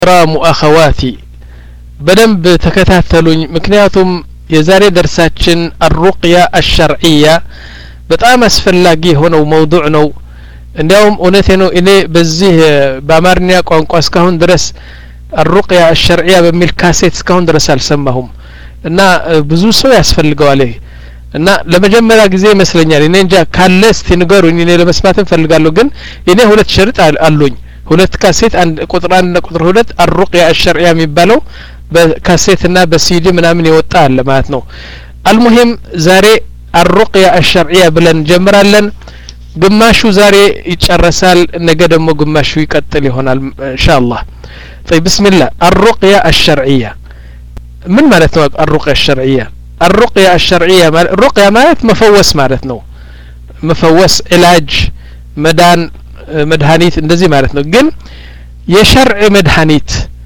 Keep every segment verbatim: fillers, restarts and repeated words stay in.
كرام أخواتي بدنب تكتاتلوني مكنياتهم يزاري درساتشن الرقية الشرعية በጣም አስፈላጊ ሆነው موضوع ነው እንዲያውም እውነቴ ነው እኔ በዚህ በአማርኛ ቋንቋ እስካሁን ድረስ الرقية الشرعية በሚል ካሴት እስካሁን ድረስ አልሰማሁም እና ብዙ ሰው ያስፈልገዋል እና ለመጀመሪያ ጊዜ መስለኛል እኔ እንጃ ካለስ ትንገሩኝ እኔ ለመስማት ፈልጋለሁ ግን እኔ ሁለት ሸርጥ አሉኝ ሁለት ካሴት አንድ ቁጥር አንድ ቁጥር ሁለት الرقية الشرعية የሚባለው በካሴትና በሲዲ ምናምን ይወጣ አለ ማለት ነው المهم ዛሬ الرقية الشرعية ብለን ጀምራለን ግማሹ ዛሬ ይጨረሳል ነገ ደግሞ ግማሹ ይቀጥል ይሆናል ኢንሻአላህ طيب بسم الله الرقية الشرعية من ማለት ነው الرقية الشرعية الرقية الشرعية الرقية ማለት መፈወስ ማለት ነው መፈወስ علاج መዳን መድኃኒት እንደዚህ ማለት ነው ግን የሸርዕ መድኃኒት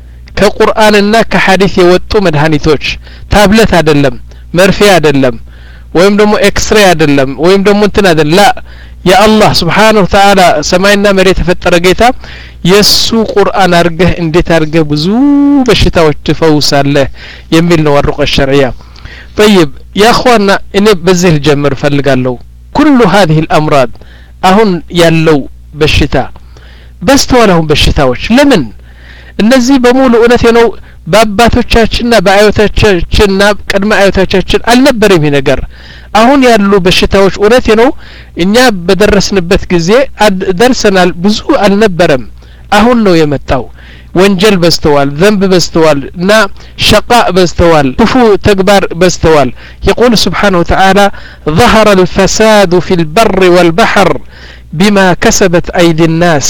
ከቁርአንና ከሐዲስ የወጡ መድኃኒቶች ታብለት አይደለም መርፌ አይደለም ወይም ደግሞ ኤክስሬ አይደለም ወይም ደግሞ እንትን አይደለም لا يا الله سبحانه وتعالى ሰማይና መሬት የፈጠረ ጌታ የሱ ቁርአን አርገህ እንዴት አርገህ ብዙ በሽታዎች ትፈውሳለህ የሚል ነው الرقية الشرعية طيب يا اخوانا እኔ በዚህ ልጀምር ፈልጋለሁ كل هذه الامراض አሁን ያለው በሽታ በስተዋለሁም በሽታዎች ለምን እነዚህ በሙሉ እውነቴ ነው በአባቶቻችንና በአያቶቻችንና ቀድመ አያቶቻችን አልነበረም ይሄ ነገር አሁን ያሉ በሽታዎች እውነቴ ነው እኛ በደረስንበት ጊዜ ደርሰናል ብዙ አልነበረም አሁን ነው የመጣው ወንጀል በስተዋል ذنب በስተዋል እና ሸቃ በስተዋል ክፉ ተግባር በስተዋል يقول سبحانه وتعالى ظهر الفساد في البر والبحر بما كسبت أيدي الناس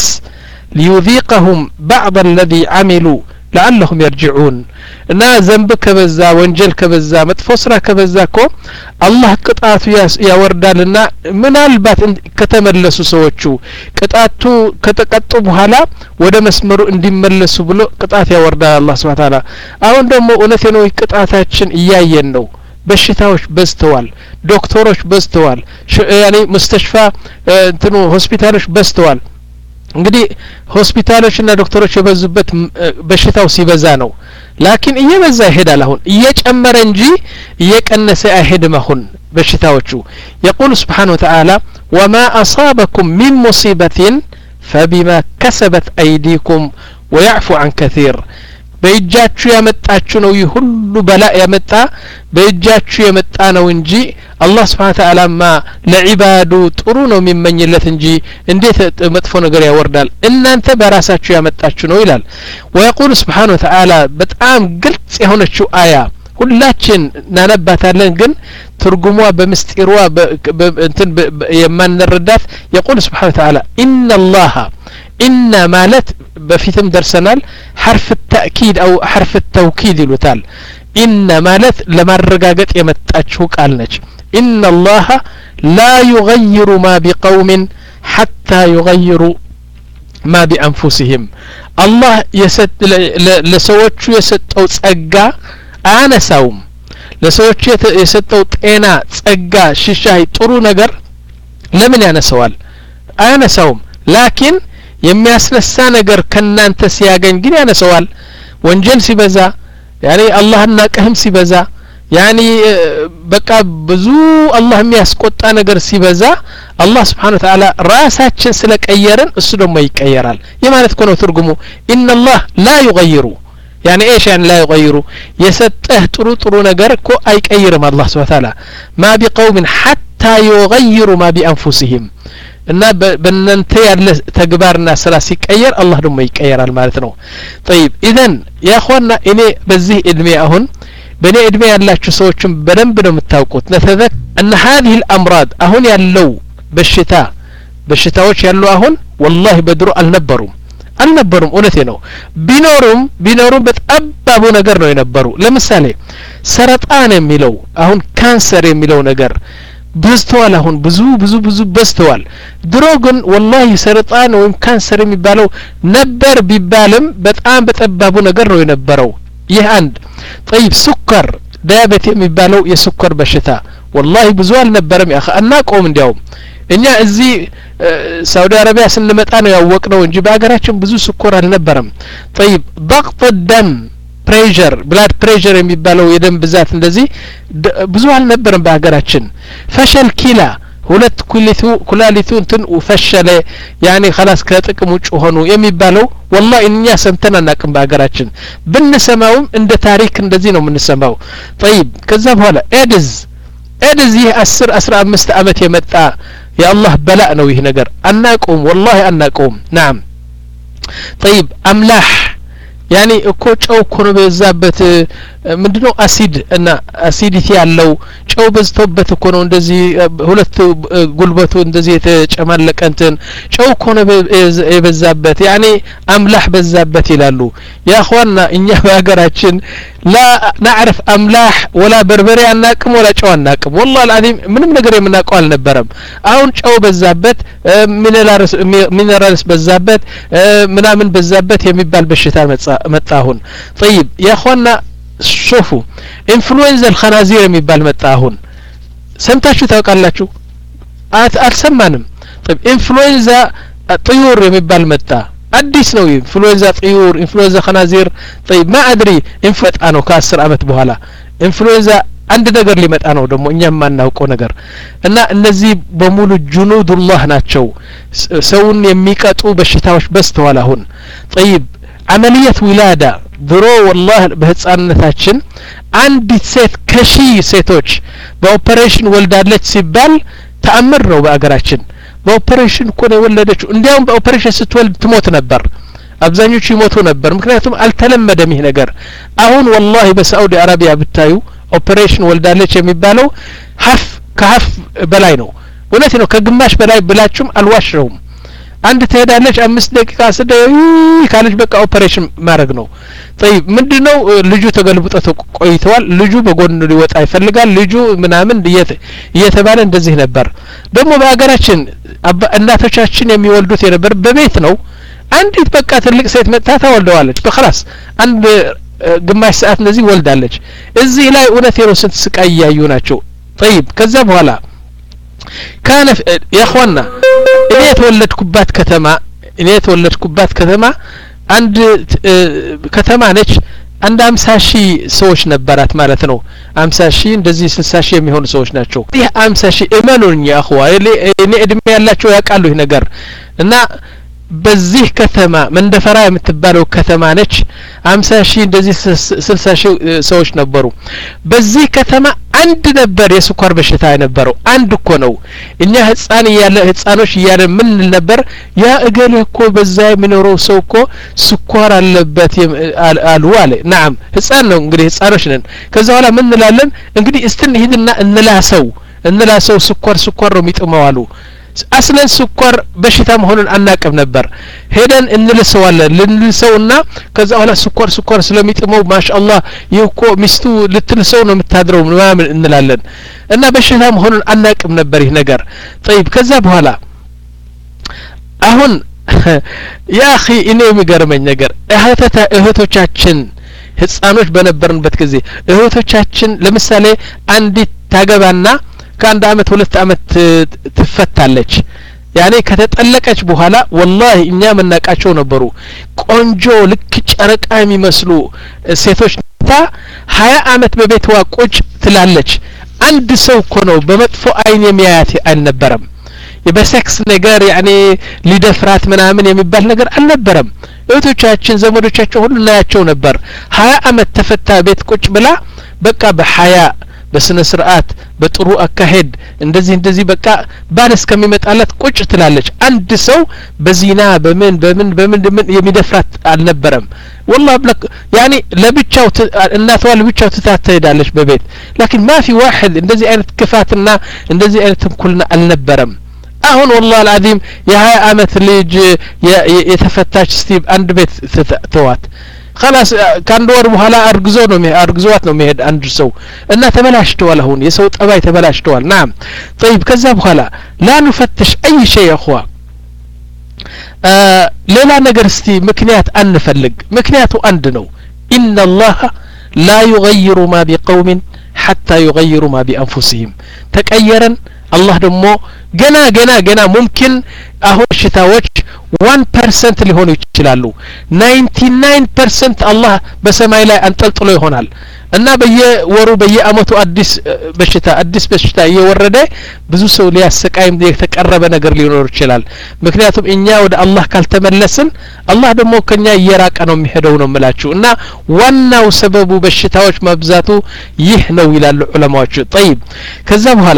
ليذيقهم بعض الذي عملوا لعلهم يرجعون እና ዘንብ ከበዛ ወንጀል ከበዛ መጥፎ ስራ ከበዛኮ አላህ ቅጣቱ ያወርዳልና ምናልባት ከተመለሱ ሰዎቹ ቅጣቱ ከተቀጡ በኋላ ወደ መስመሩ እንዲመለሱ ብሎ ቅጣት ያወርዳል አላህ Subhanahu Ta'ala አሁን ደግሞ እውነቴ ነው ቅጣታችን እያየን ነው በሽታዎች በስተዋል ዶክተሮች በስተዋል ያኒ ሙስተሽፋ እንትኑ ሆስፒታሎች በስተዋል እንግዲህ ሆስፒታሎችና ዶክተሮች የበዙበት በሽታው ሲበዛ ነው ላኪን እየበዛ ይሄዳል አሁን እየጨመረ እንጂ እየቀነሰ አይሄድም አሁን በሽታዎቹ يقول سبحانه وتعالى وما أصابكم من مصيبة فبما كسبت أيديكم ويعفو عن كثير በእጃችሁ ያመጣችሁ ነው ይሁሉ በላ ያመጣ በእጃችሁ ያመጣ ነው እንጂ አላህ Subhanahu Ta'ala ማ ለዒባዱ ጥሩ ነው የሚመኝለት እንጂ እንዴት መጥፎ ነገር ያወርዳል እናንተ በራሳችሁ ያመጣችሁ ነው ይላል ويقول سبحانه وتعالى በጣም ግልጽ የሆነችው አያ ሁላችን እናነባታለን ግን ትርጉሟ በመስጢሯ እንትን የማንረዳት يقول سبحانه وتعالى إن الله إن مالت بفيتم درسنال حرف التأكيد أو حرف التوكيد يلوتال إن مالت لما الرقاقت يمتأجه قالنج إن الله لا يغير ما بقوم حتى يغيروا ما بأنفسهم الله يسد لسوتشو يسدو تسقى أنا ساوم لسوتشو يسدو تينا تسقى ششاي طرو نقر لمن أنا سوال أنا ساوم لكن የሚያስነሳ ነገር ከናንተ ሲያገኝ ግን ያነሰዋል ወንጀል ሲበዛ ያኒ አላህና ቀህም ሲበዛ ያኒ በቃ ብዙ አላህ የሚያስቆጣ ነገር ሲበዛ አላህ Subhanahu Ta'ala ራሳችን ስለቀየረን እሱ ደግሞ ይቀየራል የማለት ኮነው ትርጉሙ ان الله لا يغير يعني ايش يعني لا يغير የሰጠህ ጥሩ ጥሩ ነገር እኮ አይቀይርም አላህ Subhanahu Ta'ala ما بقوم حتى يغيروا ما بانفسهم እና በእናንተ ያለ ተግባርና ስራ ሲቀየር አላህ ደግሞ ይቀየራል ማለት ነው طيب اذا يا اخوانا እኔ በዚህ እድሜ አሁን በኔ እድሜ ያላችሁ ሰዎችም በደንብ ነው የምታውቁት ነተዘክ ان هذه الامراض አሁን ያለው በሽታ በሽታዎች ያሉ አሁን والله በድሮ አልነበሩም አልነበሩም እውነቴ ነው ቢኖሩም ቢኖሩም በጣባቡ ነገር ነው የነበሩ ለምሳሌ ሰረጣን የሚለው አሁን ካንሰር የሚለው ነገር በስተዋል አሁን ብዙ ብዙ ብዙ በስተዋል ድሮ ግን والله ሰረጣን ወይም ካንሰር የሚባለው ነበር ቢባልም በጣም በጠባቡ ነገር ነው የነበረው ይህ አንድ طيب ስኳር ዲያቤት የሚባለው የስኳር በሽታ والله ብዙ አልነበረም ያ አናቆም እንዲያውም እኛ እዚህ ሳውዲ አረቢያ ስንመጣ ነው ያወቅነው እንጂ በአገራችን ብዙ ስኳር አልነበረም طيب ضغط الدم pressure blood pressure የሚባለው የደም ብዛት እንደዚህ ብዙ አልነበረም በአገራችን ፈሸል ኪላ ሁለት ኩሊቱ ኩላሊቱ እንትን ወፈሸለ ያኔ خلاص ከጥቅም ውጭ ሆኑ የሚባለው والله እኛ ሰምተን አናቅም በአገራችን ብንሰማውም እንደ ታሪክ እንደዚህ ነው የምንሰማው طيب ከዛ በኋላ ኤድዝ ኤድዝ ይህ አስር አስራ አምስት አመት የመጣ የአላህ በላእ ነው ይህ ነገር አናቀውም والله አናቀውም نعم طيب አምላህ ያኒ እኮ ጨው እኮ ነው በዛበት ምንድነው አሲድ እና አሲዲቲ ያለው ጨው በዝቶበት እኮ ነው እንደዚህ ሁለት ጉልበቱ እንደዚህ የተጨማለቀ እንትን ጨው እኮ ነው የበዛበት ያኒ አምላህ በዛበት ይላሉ ያ اخواننا እኛ በአገራችን لا نعرف አምላህ ولا በርበሬ አናቅም ولا ጨው አናቅም والله العظيم ምንም ነገር የምናቀው አልነበረም አሁን ጨው በዛበት ሚነራልስ ሚነራልስ በዛበት ምናምን በዛበት የሚባል በሽታ መጣ አሁን طيب يا اخوانا شوفوا ኢንፍሉዌንዛ الخنازير የሚባል መጣ አሁን ሰምታችሁ ታውቃላችሁ አልሰማንም طيب ኢንፍሉዌንዛ طيور የሚባል መጣ አዲስ ነው ኢንፍሉዌንዛ طيور ኢንፍሉዌንዛ خنازير طيب ما ادري እንፈጣ ነው ከ10 አመት በኋላ ኢንፍሉዌንዛ አንድ ነገር ሊመጣ ነው ደግሞ እኛም ማናውቀው ነገር እና እነዚህ በሙሉ ጁኑዱላህ ናቸው ሰውን የሚቀጡ በሽታዎች በስተዋል አሁን طيب عملية ولادة ድሮ والله በህፃንነታችን አንዲት ሴት ከሺ ሴቶች በኦፕሬሽን ወልዳለች ሲባል ተአምር ነው በአገራችን በኦፕሬሽን እኮ ነው የወለደችው እንዲያውም በኦፕሬሽን ስትወልድ ትሞት ነበር አብዛኞቹ ይሞቱ ነበር ምክንያቱም አልተለመደም ይሄ ነገር አሁን والله በሳዑዲ አረቢያ ብታዩ ኦፕሬሽን ወልዳለች የሚባለው ሀፍ ከሀፍ በላይ ነው እውነት ነው ከግማሽ በላይ ብላችሁም አልዋሽረውም አንድ ትሄዳለች አምስት ደቂቃ ስደይ ካለች በቃ ኦፕሬሽን ማድረግ ነው طيب ምንድነው ልጁ ተገልብጦ ቆይቷል ልጁ በጎን ሊወጣ ይፈልጋል ልጁ ምናምን እየተባለ እንደዚህ ነበር ደግሞ በአገራችን እናቶቻችን የሚወልዱት የነበር በቤት ነው አንዲት በቃ ትልቅ ሴት መጣ ተወልደዋለች በخلاص አንድ ግማሽ ሰዓት እንደዚህ ወልዳለች እዚህ ላይ እውነት ነው ስንት ስቃይ ያዩ ናቸው طيب ከዛ በኋላ كان يا اخوانا እኔ የተወለድኩባት ከተማ እኔ የተወለድኩባት ከተማ አንድ ከተማ ነች አንድ ሃምሳ ሺህ ሰዎች ነበራት ማለት ነው ሃምሳ ሺህ እንደዚህ ስልሳ ሺህ የሚሆኑ ሰዎች ናቸው ይህ ሃምሳ ሺህ እመኑኝ يا اخوا እኔ እድሜ ያላቸው ያውቃሉ ይሄ ነገር እና በዚህ ከተማ መንደፈራ የምትባለው ከተማ ነች ሃምሳ ሺህ እንደዚህ ስልሳ ሺህ ሰዎች ነበሩ በዚህ ከተማ አንድ ነበር የስኳር በሽታ የነበረው አንድ እኮ ነው እኛ ህፃን ያለ ህፃኖች ያለ ምን ነበር ያ እገሌ እኮ በዛ የሚኖረው ሰው እኮ ስኳር አለበት አሉ አለ نعم ህፃን ነው እንግዲህ ህፃኖች ነን ከዛ በኋላ ምን እንላለን እንግዲህ እስትን ሂድና እንላሰው እንላሰው ስኳር ስኳር ነው የሚጥመው አሉ አስለን ስኳር በሽታ መሆኑን አናቀም ነበር ሄደን እንልሰዋለን ልንልሰውና ከዛ በኋላ ስኳር ስኳር ስለሚጥመው ማሻአላህ ይህኮ ሚስቱ ልትልሰው ነው የምታድረው ምናምን እንላለን እና በሽታ መሆኑን አናቀም ነበር ይህ ነገር طيب ከዛ በኋላ አሁን ያ اخي እኔ የሚገርመኝ ነገር እህተታ እህቶቻችን ህፃኖች በነበርንበት ጊዜ እህቶቻችን ለምሳሌ አንዲት ታገባና ከአንድ አመት ሁለት አመት ትፈታለች ያኔ ከተጠለቀች በኋላ والله እኛ መናቃቸው ነበሩ ቆንጆ ልክ ጨረቃ የሚመስሉ ሴቶች ታ ሀያ አመት በቤት ዋቆች ትላለች አንድ ሰው እኮ ነው በመጥፎ አይን የሚያያት አልነበረም የበሴክስ ነገር ያኔ ሊደፍራት ምናምን የሚባል ነገር አልነበረም እህቶቻችን ዘመዶቻቸው ሁሉ እናያቸው ነበር ሀያ አመት ተፈታ ቤት ቁጭ ብላ በቃ በሐያ በስነ ስርዓት በጥሩ አካሄድ እንደዚህ እንደዚህ በቃ ባለስ ከሚመጣላት ቁጭ ትላለች አንድ ሰው በዚና በምን በምን በምን በምን የሚደፍራት አልነበረም والله بلك يعني ለብቻው እናቷ ለብቻው ትታተዳለች በቤት لكن ما في واحد እንደዚህ አይነት ክፋትና እንደዚህ አይነት ተንኩልና አልነበረም አሁን والله العظيم የ20 አመት ልጅ የተፈታች ስቲብ አንድ ቤት ተዋት خلاص كان دور بحالا ارغزو ነው ارغزوات ነው መሄድ አንድ ሰው እና ተበላሽቷል አሁን የሰው ጠባይ ተበላሽቷል نعم طيب ከዛ በኋላ لا نفتش اي شيء يا اخوان ሌላ ነገር እስቲ ምክንያት አንፈልግ ምክንያቱ አንድ ነው ان الله لا يغير ما بقوم حتى يغيروا ما بانفسهم ተቀየረን አላህ ደግሞ ገና ገና ገና ሙምኪን አሁን ሽታዎች one percent ሊሆኑ ይችላሉ ninety-nine percent አላህ በሰማይ ላይ አንጠልጥሎ ይሆናል እና በየወሩ በየአመቱ አዲስ በሽታ አዲስ በሽታ እየወረደ ብዙ ሰው ሊያሰቃይም የተቀረበ ነገር ሊኖር ይችላል ምክንያቱም እኛ ወደ አላህ ካልተመለስን አላህ ደግሞ ከኛ እየራቀ ነው የሚሄደው ነው የምላችሁ እና ዋናው ሰበቡ በሽታዎች መብዛቱ ይህ ነው ይላሉ ዑለማዎቹ طيب ከዛ በኋላ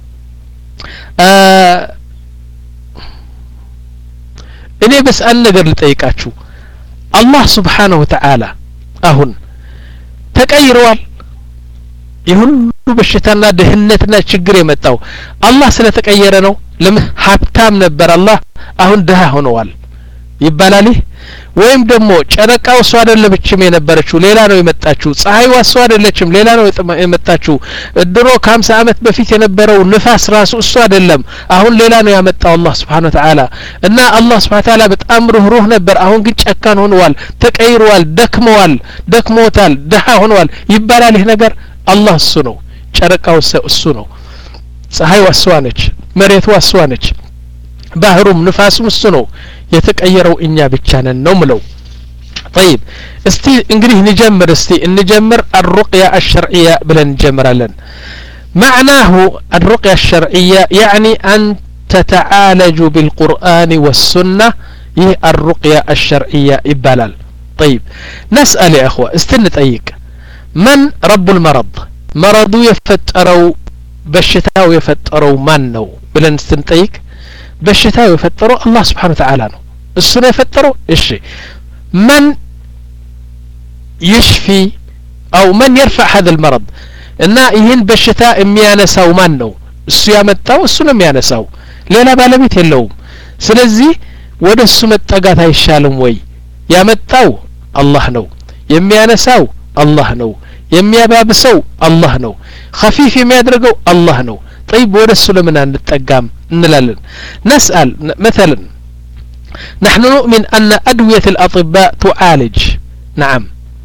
እኔ በስ አንድ ነገር ልጠይቃችሁ አላህ Subhanahu Wa Ta'ala አሁን ተቀይሯል ይሁን በሽታና ደህነትና ችግር የመጣው አላህ ስለተቀየረ ነው ለምን ሀብታም ነበር አላህ አሁን ደሃ ሆነዋል ይባላል ወይም ደግሞ ጨረቃው እሱ አይደለችም የነበረችው ሌላ ነው የመጣችው ፀሐይዋ እሱ አይደለችም ሌላ ነው የመጣችው ድሮ ከ50 አመት በፊት የነበረው ንፋስ ራሱ እሱ አይደለም አሁን ሌላ ነው ያመጣው አላህ Subhanahu Wa Ta'ala እና አላህ Subhanahu Wa Ta'ala በጣም ሩህሩህ ነበር አሁን ግን ጨካን ሆነዋል ተቀይሯል ደክመዋል ደክሞታል ደሃ ሆነዋል ይባላል ይሄ ነገር አላህ እሱ ነው ጨረቃው እሱ ነው ፀሐይዋ እሱ ነች መሬቱ እሱ ነች ባህሩም ንፋሱም እሱ ነው የተቀየረው እኛ ብቻ ነን ነው ምለው طيب እስቲ እንግዲህ እንጀምር እስቲ እንጀምር الرقية الشرعية ብለን እንጀምራለን معناه الرقية الشرعية يعني أن تتعالج بالقرآن والسنة هي الرقية الشرعية ይባላል طيب نسأل يا اخوة እስቲ እንጠይቅ من رب المرض مرض يفترው በሽታው የፈጠረው ማን ነው ብለን እንጠይቅ በሽታው የፈጠረው አላህ Subhanahu Wa Ta'ala ነው እሱ ነው የፈጠረው እሺ من يشفي او من يرفع هذا المرض እና ይሄን በሽታ የሚያነሳው ማን ነው እሱ ያመጣው እሱ ነው የሚያነሳው ሌላ ባለቤት የለውም ስለዚህ ወደሱ መጠጋት አይሻልም ወይ ያመጣው አላህ ነው የሚያነሳው አላህ ነው የሚያባብሰው አላህ ነው خفيف የሚያደርገው አላህ ነው طيب ወደሱ ለምን አንጠጋም እንላለን نسأل مثلا نحن نؤمن أن أدوية الأطباء تعالج نعم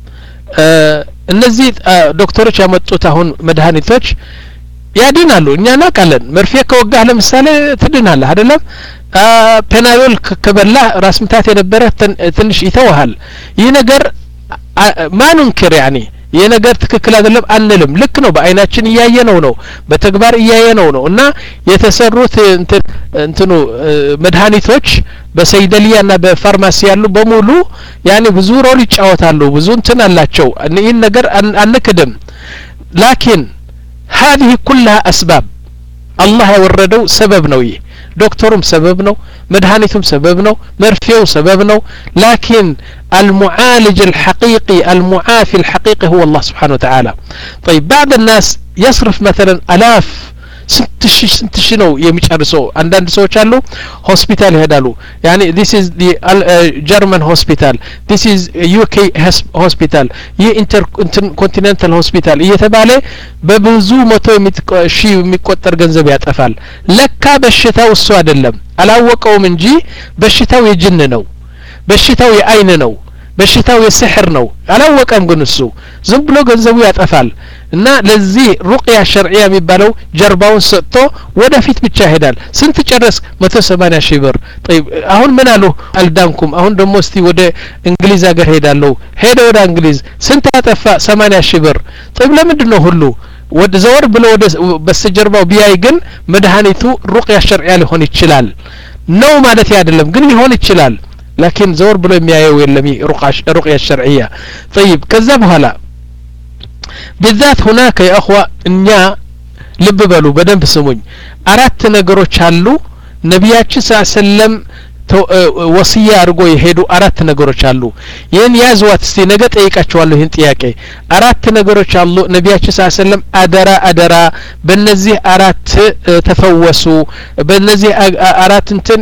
እነዚህ ዶክተሮች ያመጡት አሁን መድኃኒቶች ያድናሉ እኛ እናውቃለን መርፌ ከወጋህ ለምሳሌ ትድናለህ አይደለም ፔናዶል ከበላ ራስ ምታት የነበረ ትንሽ ይተዋሃል ይህ ነገር ማንንከር ያኒ ይሄ ነገር ትክክል አይደለም አንልም ልክ ነው በአይናችን እያየነው ነው በተግባር እያየነው ነው እና የተሰሩት እንትኑ መድኃኒቶች በሰይደሊያና በፋርማሲ ያሉ በሙሉ ያኒ ብዙ ሮል ይጫወታሉ ብዙ እንትን አላቸው ይሄን ነገር አንክድም ላኪን هذه كلها اسباب الله ያወረደው ሰበብ ነው ይሄ ዶክተሩም ሰበብ ነው መድኃኒቱም ሰበብ ነው መርፌው ሰበብ ነው لكن المعالج الحقيقي المعافي الحقيقي هو الله سبحانه وتعالى طيب بعض الناس يصرف مثلا الاف ስንት ሺህ ስንት ሺህ ነው የሚጨርሰው አንዳንድ ሰዎች አሉ ሆስፒታል ይሄዳሉ ያኒ this is the uh, German hospital this is U K hospital የኢንተርኮንቲኔንታል ሆስፒታል እየተባለ በብዙ መቶ ሺህ የሚቆጠር ገንዘብ ያጠፋል ለካ በሽታው እሱ አይደለም አላወቀውም እንጂ በሽታው የጅን ነው በሽታው የአይን ነው በሽታው የሲህር ነው አላወቀም ግን እሱ ዝም ብሎ ገንዘቡ ያጠፋል እና ለዚህ ሩቅያ ሸርዒያ የሚባለው ጀርባውን ሰጥቶ ወደፊት ብቻ ይሄዳል ስንት ጨረስ መቶ ሰማንያ ሺህ ብር طيب አሁን ምን አሉ አልዳንኩም አሁን ደግሞ እስቲ ወደ እንግሊዝ ሀገር ሄዳለሁ ሄደ ወደ እንግሊዝ ስንት አጠፋ ሰማንያ ሺህ ብር طيب ለምንድን ነው ሁሉ ወደ ዘወር ብሎ ወደ በስተጀርባው ቢያይ ግን መድኃኒቱ ሩቅያ ሸርዒያ ሊሆን ይችላል ነው ማለት አይደለም ግን ሊሆን ይችላል لكن زور بلو የሚያየው የለም رقية الشرعية طيب كذا በኋላ بالذات هناك يا اخوة እኛ ልብ በሉ በደንብ ስሙኝ አራት ነገሮች አሉ ነብያችን ሰለላሁ ዐለይሂ ወሰለም ወሲያ አድርጎ የሄዱ አራት ነገሮች አሉ ይሄን ያዝዋት እስቲ ነገ ጠይቃቸዋለሁ ይሄን ጥያቄ አራት ነገሮች አሉ ነብያችን ሰለላሁ ዐለይሂ ወሰለም አደራ አደራ በእነዚህ አራት ተፈወሱ በእነዚህ አራት እንትን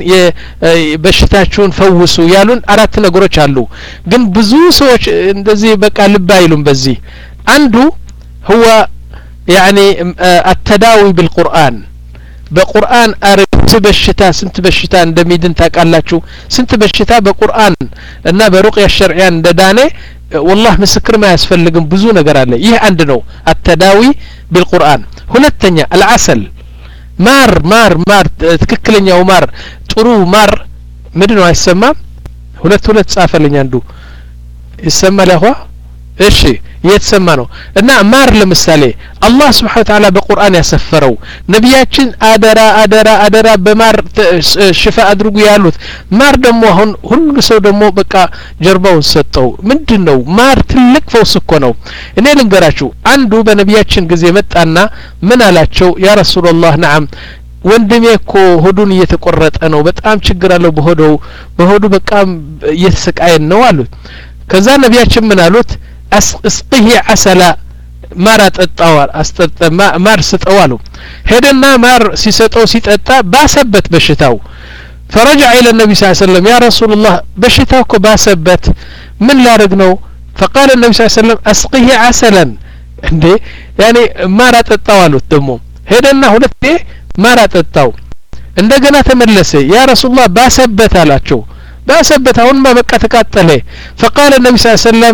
በሽታችሁን ፈውሱ ያሉን አራት ነገሮች አሉ ግን ብዙ ሰዎች እንደዚህ በቃ ልብ አይሉም በዚህ አንዱ هو يعني التداوي بالقرآن በቁርአን አርት በሽታ ስንት በሽታ እንደሚድን ታውቃላችሁ ስንት በሽታ በቁርአን እና በሩቅያ ሸርዒያ እንደዳነ والله ምስክር ማያስፈልግም ብዙ ነገር አለ ይህ አንድ ነው التداوي بالقرآن ሁለተኛ العسل ማር ማር ማር ትክክለኛው ማር ጥሩ ማር ምንድነው አይሰማም ሁለት ሁለት ጻፈልኝ አንዱ ይሰማል ያዋ እሺ የተሰማ ነው እና ማር ለምሳሌ አላህ Subhanahu Wa Ta'ala በቁርአን ያሰፈረው ነብያችን አደራ አደራ አደራ በማር ሽፋ አድርጉ ያሉት ማር ደግሞ አሁን ሁሉ ሰው ደግሞ በቃ ጀርባውን ሰጠው ምንድነው ማር ትልቅ ፈውስ እኮ ነው እኔ ልንገራችሁ አንዱ በነብያችን ጊዜ መጣና ምን አላቸው ያ ረሱላህ ነዓም ወንድሜ እኮ ሆዱን እየተቆረጠ ነው በጣም ችግር አለው በሆዱ በሆዱ በቃ እየተሰቃየ ነው አሉት ከዛ ነብያችን ምን አሉት اسقه عسل ማር አጠጣው አስጠጣ ማር ስጠው አሉ ሄደና ማር ሲሰጠው ሲጠጣ ባሰበት በሽታው فرجع الى النبي صلى الله عليه وسلم يا رسول الله በሽታው እኮ ባሰበት ምን ላደርግ ነው فقال النبي صلى الله عليه وسلم اسقه عسلا እንዴ ያኔ ማር አጠጣው አሉት ደሞ ሄደና ሁለቴ ማር አጠጣው እንደገና ተመለሰ ያ رسول الله ባሰበት አላቸው ባሰበት አሁንማ በቃ ተቃጠለ فقال النبي صلى الله عليه وسلم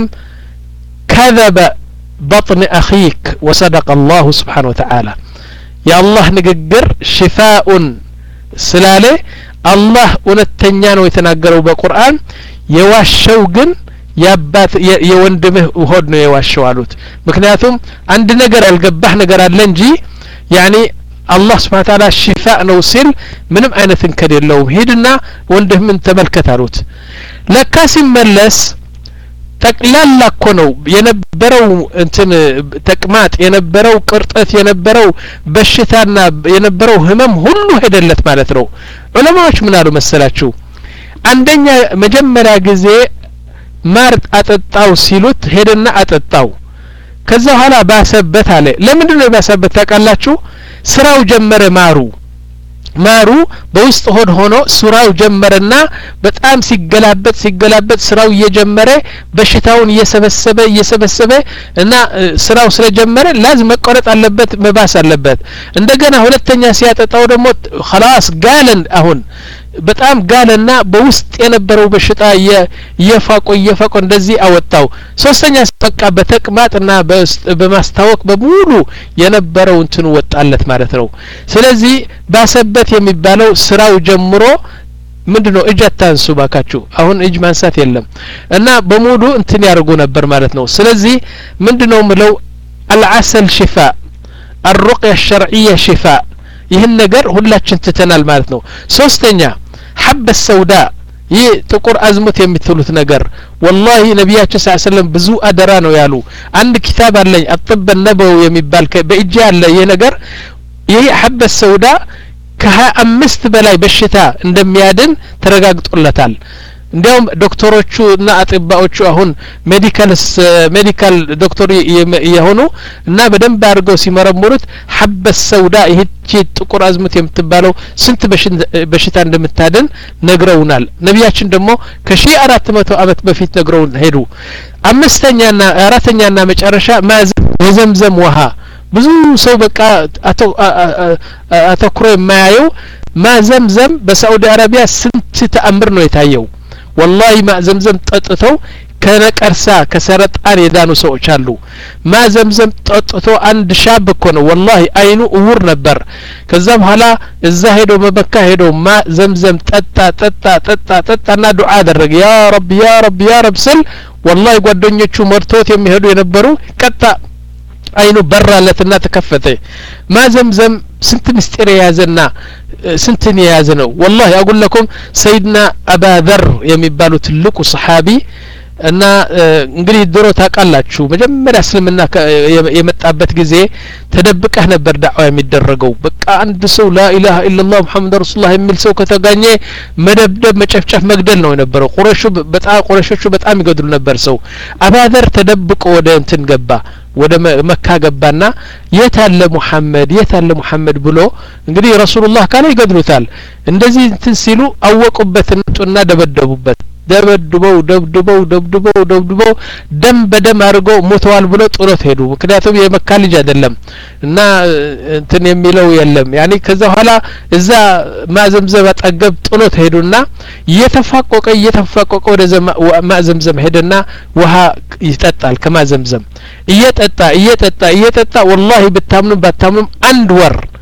كذب بطن أخيك وصدق الله سبحانه وتعالى يا الله نقدر شفاء سلالة الله ونتنيان ويتناقروا بالقرآن يواشو جن يابات يوندمه وهدنه يواشو علوت مكنياتهم عند نقر القبح نقر اللنجي يعني الله سبحانه وتعالى شفاء نوصل منم أين تنكدر لهم هيدنا وندهم من تملكت علوت لكاسم ملس ጠቅላላ እኮ ነው የነበረው እንትን ተቅማጥ የነበረው ቅርጠት የነበረው በሽታና የነበረው ህመም ሁሉ ሄደለት ማለት ነው ዑለማዎች ምን አሉ መሰላችሁ አንደኛ መጀመሪያ ጊዜ ማር አጠጣው ሲሉት ሄደና አጠጣው ከዛ ኋላ ባሰበት አለ ለምንድን ነው ባሰበት ታውቃላችሁ ስራው ጀመረ ማሩ ማሩ በውስጥ ሆድ ሆኖ ሱራው ጀመረና በጣም ሲገላበጥ ሲገላበጥ ስራው እየጀመረ በሽታውን እየሰበሰበ እየሰበሰበ እና ስራው ስለጀመረ ላዝም መቆረጥ አለበት መባስ አለበት እንደገና ሁለተኛ ሲያጠጣው ደግሞ خلاص ጋለን አሁን በጣም ጋለና በውስጥ የነበረው በሽታ የፋቆ የፋቆ እንደዚህ አወጣው ሶስተኛ በቃ በተቅማጥና በማስታወክ በሙሉ የነበረው እንትን ወጣለት ማለት ነው ስለዚህ ባሰበት የሚባለው ስራው ጀምሮ ምንድነው እጅ አታንሱ ባካችሁ አሁን እጅ ማንሳት የለም እና በሙሉ እንትን ያርጉ ነበር ማለት ነው ስለዚህ ምንድነው ምለው العسل شفاء الرقية الشرعية شفاء ይህን ነገር ሁላችን ትተናል ማለት ነው ሶስተኛ حب السوداء ይህ ጥቁር አዝሙት የምትሉት ነገር والله ነብያችን ሰለላሁ ዐለይሂ ወሰለም ብዙ አደራ ነው ያሉ አንድ ኪታብ አለኝ الطب النبوي የሚባል በእጅ ያለ ይሄ ነገር ይሄ حب السوداء ከሀያ አምስት በላይ በሽታ እንደሚያድን ተረጋግጦለታል እንዲያውም ዶክተሮቹ እና አጥባዎቹ አሁን ሜዲካልስ ሜዲካል ዶክተር የሆኑ እና በደንብ አድርገው ሲመረምሩት حب السوداء ይህቺ ጥቁር አዝሙት የምትባለው ስንት በሽታ እንደምታድን ነግረውናል ነብያችን ደግሞ ከአራት መቶ አመት በፊት ነግረውን ሄዱ አምስተኛና አራተኛና መጨረሻ የዘምዘም ውሃ ብዙ ሰው በቃ አተኩሮ የማያየው ማዘምዘም በሳዑዲ አረቢያ ስንት ተአምር ነው የታየው والله ما زمزم ጠጥተው ከነቀርሳ ከሰረጣን የዳኑ ሰዎች አሉ ማ ዘምዘም ጠጥቶ አንድ ሻብ እኮ ነው والله አይኑ እውር ነበር ከዛ በኋላ እዛ ሄዶ መበካ ሄዶ ማ ዘምዘም ጠጣ ጠጣ ጠጣ ጠጣና ዱዓ አደረገ ያ ረብ ያ ረብ ያ ረብ ስል والله ጓደኞቹ መርቶት የሚሄዱ የነበሩ ቀጣ አይኑ በራለትና ተከፈተ ማ ዘምዘም ስንት ምስጢር ያዘና ስንትን ያዘ ነው والله اقول لكم سيدنا ابا ذر የሚባሉ ትልቁ ሰሃቢ እና እንግዲህ ድሮ ታቃላችሁ መጀመሪያ እስልምና የመጣበት ጊዜ ተደብቀህ ነበር ዳዕዋ የሚደረገው በቃ አንድ ሰው لا اله الا الله محمد رسول الله የሚል ሰው ከተገኘ መደብደብ መጨፍጨፍ መግደል ነው የነበረው ቁረይሹ በጣም ቁረይሾቹ በጣም ይገድሉ ነበር ሰው አባደር ተደብቆ ወደ እንትን ገባ ወደ መካ ገባና የታለ ሙሐመድ የታለ ሙሐመድ ብሎ እንግዲህ ረሱላህ ካለ ይገድሉታል እንደዚህ እንትን ሲሉ አወቁበትና ደበደቡበት ደብድበው ደብድበው ደብድበው ደብድበው ደም በደም አርጎ ሞተዋል ብሎ ጥሎት ሄዱ ምክንያቱም የመካ ልጅ አይደለም እና እንትን የሚለው የለም ያኒ ከዛ ኋላ እዛ ማዘምዘም አጠገብ ጥሎት ሄዱና እየተፋቆቀ እየተፋቆቀ ወደ ማዘምዘም ሄደና ውሃ ይጠጣል ከማዘምዘም እየጠጣ እየጠጣ እየጠጣ والله ብታምኑ ባታምኑ አንድ ወር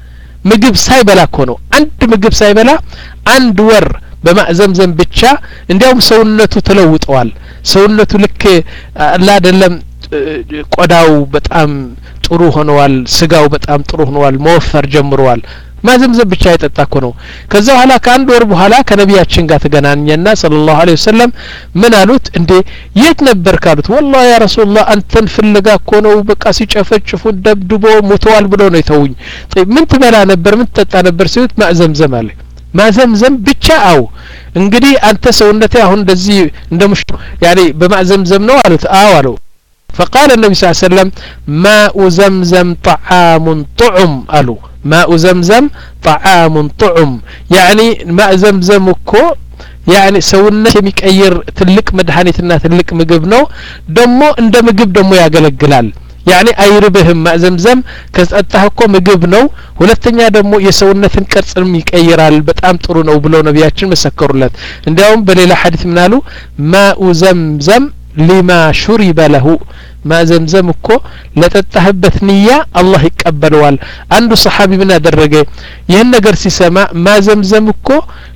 ምግብ ሳይበላ እኮ ነው አንድ ምግብ ሳይበላ አንድ ወር በማእ ዘምዘም ብቻ እንዲያውም ሰውነቱ ተለውጧል ሰውነቱ ልክ አላ አይደለም ቆዳው በጣም ጥሩ ሆነዋል ስጋው በጣም ጥሩ ሆነዋል መወፈር ጀምሯል ማዘምዘም ብቻ የጠጣ እኮ ነው ከዛ በኋላ ከአንድ ወር በኋላ ከነቢያችን ጋር ተገናኘና ሰለላሁ ዐለይሂ ወሰለም ምን አሉት እንዴ የት ነበር ካሉት والله ያ ረሱላህ አንተን ፍለጋ እኮ ነው በቃ ሲጨፈጭፉ ደብድቦ ሞተዋል ብሎ ነው የተውኝ ምን ትበላ ነበር ምን ትጠጣ ነበር ሲሉት ማዘምዘም አለ ማዘምዘም ብቻ አው እንግዲህ አንተ ሰውነቴ አሁን እንደዚህ እንደምሽ ያኔ በማዘምዘም ነው አሉት አው አለው فقال النبي صلى الله عليه وسلم ماء زمزم طعام طعم قالوا ماء زمزم طعام طعم يعني ماء زمزم እኮ يعني ሰውነት የሚቀይር ትልቅ መድኃኒትና ትልቅ ምግብ ነው ደሞ እንደ ምግብ ደሞ ያገለግላል يعني አይርብህም ማእ ዘምዘም ከጠጣህ እኮ ምግብ ነው ሁለተኛ ደግሞ የሰውነትን ቅርጽም ይቀይራል በጣም ጥሩ ነው ብለው ነቢያችን መሰከሩለት እንዲያውም በሌላ ሐዲስ ምን አሉ ማኡ ዘምዘም لما شرب له ما زمزم እኮ ለጠጣህበት ንያ አላህ ይቀበለዋል አንዱ ሰሃቢ ምን አደረገ ይሄን ነገር ሲሰማ ما زمزم እኮ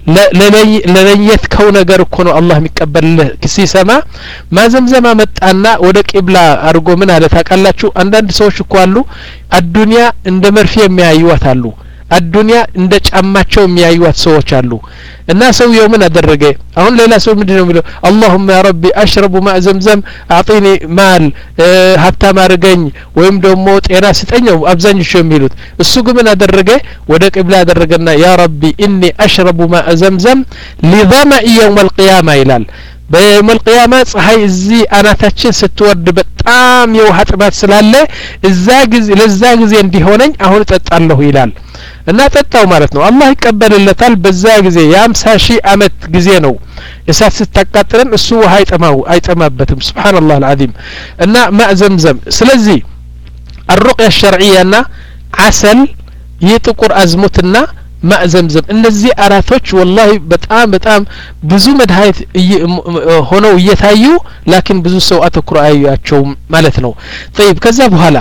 ለለየት ከው ነገር እኮ ነው አላህ የሚቀበልህ ሲሰማ ما زمزم መጣና ወደ ቂብላ አርጎ ምን አለ ታውቃላችሁ አንዳንድ ሰዎች እኮ አሉ አዱንያ እንደ መርፌ የሚያዩዋት አሉ الدنيا እንደ ጫማቸው የሚያዩዋት ሰዎች አሉ እና ሰውየው ምን አደረገ አሁን ሌላ ሰው ምንድነው የሚለው اللهم يا ربي اشرب ماء زمزم اعطيني مال ሀብታም አድርገኝ ወይም ደግሞ ጤና ስጠኝው አብዛኞቹ የሚሉት እሱ ግን ምን አደረገ ወደ ቂብላ አደረገና يا ربي اني اشرب ماء زمزم لظمأ يوم القيامه ይላል በየውም القيامه ፀሐይ እዚህ አናታችን ስትወርድ በጣም የውሃ ጥማት ስላለ እዛ ጊዜ ለዛ ጊዜ እንዲሆነኝ አሁን እጠጣለሁ ይላል እና ጠጣው ማለት ነው አላህ ይቀበልለታል በዛ ጊዜ የአምሳ ሺህ አመት ጊዜ ነው እሳት ስታቃጥለን እሱ ውሃ አይጠማው አይጠማበትም ሱብሃንአላህ العظيم እና ማእ ዘምዘም ስለዚህ الرقية الشرعية ና عسل የጥቁር አዝሙትና ማእ ዘምዘም እነዚህ አራቶች والله በጣም በጣም ብዙ መድኃኒት ሆነው እየታዩ ላኪን ብዙ ሰው አተኩሮ አያያቸው ማለት ነው طيب ከዛ በኋላ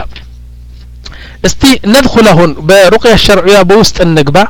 እስቲ ندخل هون برقية الشرعية بوسط النقبة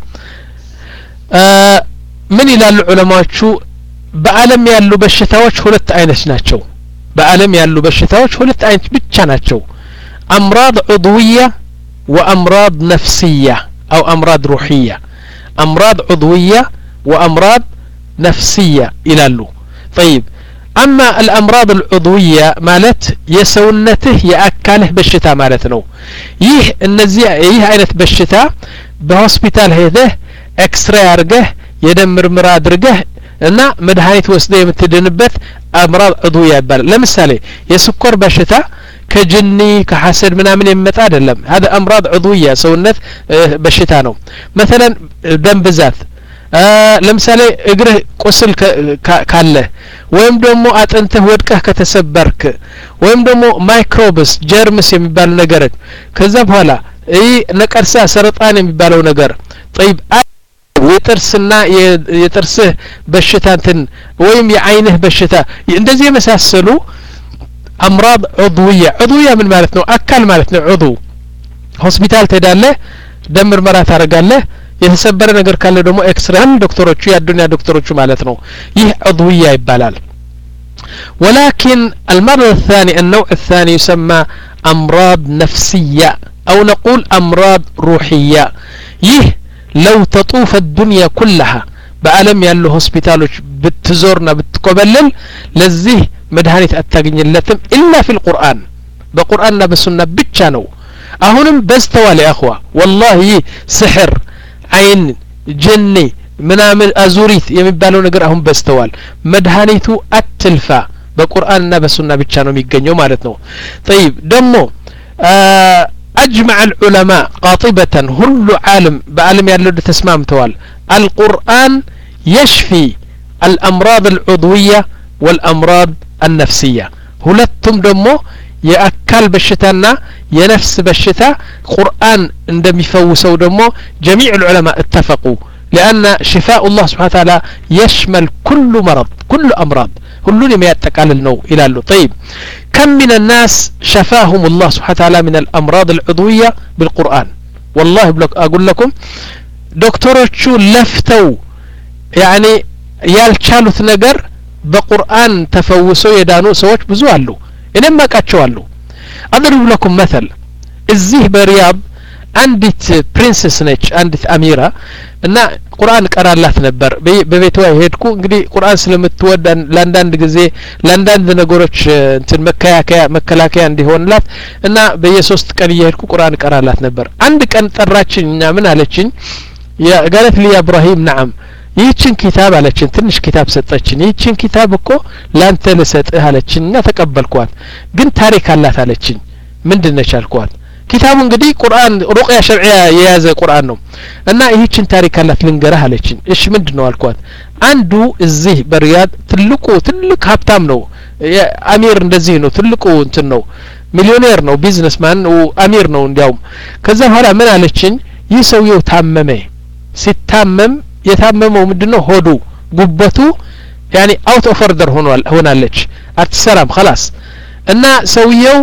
من ይላሉ ዑለማዎቹ በአለም ያሉ በሽታዎች ሁለት አይነት ናቸው በአለም ያሉ በሽታዎች ሁለት አይነት ብቻ ናቸው أمراض عضوية وأمراض نفسية أو أمراض روحية أمراض عضوية وأمراض نفسية ይላሉ طيب أما الأمراض العضوية مالت يسونته يأكله بشتا مالتنو يه النزيع يه عينت بشتا بهوسبيتال هذه اكسراي ارجه يدمر مراد رجه እና መድኃኒት ወስደ የምትድንበት أمراض عضوية ይባላል ለምሳሌ የስኳር በሽታ ከጅኒ ከሐሰድ ምናምን የሚመጣ አይደለም هذا أمراض عضوية ሰውነት በሽታ ነው مثلا ደም ብዛት ለምሳሌ እግርህ ቁስል ካለ ወይም ደግሞ አጥንትህ ወድቀህ ከተሰበርክ ወይም ደግሞ ማይክሮብስ ጀርምስ የሚባል ነገር ከዛ በኋላ እይ ነቀርሳ ሰረጣን የሚባለው ነገር طيب የጥርስና የጥርስህ በሽታ እንትን ወይም የአይንህ በሽታ እንደዚህ የመሳሰሉ أمراض عضوية عضوية من ማለት ነው አካል ማለት ነው عضو ሆስፒታል ትሄዳለህ ደም ምርመራ ታደርጋለህ የተሰበረ ነገር ካለ ደግሞ ኤክስራን ዶክተሮቹ ያዱንያ ዶክተሮቹ ማለት ነው ይህ عضوية ይባላል ولكن المرض الثاني النوع الثاني يسمى أمراض نفسية أو نقول أمراض روحية ይህ لو تطوف الدنيا كلها በአለም ያሉ ሆስፒታሎች ብትዞርና ብትቆበልል ለዚህ መድኃኒት አታገኝለትም إلا في القرآن በቁርአንና በሱና ብቻ ነው አሁንም በስተዋል يا اخوا والله سحر አይን ጀኒ ምናምን አዙሪት የሚባለው ነገር አሁን በስተዋል መድኃኒቱ አትልፋ በቁርአንና በሱና ብቻ ነው የሚገኘው ማለት ነው طيب ደሞ أجمع العلماء قاطبة كل عالم بعالم يالو تسمامتوال القرآن يشفي الأمراض العضوية والأمراض النفسية هلتم دمو يأكل بشتانا ينفس بشتا قرآن عندما يفوسوا دمو جميع العلماء اتفقوا لأن شفاء الله سبحانه وتعالى يشمل كل مرض كل أمراض كلنا ما يتقال النو إلى له طيب كم من الناس شفاهم الله سبحانه وتعالى من الأمراض العضوية بالقرآن والله اقول لكم ዶክተሮቹ ለፍተው ያኒ ያልቻሉት ነገር በቁርአን ተፈውሰው የዳኑ ሰዎች ብዙ አሉ እኔም ማቃቸው አሉ አድርጉ ለኩም مثل እዚህ በሪያድ አንዲት ፕሪንሰስ ነች አንዲት አሚራ እና ቁርአን ቀራላት ነበር በቤቷ ሄድኩ እንግዲህ ቁርአን ስለምትወድ ለአንዳንድ ጊዜ ለአንዳንድ ነገሮች እንትን መከላከያ መከላከያ እንዲሆንላት እና በየሶስት ቀን እየሄድኩ ቁርአን ቀራላት ነበር አንድ ቀን ጠራችኝና ምን አለችኝ ያ قالت لي يا ابراهيم نعم ይህችን ኪታብ አለችን ትንሽ ኪታብ ሰጠችን ይህችን ኪታብ እኮ ላንተ ለሰጥህ አለችኝና ተቀበልኳት ግን ታሪክ አላት አለችኝ ምንድነው አልኳት ኪታቡ እንግዲህ ቁርአን ሩቅያ ሸርዒያ የያዘ ቁርአን ነው እና ይህችን ታሪክ አላት ልንገርህ አለችኝ እሺ ምንድነው አልኳት አንዱ እዚህ በሪያድ ትልቁ ትልቅ ሀብታም ነው አሚር እንደዚህ ነው ትልቁ እንትን ነው ሚሊዮኔር ነው ቢዝነስማን አሚር ነው እንዲያውም ከዛ በኋላ ምን አለችኝ ይህ ሰውየው ታመመ ሲታመም የታመመው ምንድነው ሆዱ ጉበቱ ያኒ አውት ኦፍ ኦርደር ሆኗል ሆናለች አትሰራም خلاص እና ሰውየው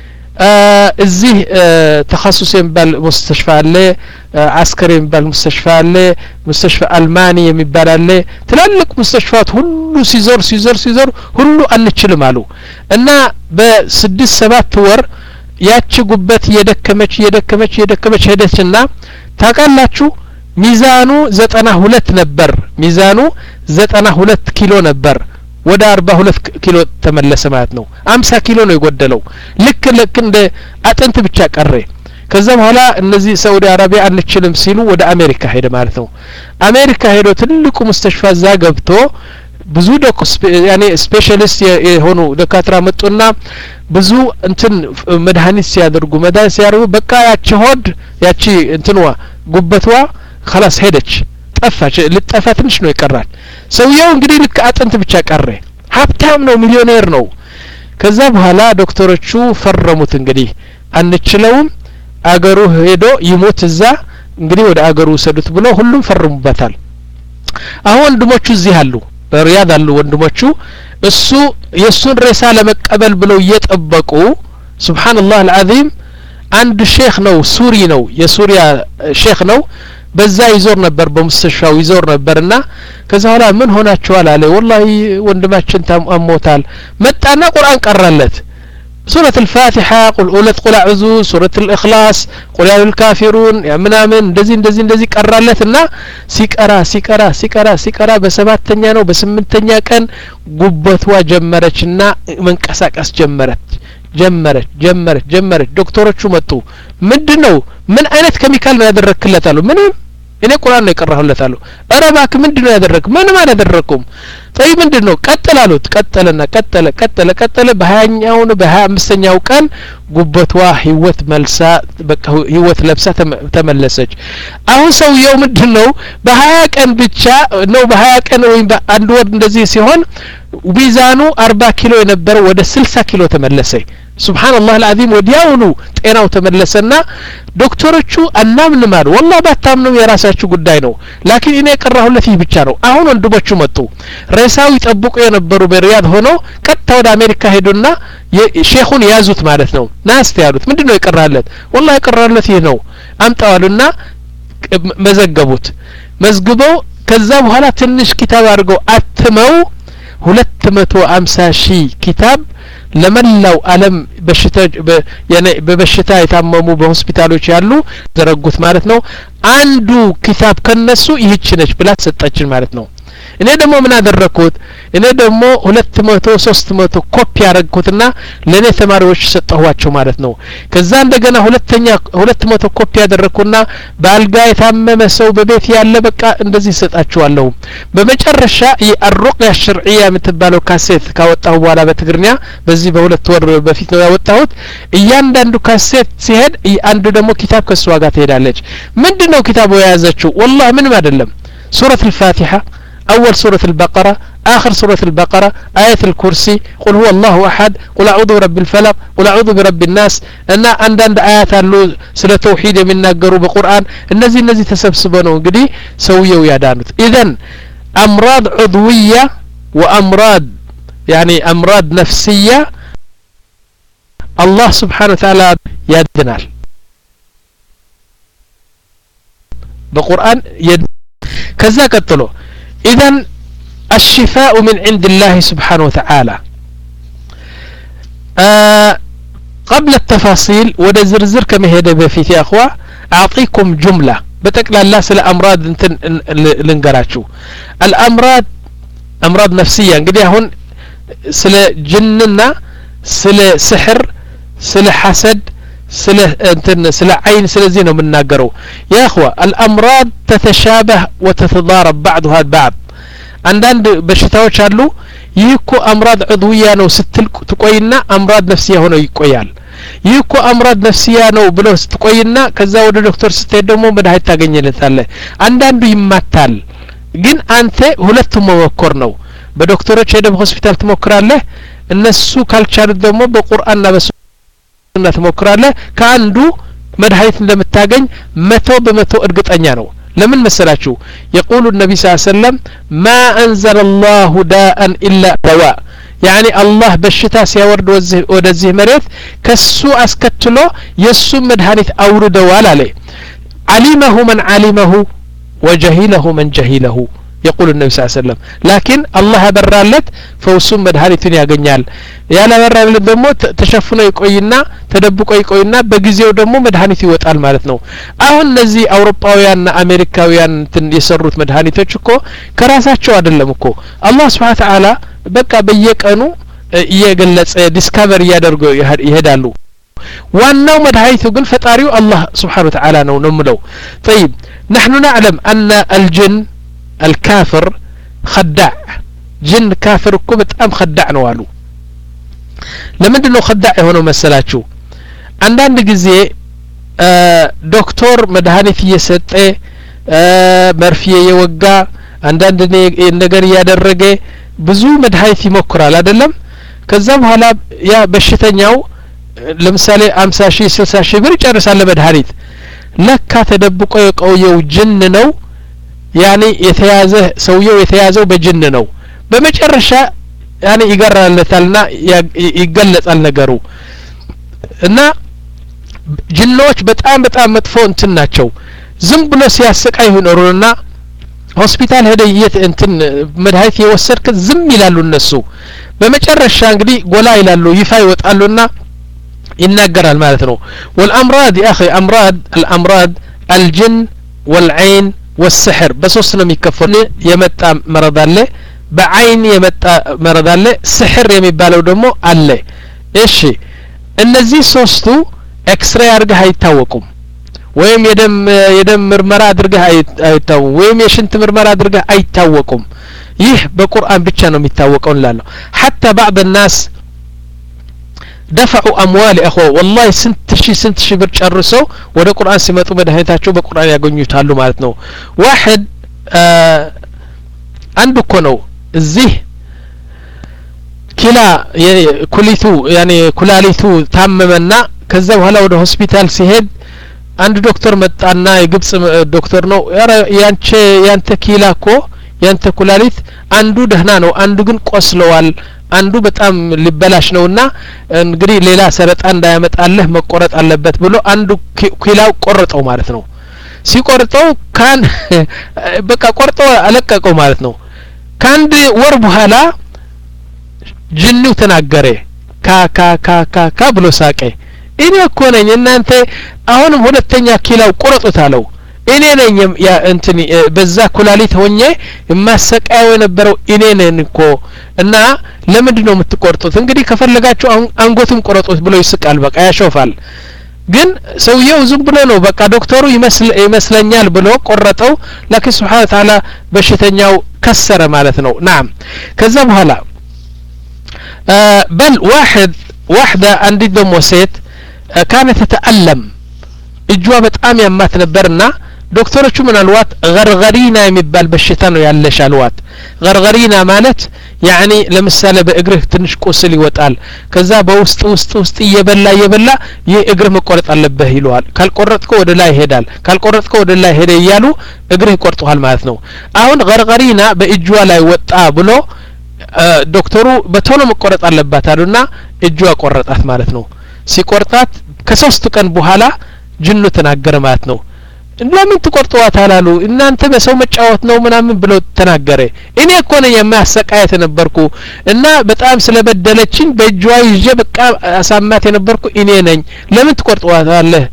እዚህ ተخصص የሚባል ሙስተሽፋ አለ አስከሪ የሚባል ሙስተሽፋ አለ ሙስተሽፋ አልማኒ የሚባል አለ ትላልቅ ሙስተሽፋት ሁሉ ሲዞር ሲዞር ሲዞር ሁሉ አንችልም አሉ እና በስድስት ሰባት ወር ያቺ ጉበት የደከመች የደከመች የደከመች ሄደችና ታቃላችሁ ሚዛኑ ዘጠና ሁለት ነበር ሚዛኑ ዘጠና ሁለት ኪሎ ነበር ወደ አርባ ሁለት ኪሎ ተመለሰ ማለት ነው አምሳ ኪሎ ነው የጎደለው ልክ ልክ እንደ አጥንት ብቻ ቀረ ከዛ በኋላ እነዚህ ሳውዲ አረቢያ አንችልም ሲሉ ወደ አሜሪካ ሄደ ማለት ነው አሜሪካ ሄዶ ትልቁ ሙስተሽፋ ዛ ገብቶ ብዙ ዶክስ ያኔ ስፔሻሊስት የሆኑ ደካትራ መጡና ብዙ እንትን መድኃኒት ሲያደርጉ መድኃኒት ሲያደርጉ በቃ ያቺ ሆድ ያቺ እንትንዋ ጉበትዋ خلاص ሄደች ጠፋች ልጠፋ ትንሽ ነው ይቀራል ሰውየው እንግዲህ ልክ አጥንት ብቻ ቀረ ሀብታም ነው ሚሊዮኔር ነው ከዛ በኋላ ዶክተሮቹ ፈረሙት እንግዲህ አንችለውም አገሩ ሄዶ ይሞት እዛ እንግዲህ ወደ አገሩ ሰዱት ብሎ ሁሉም ፈርሙበታል አሁን ወንድሞቹ እዚህ አሉ በሪያድ አሉ ወንድሞቹ እሱ የሱን ሬሳ ለመቀበል ብለው እየጠበቁ ሱብሃንአላህ አልዓዚም አንድ ሼክ ነው ሱሪ ነው የሱሪያ ሼክ ነው በዛ ይዞር ነበር በሙስተሽፋው ይዞር ነበርና ከዛ በኋላ ምን ሆናችኋል አለ ወላሂ ወንድማችን ታሞታል መጣና ቁርአን ቀራለት سورة الفاتحة قل أولت قل أعوذ سورة الإخلاص قل يا الكافرون يا منامن دزين دزين دزين قرالتنا سيقرا سيقرا سيقرا سيقرا بسبات تنيانو بسمن تنيا كان قبتوا جمرتنا من كساكس جمرت جمرت جمرت جمرت دكتورة شو متو مدنو من أين كيميكال ما يدرك لتالو منهم እኔ ቁርአን ነው ይቀራሁለታለሁ አረባክ ምንድነው ያደረክ ምን ማለት ያደረኩም طيب ምንድነው ቀጥላሉት ቀጠለና ቀጠለ ቀጠለ ቀጠለ በሀያኛው ነው በሀያ አምስተኛው ቀን ጉበቷ ህይወት መልሳ በቃ ህይወት ለብሳ ተመለሰች አሁን ሰውየው ምንድነው በሀያ ቀን ብቻ ነው በሀያ ቀን ወይ በአንድ ወር እንደዚህ ሲሆን ሚዛኑ አርባ ኪሎ የነበረ ወደ ስልሳ ኪሎ ተመለሰ ሱብሃንአላህ አልዓዚም ወዲያውኑ ጤናው ተመለሰና ዶክተሮቹ አናምን ማሉ والله ባታምኑ የራሳችሁ ጉዳይ ነው ላኪን እኔ ቀራሁለት ይህ ብቻ ነው አሁን ወንድሞቹ መጡ ሬሳው ይጠብቁ የነበሩ በሪያድ ሆኖ ቀጥታ ወደ አሜሪካ ሄዱና ሼኹን ያዙት ማለት ነው ናስተ ያሉት ምንድነው ይቀራለት والله ይቀራለት ይህ ነው አምጣዋሉና መዘገቡት መዝግበው ከዛ በኋላ ትንሽ ኪታብ አድርገው አትመው ሁለት መቶ ሃምሳ ሺህ ኪታብ ለመላው ዓለም በሽታ በበሽታ የታመሙ በሆስፒታሎች ያሉ ዘረጉት ማለት ነው አንዱ ኪታብ ከነሱ ይህች ነች ብላ ተሰጣችን ማለት ነው እኔ ደግሞ ምን አደረኩት እኔ ደግሞ ሁለት መቶ ሶስት መቶ ኮፒ አረግኩትና ለኔ ተማሪዎች ሰጠኋቸው ማለት ነው ከዛ እንደገና ሁለተኛ ሁለት መቶ ኮፒ ያደረኩና በአልጋ የታመመ ሰው በቤት ያለ በቃ እንደዚህ ሰጣቸዋለሁ በመጨረሻ የአሩቅያ ሸርዒያ የምትባለው ካሴት ካወጣሁ በኋላ በትግርኛ በዚህ በሁለት ወር በፊት ነው ያወጣሁት እያንዳንዱ ካሴት ሲሄድ አንዱ ደግሞ ኪታብ ከሷ ጋር ትሄዳለች ምንድነው ኪታቡ የያዘችው والله ምንም አይደለም ሱረቱ الفاتحة أول سورة البقرة آخر سورة البقرة آية الكرسي قل هو الله أحد قل أعوذ برب الفلق قل أعوذ برب الناس أن عندنا آيات اللو سورة توحيد من نقروا بقرآن النزي النزي تسبسبونه قدي سويه ويا دانت إذن أمراض عضوية وأمراض يعني أمراض نفسية الله سبحانه وتعالى يدنال በቁርአን ከዛ ቀጥሎ ኢዘን الشفاء من عند الله سبحانه وتعالى آه قبل التفاصيل وده زرزر كما هيدا بفيت يا أخوة أعطيكم جملة بتقل الله سلا أمراض لنقراتشو الأمراض أمراض نفسية قدي هون سلا جننا سلا سحر سلا حسد سلا انتن سلا عين سلا زينو من ناقرو يا أخوة الأمراض تتشابه وتتضارب بعضها البعض አንዳንድ በሽታዎች አሉ ይህ እኮ አምራድ ዑድውያ ነው ስትል ትቆይና አምራድ ነፍሲያ ሆኖ ይቆያል ይህ እኮ አምራድ ነፍሲያ ነው ብሎ ስትቆይና ከዛ ወደ ዶክተር ስትሄድ ደግሞ መድኃኒት ታገኝለታለህ አንዳንዱ ይማታል ግን አንተ ሁለቱም መሞከር ነው በዶክተሮች ሄደህ ሆስፒታል ትሞክራለህ እነሱ ካልቻሉ ደግሞ በቁርአንና በሱና ትሞክራለህ ከአንዱ መድኃኒት እንደምታገኝ መቶ በመቶ እርግጠኛ ነው لمن مسلاችሁ يقول النبي صلى الله عليه وسلم ما أنزل الله داء إلا دواء يعني الله بشتا سيورد ወደዚህ መሬት ከሱ አስከትሎ የሱ መድኃኒት አውርደዋል አለ علمه من علمه وجهله من جهله يقول النبي صلى الله عليه وسلم لكن الله برالت فوسم مدهانيتن ያገኛል ያላ በራለት ደግሞ ተሸፍኖ ይቆይና ተደብቆ ይቆይና በጊዜው ደግሞ መድኃኒት ይወጣል ማለት ነው አሁን እነዚህ አውሮፓውያንና አሜሪካውያን እንትን የሰሩት መድኃኒቶች እኮ ከራሳቸው አይደለም እኮ አላህ Subhanahu Wa Ta'ala በቃ በየቀኑ እየገለጸ ዲስከቨሪ ያደርጉ ይሄዳሉ ዋናው መድኃኒቱ ግን ፈጣሪው አላህ Subhanahu Wa Ta'ala ነው ነው ምለው طيب نحن نعلم أن الجن الكافر خداع جن كافر እኮ በጣም خداع ነው አሉ ለምንድን ነው خداع የሆነው መሰላችሁ አንዳንድ ጊዜ ዶክተር መድኃኒት እየሰጠ መርፌ የወጋ አንዳንድ ነገር ያደረገ ብዙ መድኃኒት ይሞክራል አይደለም ከዛ በኋላ ያ በሽተኛው ለምሳሌ ሃምሳ ሺህ ስልሳ ሺህ ብር ይጨርሳል ለመድኃኒት ለካ ተደብቆ የቆየው ጅን ነው ያኒ የተያዘ ሰውየው የተያዘው በጅን ነው በመጨረሻ ያኒ ይገራለታልና ይገለጻል ነገሩ እና ጅኖች በጣም በጣም መጥፎ እንትን ናቸው ዝም ብሎ ሲያሰቃይ ይኖሩና ሆስፒታል ሄደ የት እንትን መድኃኒት የወሰድክ ዝም ይላሉ እነሱ በመጨረሻ እንግዲህ ጎላ ይላሉ ይፋ ይወጣሉና ይናገራል ማለት ነው والامراض يا اخي امراض الامراض الجن والعين والسحر بسوس ነው የሚከፈል የመጣ መረድ አለ በአይን የመጣ መረድ አለ ስሕር የሚባለው ደግሞ አለ እሺ እነዚህ ሶስቱ ኤክስሬይ አድርገህ አይታወቁም ወይም የደም የደም ምርመራ አድርገህ አይታወቁም ወይም የሽንት ምርመራ አድርገህ አይታወቁም ይህ በቁርአን ብቻ ነው የሚታወቀው እንላለሁ حتى بعض الناس دفعوا اموال اخو والله سنت شي سنت شي ብር ጨርሰው ወደ ቁርአን ሲመጡ መድኃኒታቸው በቁርአን ያገኙታሉ ማለት ነው واحد አንዱ እኮ ነው እዚህ ኪላ ኩሊቱ ያኔ ኩላሊቱ ታመመና ከዛ በኋላ ወደ ሆስፒታል ሲሄድ አንድ ዶክተር መጣና የግብጽ ዶክተር ነው ያንቺ ያንተ ኪላ እኮ ያንተ ኩላሊት አንዱ ደህና ነው አንዱ ግን ቆስለዋል አንዱ በጣም ሊበላሽ ነውና እንግዲህ ሌላ ሰረጣን እንዳያመጣልህ መቆረጥ አለበት ብሎ አንዱ ኪላው ቆርጠው ማለት ነው ሲቆርጠው ካን በቃ ቆርጠው አለቀቀው ማለት ነው ካንድ ወር በኋላ ጅኑ ተናገረ ካ ካ ካ ካ ካ ብሎ ሳቀ እኔ እኮ ነኝ እናንተ አሁንም ሁለተኛ ኪላው ቆርጡት አለው እኔ ነኝ ያ እንትን በዛ ኩላሊት ሆኜ የማሰቃየው የነበረው እኔ ነኝ እኮ እና ለምንድን ነው የምትቆርጡት እንግዲህ ከፈለጋችሁ አንጎቱን ቆርጡት ብሎ ይስቃል በቃ ያሾፋል ግን ሰውየው ዝም ብሎ ነው በቃ ዶክተሩ ይመስለኛል ብሎ ቆረጠው لكن سبحانه وتعالى በሽተኛው ከሰረ ማለት ነው نعم ከዛ በኋላ بل واحد واحدة عندي دم ሴት كانت تتألم እጇ በጣም ያማት ነበርና ዶክተሮቹ ምን አልዋት ገርገሪና የሚባል በሽታ ነው ያለሽ አልዋት ገርገሪና ማለት يعني ለምሳሌ በእግርህ ትንሽ ቁስል ይወጣል ከዛ በውስጥ ውስጥ ውስጥ እየበላ እየበላ የእግር መቆረጥ አለበት ይሏል ካልቆረጥከው ወደ ላይ ይሄዳል ካልቆረጥከው ወደ ላይ ሄደ ይያሉ እግርህ ይቆርጡሃል ማለት ነው አሁን ገርገሪና በእጇ ላይ ወጣ ብሎ ዶክተሩ በቶሎ መቆረጥ አለባት አሉና እጇ ቆረጣት ማለት ነው ሲቆርጣት ከሶስት ቀን በኋላ ጅኑ ተናገረ ማለት ነው ለምን ትቆርጠዋታላሉ እናንተ በሰው መጫወት ነው ምናምን ብለው ተናገረ እኔ እኮ ነኝ የማሰቃየት ነበርኩ እና በጣም ስለበደለችኝ በእጇ ይዤ በቃ አሳማት የነበርኩ እኔ ነኝ ለምን ትቆርጠዋታለህ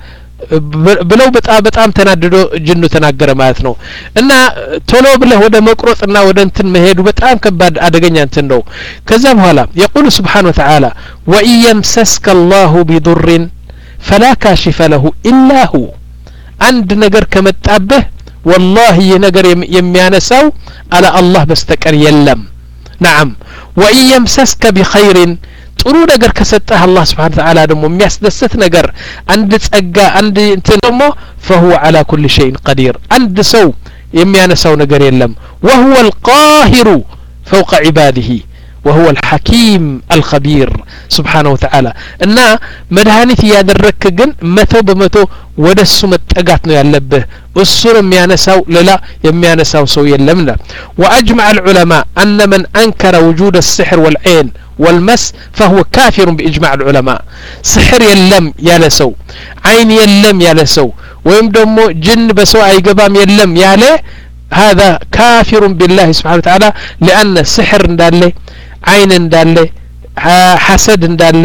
ብለው በጣም በጣም ተናድዶ ጅኑ ተናገረ ማለት ነው እና ቶሎ ብለህ ወደ መቁረጥና ወደ እንትን መሄዱ በጣም ከባድ አደገኛ እንትን ነው ከዛ በኋላ يقول سبحانه وتعالى وإن يمسسك الله بضر فلا كاشف له إلا هو عند ነገር ከመጣበህ والله የነገር የሚያነሳው على الله በስተቀር የለም نعم وإن يمسسك بخير ጥሩ ነገር ከሰጠህ አላህ Subhanahu Wa Ta'ala ደግሞ የሚያስደስት ነገር አንድ ጸጋ አንድ እንትን ደግሞ فهو على كل شيء قدير አንድ ሰው የሚያነሳው ነገር የለም وهو القاهر فوق عباده وهو الحكيم الخبير سبحانه وتعالى እና መድኃኒት ያደረክ ግን መቶ በመቶ ወደሱ መጠጋት ነው ያለብህ እሱን የሚያነሳው ሌላ የሚያነሳው ሰው የለም واجمع العلماء ان من انكر وجود السحر والعين والمس فهو كافر باجماع العلماء سحر يلم ያለ ሰው عين يلم ያለ ሰው ወይም ደግሞ ጅን በሰው አይገባም የለም ያለ هذا كافر بالله سبحانه وتعالى لان السحر እንዳለ عين እንዳለ حسد እንዳለ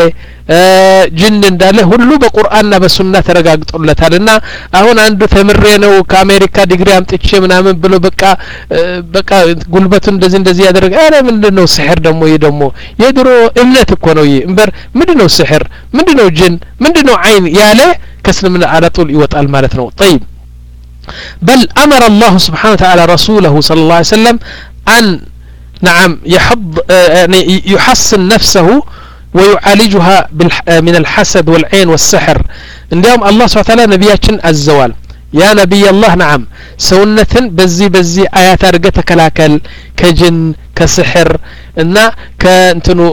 ጅን እንዳለ ሁሉ በቁርአንና በሱና ተረጋግጦለታልና አሁን አንዱ ተምሬ ነው ከአሜሪካ ዲግሪ አምጥቼ ምናምን ብሎ በቃ በቃ ጉልበቱ እንደዚህ እንደዚህ ያደረገ አረ ምንድነው ሲህር ደግሞ ይሄ ደግሞ የድሮ እምነት እኮ ነው ይሄ እንበር ምንድነው ሲህር ምንድነው ጅን ምንድነው عين ያለ ከስልምና አለጡል ይወጣል ማለት ነው طيب بل امر الله سبحانه وتعالى رسوله صلى الله عليه وسلم ان نعم يحض يعني يحسن نفسه ويعالجها من الحسد والعين والسحر اليوم الله سبحانه وتعالى نبياتنا الزوال يا نبي الله نعم سونة بزي بزي آيات أرقى تكلاكل كجن كسحر إن كنتنو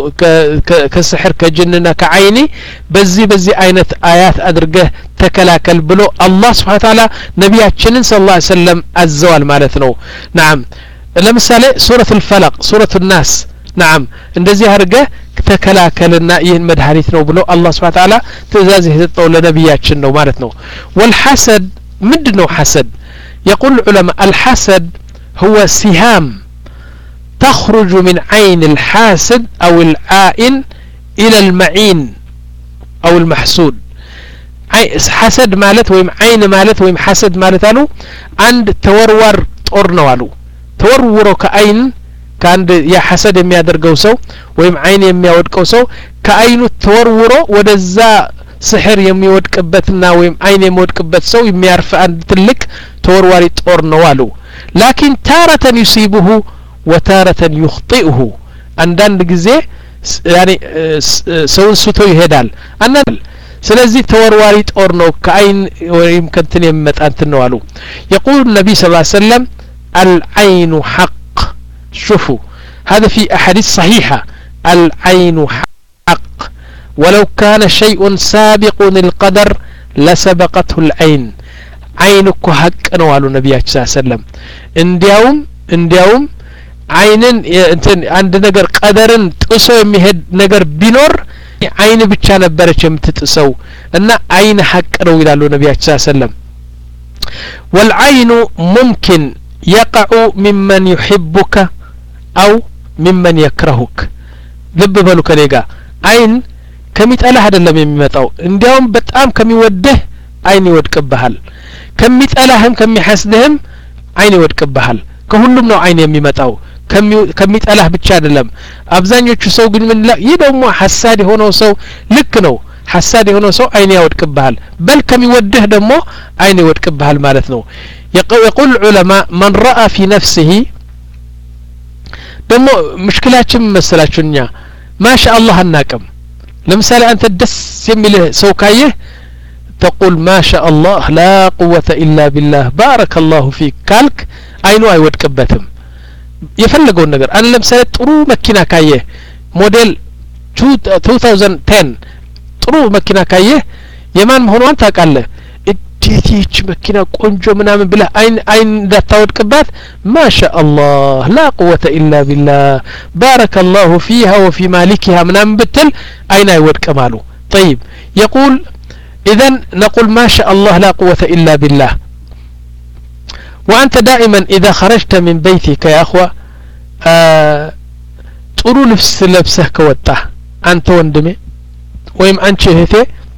كسحر كجننا كعيني بزي بزي آيات آيات أرقى تكلاكل بلو الله سبحانه وتعالى نبياتنا صلى الله عليه وسلم الزوال مالتنا نعم ለምሳሌ ሱረቱ الفلق ሱረቱ الناس نعم እንደዚህ አርገ ተከላከልና ይህን መድኃኒት ነው ብሎ አላህ Subhanahu Wa Ta'ala ትእዛዝ የሰጠው ለነብያችን ነው ማለት ነው والحسد ምንድነው حسد يقول العلماء الحسد هو سهام تخرج من عين الحاسد أو العائن إلى المعين أو المحسود حسد مالت ويم عين مالت ويم حسد مالت አሉ አንድ ተወርዋር ጦር ነው አሉ ተወርውሮ ከአይን ካንድ ያሐሰድ የሚያደርገው ሰው ወይም አይን የሚያወድቀው ሰው ከአይኑ ተወርውሮ ወደዛ ስህር የሚወድቅበትና ወይም አይን የሚወድቅበት ሰው የሚያርፍ አንድ ትልቅ ተወርዋሪ ጦር ነው አሉ لكن تارة يصيبه وتارة يخطئه አንዳንድ ጊዜ يعني ሰውን ስቶ ይሄዳል አንዳንድ ስለዚህ ተወርዋሪ ጦር ነው ከአይን ወይም ከንትን የሚመጣ እንትን ነው አሉ يقول النبي صلى الله عليه وسلم العين حق شوفوا هذا في أحاديث صحيحة العين حق ولو كان شيء سابق القدر لسبقته العين عينك حق نوالو النبي صلى الله عليه وسلم اندياوم اندياوم عينن انتن عند نجر قدرن ጥሶ የሚሄድ ነገር ቢኖር አይን ብቻ ነበረች የምትጥሰው እና አይን حق ነው ይላሉ ነብያችን ሰለላሁ ዐለይሂ ወሰለም والعين ممكن يقع ممن يحبك أو ممن يكرهك ልብ በሉ ከኔጋ አይን ከሚጠላህ አይደለም የሚመጣው እንዲያውም በጣም ከሚወደህ አይን ይወድቅብሃል ከሚጠላህም ከሚሐስድህም አይን ይወድቅብሃል ከሁሉም ነው አይን የሚመጣው ከሚጠላህ ብቻ አይደለም አብዛኞቹ ሰው ግን ምን ይህ ደግሞ ሐሳድ የሆነው ሰው ልክ ነው ሐሳድ የሆነው ሰው አይን ያወድቅብሃል በል ከሚወደህ ደግሞ አይን ይወድቅብሃል ማለት ነው يقول العلماء من رأى في نفسه ደግሞ مشكلاتችን መስላችሁኛ ما شاء الله አናቀም ለምሳሌ አንተ ደስ የሚልህ ሰው ካየህ تقول ما شاء الله لا قوة إلا بالله بارك الله فيك ካልክ አይኑ አይወድቅበትም የፈለገው ነገር አን ለምሳሌ ጥሩ መኪና ካየህ ሞዴል twenty ten ጥሩ መኪና ካየህ የማን መሆኑን ታውቃለህ ቲቲች መኪና ቆንጆ ምናምን ብለህ አይን አይን እንዳታወድቅባት ما شاء الله لا قوة إلا بالله بارك الله فيها وفي مالكها ምናምን ብትል አይን አይወድቅም አሉ طيب يقول إذن نقول ما شاء الله لا قوة إلا بالله وأنت دائما إذا خرجت من بيتك يا أخوة ጥሩ ልብስ ለብሰህ ከወጣህ አንተ ወንድሜ ወይም አንቺ እህቴ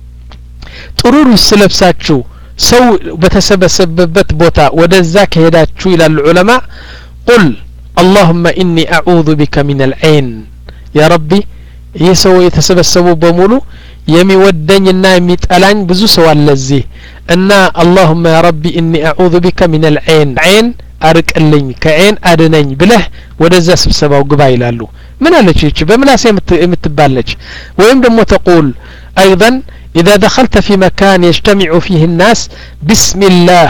ጥሩ ልብስ ለብሳችሁ ሰው በተሰበሰበበት ቦታ ወደዛ ከሄዳችሁ ይላል ዑለማ قل اللهم إني أعوذ بك من العين يا ربي يسوي يتسبسبوا በሙሉ የሚወደኝና የሚጠላኝ ብዙ ሰው አለ እዚህ እና اللهم يا ربي إني أعوذ بك من العين عين አርቅልኝ ከዓይን አድነኝ ብለህ ወደዛ ስብሰባው ግባ ይላሉ ምን አለች እቺ በምላስ የምትባለች ወይም ደግሞ تقول ايضا اذا دخلت في مكان يجتمع فيه الناس بسم الله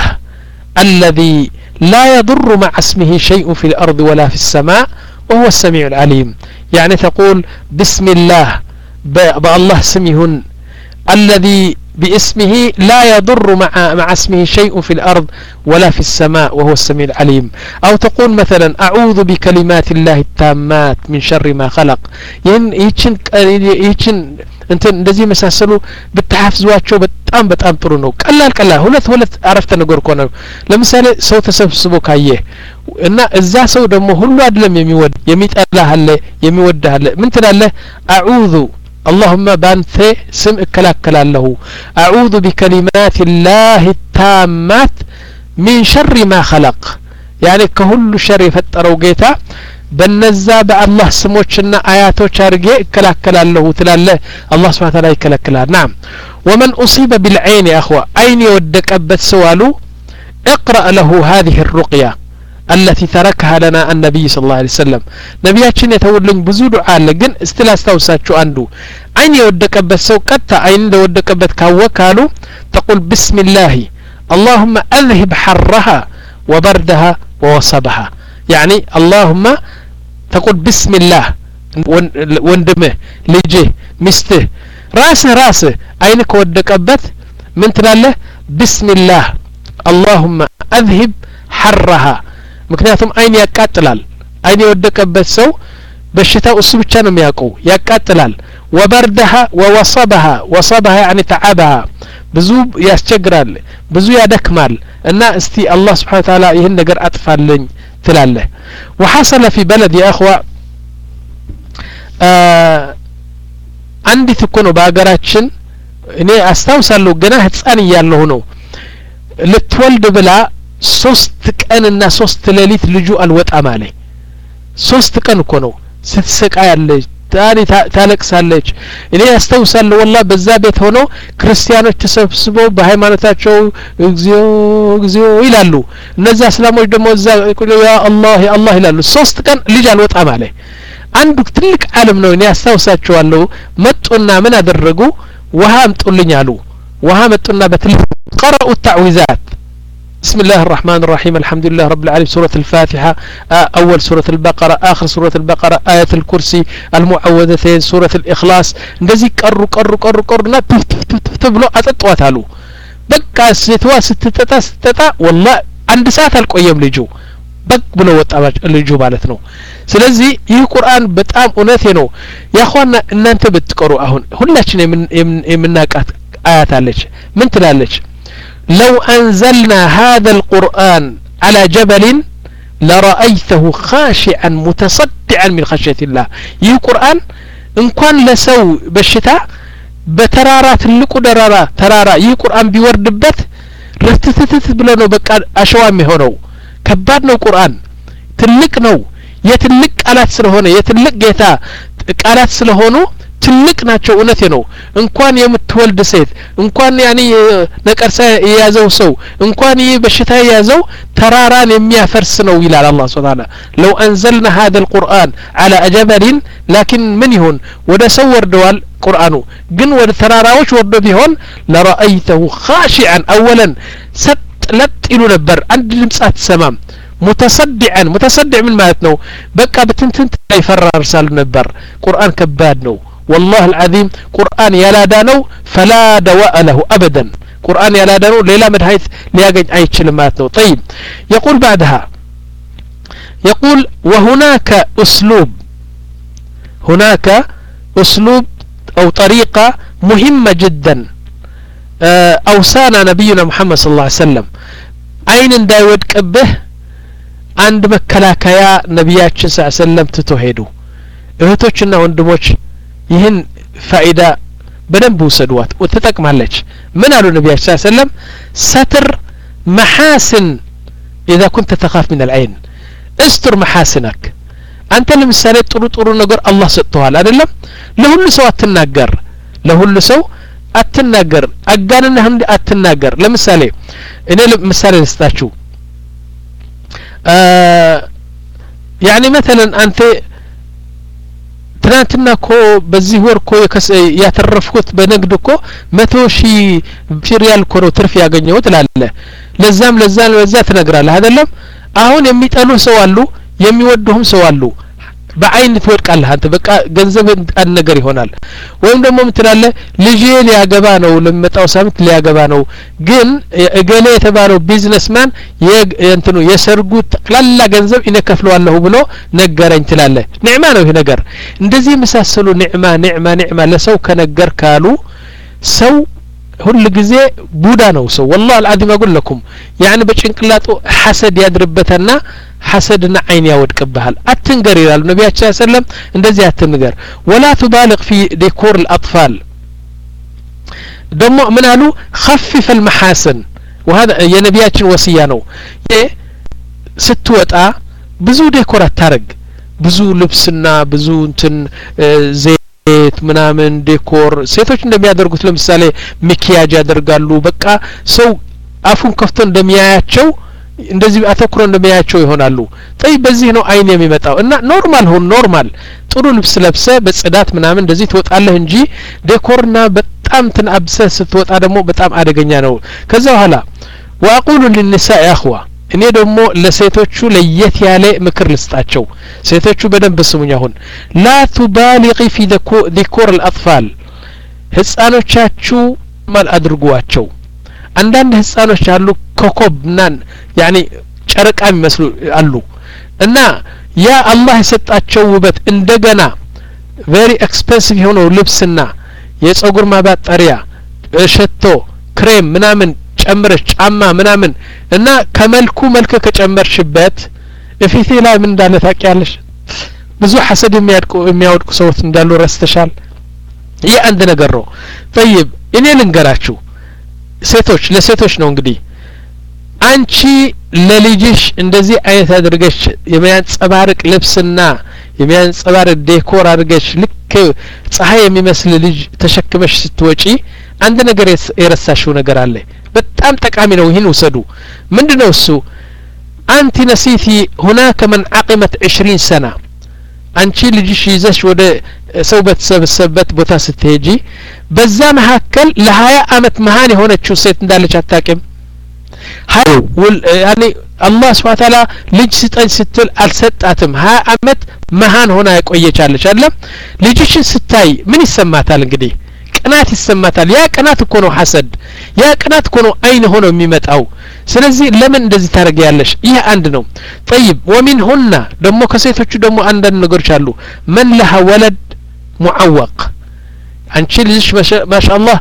الذي لا يضر مع اسمه شيء في الارض ولا في السماء وهو السميع العليم يعني تقول بسم الله بالله سميهن الذي باسمه لا يضر مع مع اسمه شيء في الأرض ولا في السماء وهو السميع العليم أو تقول مثلا أعوذ بكلمات الله التامات من شر ما خلق ين يچن يچن انت እንደዚህ መሳሰሉ ብትሐፍዟቸው በጣም በጣም ጥሩ ነው ቀላል ቀላል ሁለት ሁለት አረፍተ ነገር እኮ ነው ለምሳሌ ሰው ተሰብስቦ ካየ እና እዛ ሰው ደግሞ ሁሉ አይደለም የሚወድ የሚጠላህ አለ የሚወድህ አለ ምን ትላለህ አዑዙ اللهم بانت سم اكلاكل له اعوذ بكلمات الله التامات من شر ما خلق يعني كل شر يفتروا جيتا بالنزا بالله سموچنا اياتوچ ارجي اكلاكل له تلاله الله سبحانه وتعالى يكلكلها نعم ومن اصيب بالعين يا اخوه عين يودقبت سوالو اقرا له هذه الرقيه التي تركها لنا النبي صلى الله عليه وسلم نبياتنا يتولون ብዙ ዱዓ አለ ግን እስቲ ላስታውሳችሁ አንዱ አይን የወደቀበት ሰው ቀጥታ አይን እንደወደቀበት ካወካሉ تقول بسم الله اللهم اذهب حرها وبردها ووصبها يعني اللهم تقول بسم الله ወንድምህ ልጅህ ሚስትህ ራስህ ራስህ አይንክ ወደቀበት ምን ትላለህ بسم الله اللهم اذهب حرها ምክንያቱም አይን ያቃጥላል አይን የወደቀበት ሰው በሽታው እሱ ብቻ ነው የሚያውቀው ያቃጥላል وبردها ووصبها وصبها يعني تعبها ብዙ ያስቸግራል ብዙ ያደክማል እና እስቲ አላህ Subhanahu Wa Ta'ala ይሄን ነገር አጥፋልኝ ትላለህ وحصل في بلد يا اخوه አንዲት እኮ ነው በአገራችን እኔ አስታውሳለሁ ገና ህፃን እያለሁ ነው ልትወልድ ብላ ሶስት ቀንና ሶስት ሌሊት ልጁ አልወጣም አለ ሶስት ቀን እኮ ነው ስትሰቃያለች ታሪ ታለቅሳለች እኔ አስተውሳለሁ والله በዛ ቤት ሆኖ ክርስቲያኖች ተሰብስበው በሃይማኖታቸው እግዚኦ እግዚኦ ይላሉ እነዛ እስላሞች ደግሞ እዛ ያ አላህ ያ አላህ ይላሉ ሶስት ቀን ልጅ አልወጣም አለ አንዱ ትልቅ ዓለም ነው እኔ አስተውሳቸዋለሁ መጡና ምን አደረጉ ውሃ አምጡልኝ አሉ ውሃ መጡና በትልቅ قرأوا التعويذات بسم الله الرحمن الرحيم الحمد لله رب العالمين سورة الفاتحة أول سورة البقرة آخر سورة البقرة آية الكرسي المعوذتين سورة الإخلاص እንደዚህ ቀሩ ቀሩ ቀሩ ቀሩና ተብሎ አጠጥዋታሉ በቃ ስትዋ ስትጠጣ ስትጠጣ والله አንድ ሰዓት አልቆየም ልጁ በቅ ብሎ ወጣባች ልጁ ማለት ነው ስለዚህ ይህ ቁርአን በጣም እውነቴ ነው ያخواና እናንተ ብትቀሩ አሁን ሁላችን የምናቃት አያት አለች ምን ትላለች لو أنزلنا هذا القرآن على جبل لرأيته خاشعا متصدعا من خشية الله يه قرآن إن كان لسو بالشتاء بترارات اللقو درارا ترارا يه قرآن بيورد بت رتتتت بلانو بقى أشوامي هونو كبارنو قرآن تلك نو يتلك آلات سلهونو يتلك جيتا آلات سلهونو ትልቅ ናቸው እውነቴ ነው እንኳን የምትወልድ ሴት እንኳን ያኒ ነቀርሳ የያዘው ሰው እንኳን በሽታ የያዘው ተራራን የሚያፈርስ ነው ይላል አላህ Subhanahu لو انزلنا هذا القرآن على جبل لكن من يهون ወደ ሰው ወርደዋል ቁርአኑ ግን ወደ ተራራዎች ወርዶ ቢሆን لرأيته خاشعا اولا ሰጥለጥ ይሉ ነበር አንድ ድምጽ አትሰማም متصدعا متصدع من ማለት ነው በቃ በትንትን ይፈራርሳል ነበር ቁርአን ከባድ ነው والله العظيم قرآن يلا دانو فلا دواء له أبدا قرآن يلا دانو ليلا مدهيت لياجن أي كلماتنا طيب يقول بعدها يقول وهناك أسلوب هناك أسلوب أو طريقة مهمة جدا أوصانا نبينا محمد صلى الله عليه وسلم አይን እንዳይወድቅብህ አንድ መከላከያ ነብያችን ሰለላሁ ዐለይሂ ወሰለም ትቶ ሄዱ እህቶችና ወንድሞች ይህን ፋይዳ በደንብ ወሰዱዋት ወተጠቅማለች ምን አሉ ነብያችን ሰለላሁ ዐለይሂ ወሰለም ستر محاسن اذا كنت تخاف من العين استر محاسنك አንተ ለምሳሌ ጥሩ ጥሩ ነገር አላህ ሰጥቷል አይደለም ለሁሉ ሰው አትናገር ለሁሉ ሰው አትናገር አጋንነህ አትናገር ለምሳሌ እኔ ለምሳሌ ልስጣችሁ يعني مثلا አንተ ትናንትና እኮ በዚህ ወር እኮ ያተረፍኩት በንግድ እኮ መቶ ሺህ ሪያል እኮ ነው ትርፍ ያገኘው ትላለህ ለዛም ለዛም ለዛ ትነግራለህ አይደለም አሁን የሚጠሉ ሰው አሉ የሚወዱህም ሰው አሉ በአይን ትወድቃለህ አንተ በቃ ገንዘብ አንድ ነገር ይሆናል ወይም ደግሞ ምትላለህ ልጄ ሊያገባ ነው ለመጣው ሳምንት ሊያገባ ነው ግን እገሌ የተባለው ቢዝነስማን የእንትኑ የሰርጉ ጠቅላላ ገንዘብ ይነከፍለዋለሁ ብሎ ነገረኝ ትላለህ ኒዕማ ነው ይሄ ነገር እንደዚህ መሳሰሉ ኒዕማ ኒዕማ ኒዕማ ለሰው ከነገር ካሉ ሰው ሁሉ ጊዜ ቡዳ ነው ሰው والله العظيم اقول لكم يعني በጭንቅላቱ ሐሰድ ያድርበትና ሐሰድና አይን ያወድቅብሃል አትንገር ይላል ነብያችን ሰለላሁ ዐለይሂ ወሰለም እንደዚህ አትንገር ولا تبالغ في ديكور الاطفال ደሞ ምን አሉ خفف المحاسن وهذا የነብያችን ወሲያ ነው ስትወጣ ብዙ ዴኮር አታርግ ብዙ ልብስና ብዙ እንትን ዘይት ምናምን ዴኮር ሴቶች እንደሚያደርጉት ለምሳሌ ሚኪያጅ ያደርጋሉ በቃ ሰው አፉን ከፍቶ እንደሚያያቸው እንደዚህ አተኩሮ እንደሚያያቸው ይሆናሉ ጠይ በዚህ ነው አይን የሚመጣው እና ኖርማል ሆኖ ኖርማል ጥሩ ልብስ ለብሰ በጽዳት ምናምን እንደዚህ ትወጣለህ እንጂ ዴኮርና በጣም ተናብሰ ስትወጣ ደግሞ በጣም አደገኛ ነው ከዛ በኋላ واقول للنساء يا اخوه እኔ ደግሞ ለሴቶቹ ለየት ያለ ምክር ልስጣቸው ሴቶቹ በደንብ ስሙኝ አሁን لا تبالغي في ديكور الاطفال ህፃኖቻችሁ ማል አድርጓቸው አንዳንድ ህፃኖች አሉ ኮኮብናን يعني ጨረቃ የሚመስሉ አሉ እና ያ አላህ የሰጣቸው ውበት እንደገና very expensive የሆነው ልብስና የፀጉር ማባጠሪያ ሸቶ ክሬም ምናምን ጨምረሽ ጫማ ምናምን እና ከመልኩ መልከ ከጨመርሽበት እፊቴ ላይ ምን እንዳለ ታውቂያለሽ ብዙ ሐሰድ የሚያድቁ የሚያወድቁ ሰዎች እንዳሉ ረስተሻል ይሄ አንድ ነገር ነው طيب እኔ ልንገራችሁ ሴቶች ለሴቶች ነው እንግዲህ አንቺ ለልጅሽ እንደዚህ አይነት አድርገሽ የሚያንጸባርቅ ልብስና የሚያንጸባርቅ ዴኮር አድርገሽ ልክ ፀሐይ የሚመስል ልጅ ተሸክመሽ ስትወጪ አንድ ነገር የረሳሽው ነገር አለ በጣም ጠቃሚ ነው ይሄን ወሰዱ ምንድነው እሱ አንቺ ነሲቲ هناك من عقمت عشرين سنه አንቺ ልጅሽ ይዘሽ ወደ ሰው በተሰበሰበት ቦታ ስትሄጂ በዛ መሐከል ለ20 አመት መሃን የሆነችው ሴት እንዳለች አታውቂም ሀይ ያኒ አላህ Subhanahu Ta'ala ልጅ ስጠኝ ስትል አልሰጣትም ሀያ አመት መሃን ሆና ያቆየቻለች አይደል ልጅሽን ስታይ ምን ይሰማታል እንግዲህ ቅናት ይሰማታል ያ ቅናት እኮ ነው ሐሰድ ያ ቅናት እኮ ነው አይን ሆኖ የሚመጣው ስለዚህ ለምን እንደዚህ ታረጋያለሽ ይሄ አንድ ነው طيب ومنهن ደሞ ከሴቶቹ ደሞ አንዳንድ ነገሮች አሉ من لها ولد معوق አንቺ ልጅሽ ማሻአላህ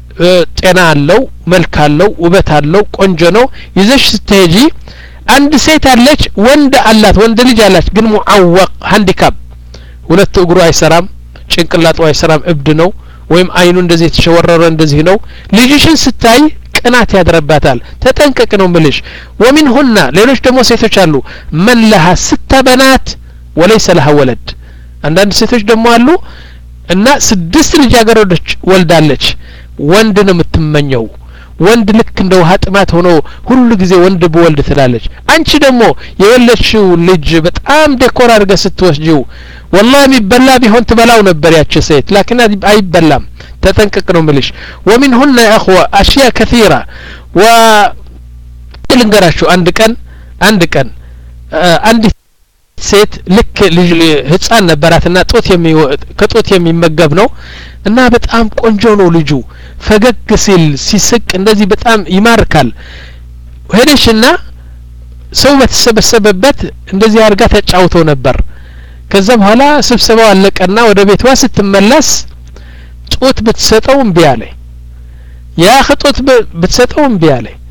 ጤና አለው መልክ አለው ውበት አለው ቆንጆ ነው ይዘሽ ስትሄጂ አንድ ሴት አለች ወንድ አላት ወንድ ልጅ አላት ግን ሙዓወቅ ሃንዲካፕ ሁለት እግሩ አይሰራም ጭንቅላቱ አይሰራም እብድ ነው ወይም አይኑ እንደዚህ ተሸወረረ እንደዚህ ነው ልጅሽን ስታይ ቅናት ያድረባታል ተጠንቀቅ ነው ምልሽ ومنهن ሌሎች ደግሞ ሴቶች አሉ من لها ست بنات وليس لها ولد አንዳንድ ሴቶች ደግሞ አሉ እና ስድስት ልጃገረዶች ወልዳለች ወንድ ነው የምትመኘው ወንድ ልክ እንደ ውሃ ጥማት ሆኖ ሁሉ ጊዜ ወንድ በወልድ ትላለች አንቺ ደግሞ የወለድሽው ልጅ በጣም ዴኮር አድርገ ስትወስጂው والله የሚበላ ቢሆን ትበላው ነበር ያቺ ሴት لكن አይበላም ተጠንቀቅ ነው ምልሽ ومنهن يا اخوه اشياء كثيره و ልንገራችሁ አንድ ቀን አንድ ቀን አንድ ሴት ልክ ልጅ ህፃን ነበራትና ጦት የሚ ከጦት የሚመገብ ነው እና በጣም ቆንጆ ነው ልጁ ፈገግ ሲል ሲስቅ እንደዚህ በጣም ይማርካል ሄደሽና ሰው በተሰበሰበበት እንደዚህ አርጋ ተጫውተው ነበር ከዛ በኋላ ስብሰባው አለቀና ወደ ቤቷ ስትመለስ ጦት ብትሰጠው እምቢ አለ ያ ጦት ብትሰጠው እምቢ አለ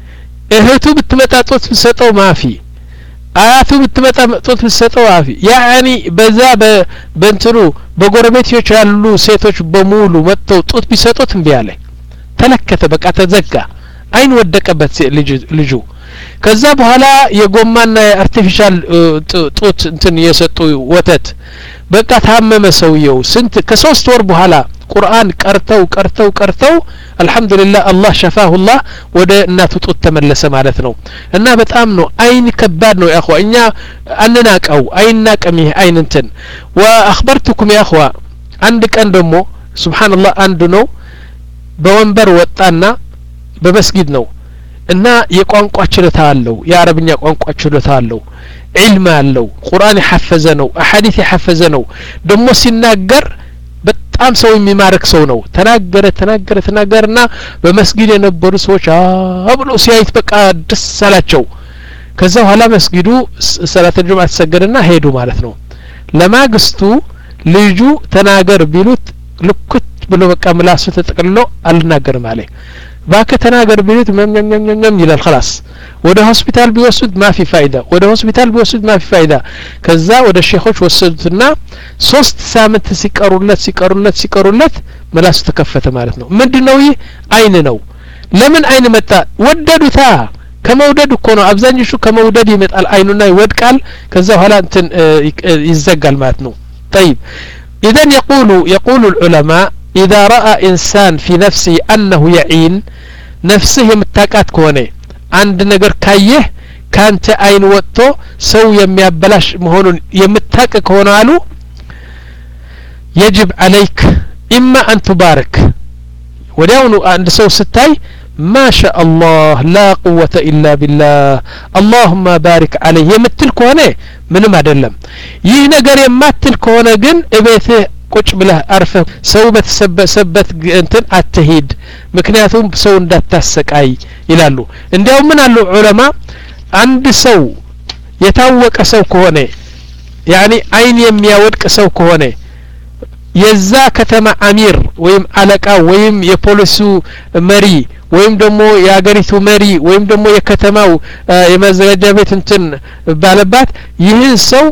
እህቱ ብትመጣ ጡት ብትሰጠው ማፊ አያቱ ብትመጣ ጡት ብትሰጠው ማፊ ያኒ በዛ በእንትኑ በጎረቤቶች ያሉ ሴቶች በሙሉ መጥተው ጡት ቢሰጡት እምቢ አለ ተለከተ በቃ ተዘጋ አይን ወደቀበት ልጁ ከዛ በኋላ የጎማና የአርቲፊሻል ጡት እንትን የሰጡ ወተት በቃ ታመመ ሰውየው ስንት ከሶስት ወር በኋላ ቁርአን ቀርተው ቀርተው ቀርተው አልহামዱሊላህ አላህ ሸፋሁላህ ወደ እናቱ ጡት ተመለሰ ማለት ነው እና በጣም ነው አይን ከባድ ነው ያخوا እኛ አንናቀው አይናቀም ይሄ አይን እንትን واخبرتكم يا اخوا አንድ ቀን ደግሞ ሱብሃንአላህ አንዱ ነው በወንበር ወጣና በመስጊድ ነው እና የቋንቋ ችሎታ አለው የአረብኛ ቋንቋ ችሎታ አለው ዒልም አለው ቁርአን يحفظ ነው አሐዲስ يحفظ ነው ደግሞ ሲናገር በጣም ሰው የሚማርክ ሰው ነው ተናገረ ተናገረ ተናገርና በመስጊድ የነበሩ ሰዎች አብሎ ሲያይት በቃ ደስ አላቸው ከዛ ኋላ መስጊዱ ሰላተ ጁምዓ ተሰገደና ሄዱ ማለት ነው ለማግስቱ ልጁ ተናገር ቢሉት ልኩት ብሎ በቃ ምላሱ ተጠቅልሎ አልናገርም አለ ባከ ተናገር ቢሉት መምመምመም ይላል خلاص ወደ ሆስፒታል ቢወስዱት ማፊ ፋይዳ ወደ ሆስፒታል ቢወስዱት ማፊ ፋይዳ ከዛ ወደ ሼኾች ወሰዱትና ሶስት ሳምንት ሲቀሩለት ሲቀሩለት ሲቀሩለት ምላሱ ተከፈተ ማለት ነው ምንድነው ይህ አይን ነው ለምን አይን መጣ ወደዱታ ከመውደድ እኮ ነው አብዛኞቹ ከመውደድ ይመጣል አይኑና ይወድቃል ከዛ ኋላ እንትን ይዘጋል ማለት ነው طيب اذا يقول يقول العلماء اذا راى انسان في نفسه انه يعين نفسه يمتاقات كونه አንድ ነገር ካየህ ካንተ አይን ወጥቶ ሰው የሚያበላሽ መሆኑን የምታቀ ከሆነ አሉ يجب عليك اما ان تبارك ወዲያውኑ አንድ ሰው ስታይ ما شاء الله لا قوة إلا بالله اللهم بارك عليه የምትል ከሆነ ምንም አይደለም ይህ ነገር የማትል ከሆነ ግን እቤትህ ቁጭ ብለህ አርፈህ ሰው በተሰበሰበት እንትን አትሂድ ምክንያቱም ሰው እንዳታሰቃይ ይላሉ እንዲያው ምን አሉ ዑለማ አንድ ሰው የታወቀ ሰው ከሆነ ያኒ አይን የሚያወድቅ ሰው ከሆነ የዛ ከተማ አሚር ወይም አለቃ ወይም የፖሊሱ መሪ ወይም ደግሞ የአገሪቱ መሪ ወይም ደግሞ የከተማው የመዘጋጃ ቤት እንትን ባለባት ይህን ሰው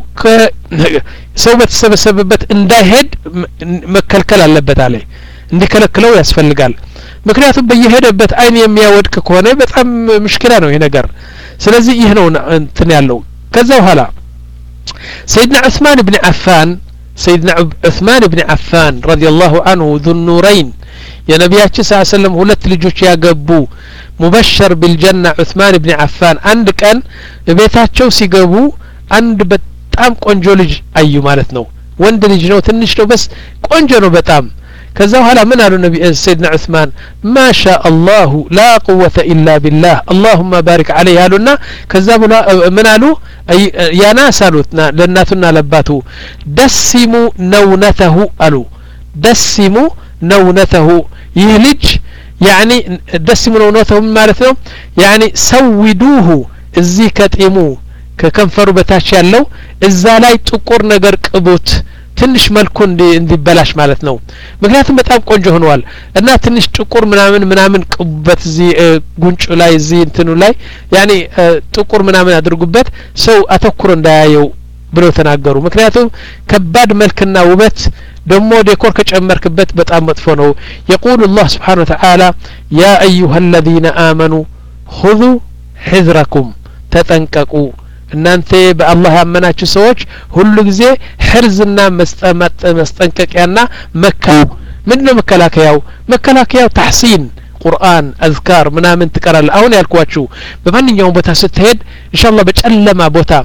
ሰው በተሰበሰበበት እንዳይሄድ መከልከል አለበት አለ እንዲከለክለው ያስፈልጋል ምክንያቱም በየሄደበት አይን የሚያወድቅ ከሆነ በጣም ሙሽኪላ ነው ይሄ ነገር ስለዚህ ይህ ነው እንትን ያለው ከዛ በኋላ سيدنا عثمان بن عفان سيدنا عثمان بن عفان رضي الله عنه ذو النورين يا نبياتي صلى الله عليه وسلم ሁለት ልጆች ያገቡ مبشر بالجنة عثمان بن عفان አንድ ቀን ቤታቸው ሲገቡ አንድ በጣም ቆንጆ ልጅ አዩ ማለት ነው ወንድ ልጅ ነው ትንሽ ነው በስ ቆንጆ ነው በጣም ከዛ በኋላ ምን አሉ ነብይ ሰይድና ዑስማን ما شاء الله لا قوة إلا بالله اللهم بارك عليه አሉና ከዛ በኋላ ምን አሉ ያ ናስ አሉትና ለእናቱና ለአባቱ ደስሙ ነውነተሁ አሉ ደስሙ ነውነተሁ ይህ ልጅ يعني ደስሙ ነውነተሁ ማለት ነው يعني سودوه እዚህ ከጢሙ ከከንፈሩ በታች ያለው እዛ ላይ ጥቁር ነገር ቅቡት ትንሽ መልኩ እንዲበላሽ ማለት ነው ምክንያቱም በጣም ቆንጆ ሆኗል እና ትንሽ ጥቁር ምናምን ምናምን ቅቡበት እዚህ ጉንጩ ላይ እዚህ እንትኑ ላይ يعني ጥቁር ምናምን አድርጉበት ሰው አተኩሮ እንዳያየው ብለው ተናገሩ ምክንያቱም ከባድ መልክና ውበት ደሞ ዴኮር ከጨመርክበት በጣም መጥፎ ነው يقول الله سبحانه وتعالى يا ايها الذين امنوا خذوا حذركم تتنققوا እናንተ በአላህ ያመናችሁ ሰዎች ሁሉ ጊዜ ህርዝና መስጠንቀቂያና መከላከያ ምንድነው መከላከያው መከላከያው ተህሲን ቁርአን አዝካር ምናምን ትቀራለ አሁን ያልኳችሁ በማንኛውም ቦታ ስትሄድ ኢንሻአላህ በጨለማ ቦታ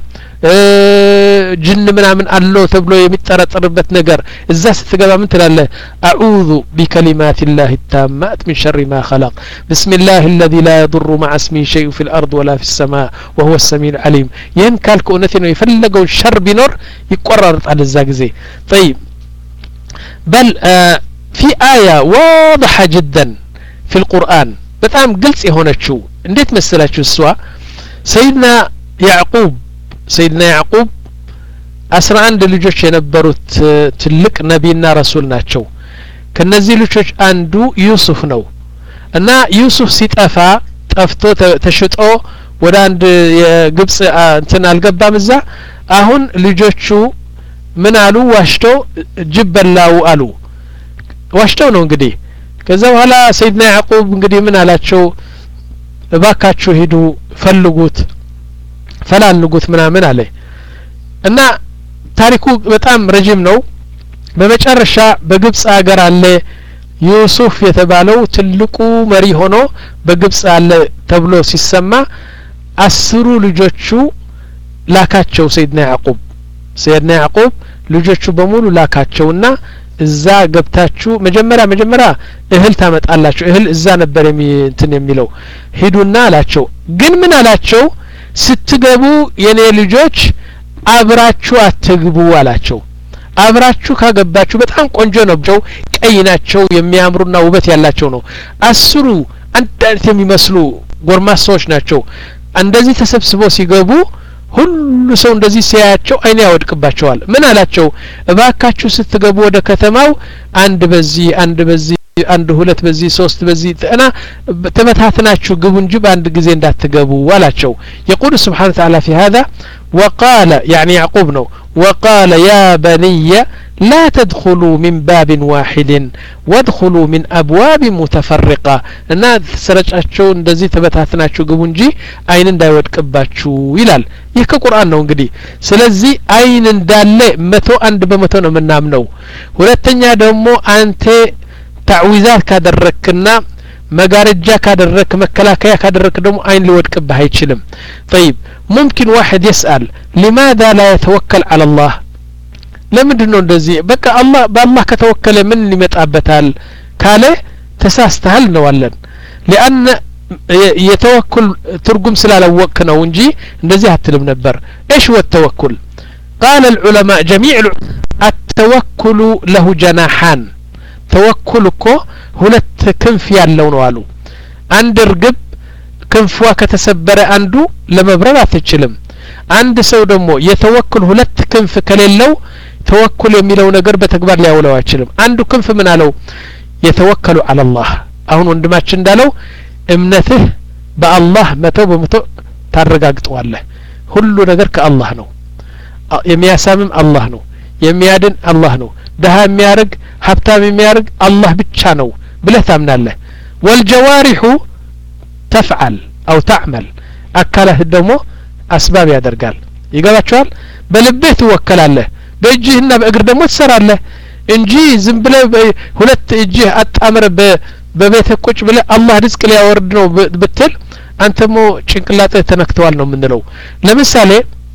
ጅን ምናምን አለው ተብሎ የሚጠረጠርበት ነገር እዛ ስትገባ ምን ትላለህ አዑዙ ቢከሊማት الله التامات من شر ما خلق بسم الله الذي لا يضر مع اسمه شيء في الارض ولا في السماء وهو السميع العليم ين ካልኩ እውነቴ ነው የፈለገው ሸር ቢኖር ይቆራረጣል እዛ ጊዜ طيب بل في آية واضحة جدا في القرآن በጣም ግልጽ የሆነችው እንዴት መሰላችሁ እሷ سيدنا يعقوب سيدنا يعقوب አስራ አንድ ልጆች የነበሩት ትልቅ ነብይና ረሱል ናቸው ከነዚህ ልጆች አንዱ ዩሱፍ ነው እና ዩሱፍ ሲጠፋ ጠፍቶ ተሽጦ ወደ አንድ የግብጽ እንትን አልገባም እዛ አሁን ልጆቹ ምን አሉ ዋሽተው ጅብ በላው አሉ ዋሽተው ነው እንግዲህ ከዛ በኋላ ሰይድና ያዕቁብ እንግዲህ ምን አላቸው እባካችሁ ሄዱ ፈልጉት ፈላልጉት ምናምን አለ እና ታሪኩ በጣም ረጅም ነው በመጨረሻ በግብጽ ሀገር አለ ዩሱፍ የተባለው ትልቁ መሪ ሆኖ በግብጽ አለ ተብሎ ሲሰማ አስሩ ልጆቹ ላካቸው ሰይድና ያዕቁብ ሰይድና ያዕቁብ ልጆቹ በሙሉ ላካቸውና እዛ ገብታችሁ መጀመሪያ መጀመሪያ እህል ታመጣላችሁ እህል እዛ ነበር እንትን የሚለው ሄዱና አላቸው ግን ምን አላቸው ስትገቡ የኔ ልጆች አብራችሁ አትግቡ አላቸው አብራችሁ ካገባችሁ በጣም ቆንጆ ናቸው ቀይ ናቸው የሚያምሩና ውበት ያላቸው ነው አስሩ አንድ አይነት የሚመስሉ ጎርማሶች ናቸው እንደዚህ ተሰብስበው ሲገቡ ሁሉ ሰው እንደዚህ ሲያያቸው አይኔ ያወድቅባቸዋል ምን አላቸው እባካችሁ ስትገቡ ወደ ከተማው አንድ በዚህ አንድ በዚህ አንድ ሁለት በዚህ ሶስት በዚህ እና ተበታትናችሁ ግቡ እንጂ በአንድ ጊዜ እንዳትገቡ አላቸው يقول سبحانه وتعالى في هذا وقال يعني يعقوب ነው وقال يا بني لا تدخلوا من باب واحد وادخلوا من أبواب متفرقة እና ተሰረጫቸው እንደዚህ ተበታትናችሁ ግቡ እንጂ አይን እንዳይወድቅባችሁ ይላል ይህ ከቁርአን ነው እንግዲህ ስለዚህ አይን እንዳለ መቶ አንድ በመቶ ነው ምናምነው ሁለተኛ ደግሞ አንተ تعويذات ካደረክና መጋረጃ ካደረክ መከላከያ ካደረክ ደግሞ አይን ሊወድቅብህ አይችልም طيب ممكن واحد يسأل لماذا لا يتوكل على الله ለምንድነው እንደዚህ በቃ አላህ በአላህ ከተወከለ ምን ሊመጣበታል ካለ ተሳስተሃል ነው አለን لأن يتوكل ترجم ስላላወቅ ነው እንጂ እንደዚህ አትልም ነበር ايش هو التوكل قال العلماء جميع التوكل له جناحان توكل እኮ ሁለት ክንፍ ያለው ነው አሉ አንድ እርግብ ክንፏ ከተሰበረ አንዱ ለመብረር አትችልም አንድ ሰው ደግሞ የተወክል ሁለት ክንፍ ከሌለው ተወክል የሚለው ነገር በተግባር ሊያውለው አይችልም አንዱ ክንፍ ምን አለው የተወከሉ على الله አሁን ወንድማችን እንዳለው እምነትህ በአላህ መቶ በመቶ ታረጋግጠዋለህ ሁሉ ነገር ከአላህ ነው የሚያሳምም አላህ ነው የሚያድን አላህ ነው ደሃ የሚያርግ ሀብታም የሚያርግ አላህ ብቻ ነው ብለህ ታምናለህ والجوارح تفعل او تعمل አካላት ደግሞ አስባብ ያደርጋል ይገባቸዋል በልብህ ትወከላለህ በእጅህና በእግር ደግሞ ትሰራለህ እንጂ ዝም ብለህ ሁለት እጅህ አጣመረ በቤተ ቁጭ ብለህ አላህ ርዝቅ ሊያወርድ ነው ብትል አንተሞ ጭንቅላትህ ተነክተዋል ነው የምንለው ለምሳሌ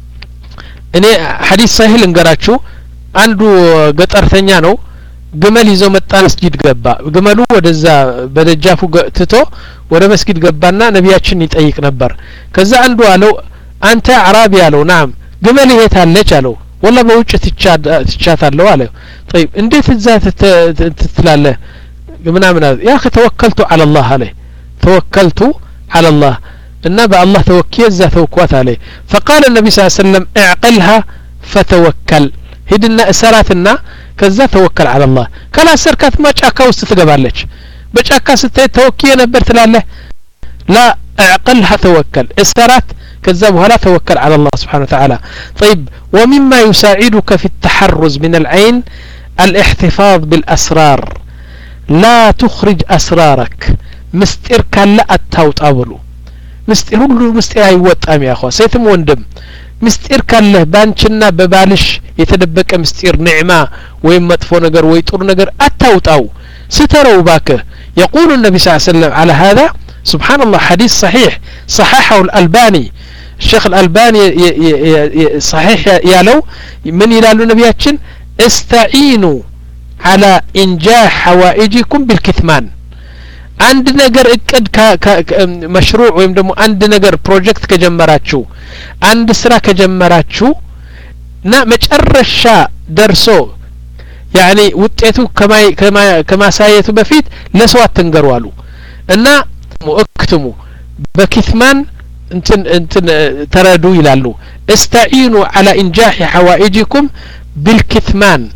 እኔ ሐዲስ ሳሂል እንገራችሁ አንዱ ገጠርተኛ ነው ግመል ይዞ መጣ መስጊድ ገባ ግመሉ ወደዛ በደጃፉ ትቶ ወደ መስጊድ ገባና ነቢያችን ይጠይቅ ነበር ከዛ አንዱ አለው አንተ አራቢ አለው ናም ግመል የታለች አለው والله በውጭ ትቻታለው አለ طيب እንዴት እዛ ትትላለህ ምናምን ያ ከተወከልቱ على الله አለ ተወከልቱ على الله እና በአላህ ተወክየ እዛ ተወኳት አለ فقال النبي صلى الله عليه وسلم اعقلها فتوكل ሂድና እሰራትና ከዛ ተወከል على الله ካላሰርካት ማጫካ ውስጥ ትገባለች በጫካ ስትይ ተወክየ ነበር ትላለህ لا اعقلها توكل اسرات كذا بهلا توكل على الله سبحانه وتعالى طيب ومما يساعدك في التحرز من العين الاحتفاظ بالأسرار لا تخرج أسرارك مستير كان لا أتاوت أولو مستير هلو مستير يوطام يا أخوة سيتم وندم مستير كان له بانشنا ببالش يتدبك مستير نعمة وين مطفو نجر ويطور نجر أتاوت أو ستروا باكه يقول النبي صلى الله عليه وسلم على هذا سبحان الله حديث صحيح صححه الألباني الشيخ الألباني صحيح يالو من يلالو نبياتشن استعينوا على إنجاح حوائجكم بالكتمان عند نجر اكد مشروع ويمدمو عند نجر بروجكت كجمراتشو عند سرا كجمراتشو نا مجرشا درسو يعني وتيتو كما كما كما سايتو بفيت لسوات تنقروالو እና ሙእክትሙ በክትማን እንትን እንትን ተረዱ ይላሉ استعينوا على انجاح حوائجكم بالكتمان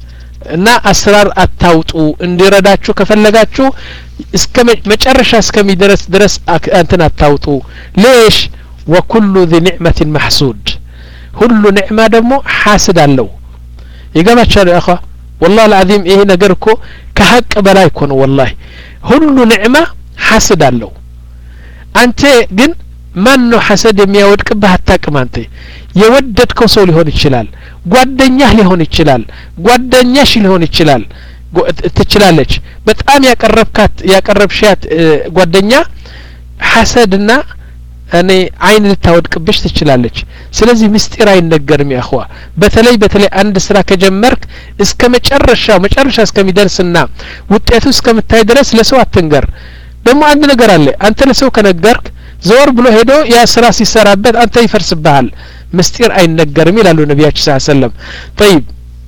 እና አስራር አታውጡ እንዲረዳችሁ ከፈለጋችሁ እስከ መጨረሻ እስከሚደርስ ድረስ አንተን አታውጡ ليش وكل ذي نعمة محسود ሁሉ ኒዕማ ደግሞ ሐስድ አለው ይገባቻል አኻ والله العظيم ይሄ ነገር እኮ ከሐቅ በላይ እኮ ነው والله ሁሉ ኒዕማ ሐስድ አለው አንተ ግን ማን ነው ሐሰድ የሚያወድቅብህ አታውቅም አንተ የወደድከው ሰው ሊሆን ይችላል ጓደኛህ ሊሆን ይችላል ጓደኛሽ ሊሆን ይችላል ትችላለች በጣም ያቀረብካት ያቀረብሻት ጓደኛ ሐሰድና እኔ አይን ልታወድቅብሽ ትችላለች ስለዚህ ምስጢር አይነገርም ያخوا በተለይ በተለይ አንድ ስራ ከጀመርክ እስከ መጨረሻው መጨረሻ እስከሚደርስና ውጤቱ እስከምታይ ድረስ ለሰው አትንገር ደግሞ አንድ ነገር አለ አንተ ለሰው ከነገርክ ዞር ብሎ ሄዶ ያ ስራ ሲሰራበት አንተ ይፈርስብሃል ምስጢር አይነገርም ይላሉ ነብያችን ሰለላሁ ዐለይሂ ወሰለም طيب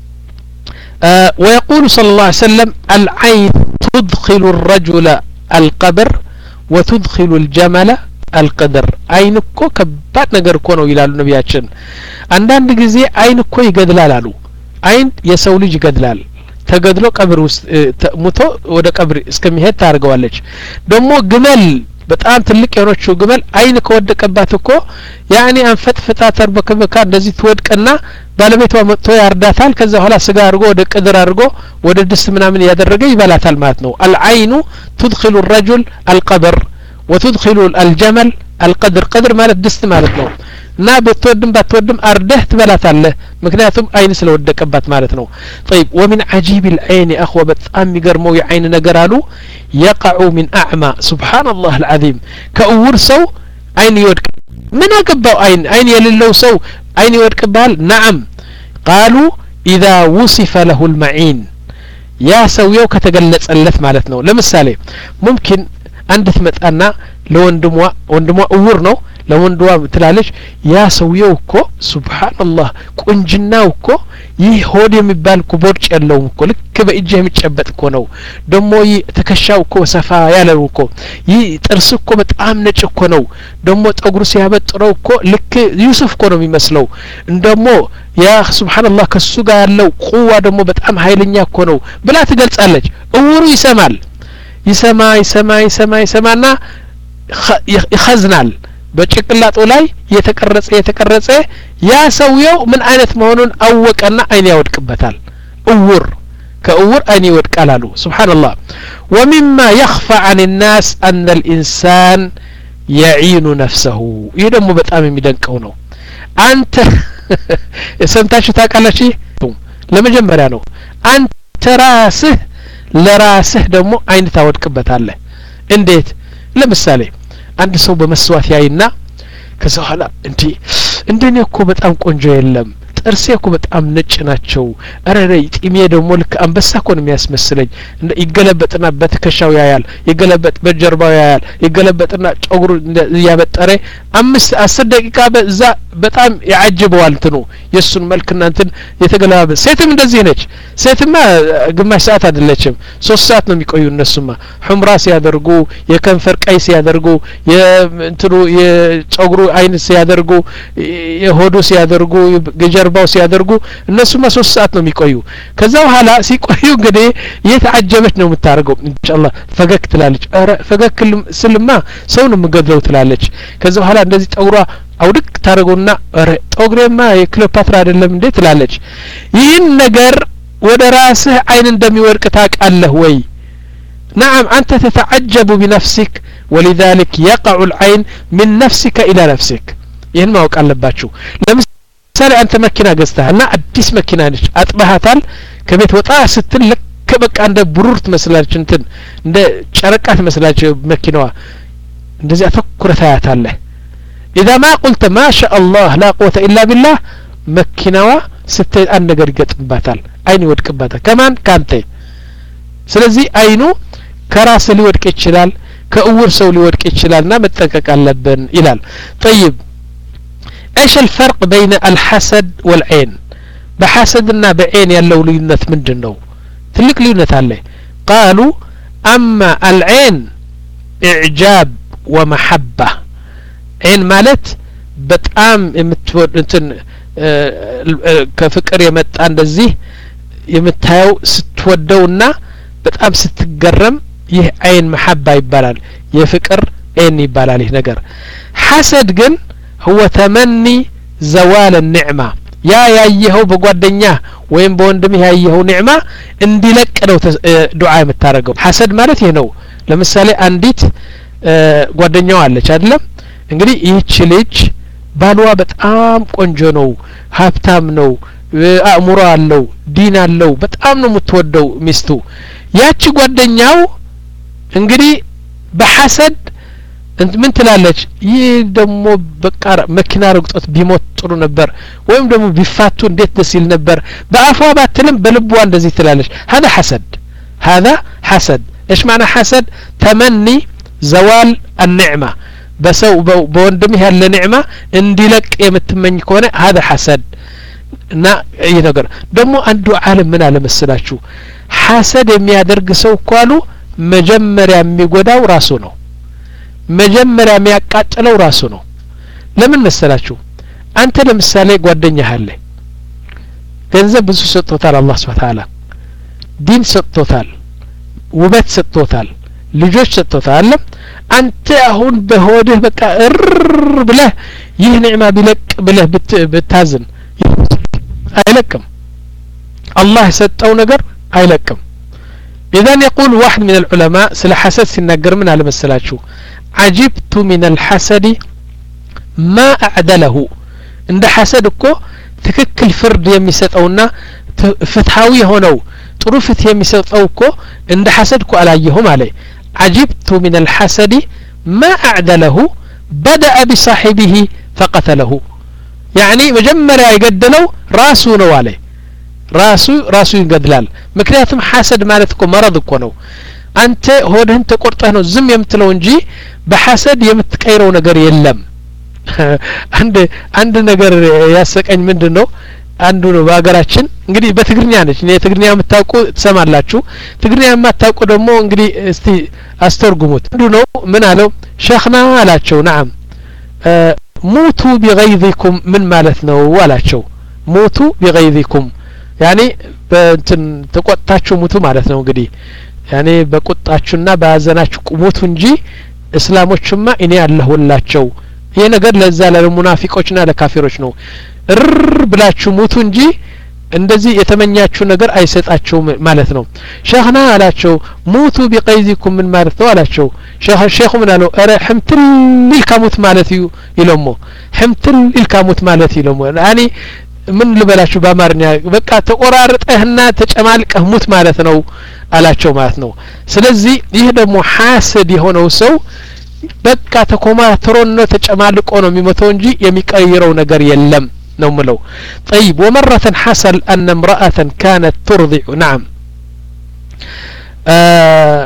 آه ويقول صلى الله عليه وسلم العين تدخل الرجل القبر وتدخل الجمل القدر عين እኮ ከባድ ነገር እኮ ነው ይላሉ ነብያችን አንዳንድ ጊዜ አይን እኮ ይገድላል አሉ አይን የሰው ልጅ ይገድላል ተገድሎ ቀብር ውስጥ ሙቶ ወደ ቀብር እስከሚሄድ ታርገዋለች ደግሞ ግመል በጣም ትልቅ የሆነችው ግመል አይን ከወደቀባት እኮ ያኒ አንፈጥፍጣ ተርበከበካ እንደዚህ ትወድቅና ባለቤቷ መጥቶ ያርዳታል ከዛ ኋላ ስጋ አርጎ ወደ ቅድር አርጎ ወደ ድስት ምናምን ያደረገ ይበላታል ማለት ነው العين تدخل الرجل القبر وتدخل الجمل القدر قدر ማለት ድስት ማለት ነው እና በተወድም ባትወድም አርደህ ትበላታለህ ምክንያቱም አይን ስለወደቀባት ማለት ነው طيب ومن عجيب العين اخو በጣም የሚገርመው የአይን ነገር አሉ يقع من اعمى سبحان الله العظيم ከእውር ሰው አይን ይወድቅ ምን አገባው አይን አይን የሌለው ሰው አይን ይወድቅባል نعم قالوا اذا وصف له المعين ያ ሰውየው ከተገለጸለት ማለት ነው ለምሳሌ ممكن አንድ ትመጣና ለወንድሟ ወንድሟ እውር ነው ለወንድሟ ትላለች ያ ሰውየው እኮ ሱብሃንአላህ ቁንጅናው እኮ ይህ ሆድ የሚባል ኩቦርጭ ያለው እኮ ልክ በእጅ የሚጨበጥ እኮ ነው ደሞ ተከሻው እኮ ሰፋ ያለው እኮ ይህ ጥርስ እኮ በጣም ነጭ እኮ ነው ደሞ ጠጉሩ ሲያበጥረው እኮ ልክ ዩሱፍ እኮ ነው የሚመስለው እንደሞ ያ ሱብሃንአላህ ከሱ ጋር ያለው ቁዋ ደሞ በጣም ኃይለኛ እኮ ነው ብላ ትገልጻለች እውሩ ይሰማል ይሰማ ይሰማ ይሰማ ይሰማና ይخزናል በጭቅላቱ ላይ የተቀረጸ የተቀረጸ ያ ሰውየው ምን አይነት መሆኑን አወቀና አይን ያወድቅበታል እውር ከእውር አይን ይወድቃል አሉ ሱብሃንአላህ ومما يخفى عن الناس ان الانسان يعين نفسه ይሄ ደግሞ በጣም የሚደንቀው ነው አንተ ሰምታችሁ ታውቃላችሁ ለመጀመሪያ ነው አንተ ራስህ ለራስህ ደግሞ አይን ታወድቅበታለህ እንዴት ለምሳሌ አንድ ሰው በመስዋዕት ያይና ከዛው ኋላ እንዴ እንደኔ እኮ በጣም ቆንጆ የለም ጥርሴ እኮ በጣም ነጭ ናቸው አረረ ጢሜ ደግሞ ልክ አንበሳ እኮ ነው የሚያስመስለኝ ይገለበጥና በትከሻው ያያል ይገለበጥ በጀርባው ያያል ይገለበጥና ጨጉሩ ያበጠረ አምስት አስር ደቂቃ በዛ በጣም ያጅበዋል እንትኑ የሱን መልክና እንትን የተገለባበ ሴትም እንደዚህ ነች ሴትማ ግማሽ ሰዓት አይደለችም ሶስት ሰዓት ነው የሚቆዩ እነሱማ ሑምራ ሲያደርጉ የከንፈር ቀይ ሲያደርጉ የእንትኑ የጨጉሩ አይን ሲያደርጉ የሆዱ ሲያደርጉ ገጀርባው ሲያደርጉ እነሱማ ሶስት ሰዓት ነው የሚቆዩ ከዛ በኋላ ሲቆዩ እንግዲህ የተዓጀበች ነው የምታርገው ኢንሻአላህ ፈገክ ትላለች አረ ፈገክ ስልማ ሰው ነው የምገድለው ትላለች ከዛ በኋላ እንደዚህ ጠጉሯ አውድቅ ታረጉና አረ ጠጉሬማ የክሊዮፓትራ አይደለም እንዴ ትላለች ይህን ነገር ወደ ራስህ አይን እንደሚወርቅ ታውቃለህ ወይ نعم أنت تتعجب بنفسك ولذلك يقع العين من نفسك إلى نفسك ይህን ማወቅ አለባችሁ ለምሳሌ አንተ መኪና ገዝተህና አዲስ መኪና ነች አጥባሃታል ከቤት ወጣ ስትል ልክ በቃ እንደ ብሩር ትመስላለች እንትን እንደ ጨረቃ ትመስላለች መኪናዋ እንደዚህ አተኩረህ ታያታለህ إذا ما قلت ما شاء الله لا قوة إلا بالله مكينوا ستة أن نجر يقطباتال أين يودكباتال كمان كانتي سلزي أينو كراس اللي ودك إتشلال كأور سو اللي ودك إتشلال نامتكك على بن إلال طيب إيش الفرق بين الحسد والعين بحسدنا بعين يلو لينت من جنو تلك لينت عليه قالوا أما العين إعجاب ومحبة عين مالت بتقام متود انتن كفكر يمت እንደዚህ የምታየው ስትወደውና በጣም ስትገረም ይህ አይን መሐባ ይባላል የፍቅር አይን ይባላል ይህ ነገር ሐሰድ ግን هو تمني زوال النعمة ያ ያየኸው በጓደኛ ወይም በወንድምህ ያየኸው ኒዕማ እንዲለቅ ነው ዱዓ የምታረገው ሐሰድ ማለት ይሄ ነው ለምሳሌ አንዲት ጓደኛው አለች አይደለም እንግዲህ ይህች ልጅ ባልዋ በጣም ቆንጆ ነው ሀብታም ነው አእምሮ አለው ዲን አለው በጣም ነው የምትወደው ሚስቱ ያቺ ጓደኛው እንግዲህ በሐሰድ እንት ምን ትላለች ይህ ደሞ በቃ መኪና ረግጦት ቢሞት ጥሩ ነበር ወይም ደሞ ቢፋቱ እንዴት ደስ ይል ነበር በአፏ ባትልም በልቧ እንደዚህ ትላለች هذا حسد هذا حسد ايش معنى حسد تمني زوال النعمه በሰው በወንድምህ ያለ ኒዕማ እንዲለቅ የምትመኝ ከሆነ هذا حسد እና ይሄ ነገር ደሞ አንዱ ዓለም ምን አለ መሰላችሁ ሐሰድ የሚያደርግ ሰው ቋሉ መጀመሪያ የሚጎዳው ራሱ ነው መጀመሪያ የሚያቃጥለው ራሱ ነው ለምን መሰላችሁ አንተ ለምሳሌ ጓደኛህ አለ ገንዘብ ብዙ ሰጥቶታል አላህ Subhanahu Wa Ta'ala ዲን ሰጥቶታል ውበት ሰጥቶታል ልጆች ሰጥቶታል አንተ አሁን በሆድህ በቃ እር ብለህ ይህ ኒዕማ ቢለቅ ብለህ ብታዝን አይለቅም አላህ የሰጠው ነገር አይለቅም إذن يقول واحد من العلماء سلا حسد سنقر من على مسلاته عجبت من الحسد ما أعدله عند حسدكو تككل فرد يميسطونا فتحاوي هونو طرفت يميسطوكو عند حسدكو على يهم عليه عجبت من الحسد ما أعدله بدأ بصاحبه فقتله يعني مجمرا يقدلو راسو نوالي راسو راسو يقدلال مكنياتم حسد مالتكو مرض እኮ ነው አንተ ሆድህን ተቆርጠህ ነው ዝም የምትለው እንጂ በሐሰድ የምትቀይረው ነገር የለም አንድ አንድ ነገር ያሰቀኝ ምንድነው አንዱ ነው በአገራችን እንግዲህ በትግርኛ ነች እኔ ትግርኛ የምታውቁ ትሰማላችሁ ትግርኛ የማታውቁ ደግሞ እንግዲህ እስቲ አስተርጉሙት አንዱ ነው ምን አለው ሸኽና አላቸው نعم ሙቱ بغيظكم ምን ማለት ነው አላቸው ሙቱ بغيظكم يعني በእንትን ተቆጣችሁ ሙቱ ማለት ነው እንግዲህ يعني በቁጣችሁና በአዘናችሁ ቁሙቱ እንጂ እስላሞችማ እኔ አለሁላችሁ ይሄ ነገር ለዛ ለሙናፊቆችና ለካፊሮች ነው እር ብላችሁ ሙቱ እንጂ እንደዚህ የተመኛችሁ ነገር አይሰጣችሁ ማለት ነው ሸኽና አላቸው ሙቱ بقيزكم ምን ማለት ነው አላቸው ሸኽ ሸኹ ምን አለው አረ ህምትል ልካሙት ማለት ይለሞ ህምትል ልካሙት ማለት ይለሞ يعني ምን ልበላችሁ በአማርኛ በቃ ተቆራርጠህና ተጨማልቀህ ሙት ማለት ነው አላቸው ማለት ነው ስለዚህ ይህ ደግሞ ሐሰድ የሆነው ሰው በቃ ተኮማትሮና ተጨማልቆ ነው የሚሞተው እንጂ የሚቀይረው ነገር የለም ነው ምለው طيب ومره حصل ان امراه كانت ترضع نعم آه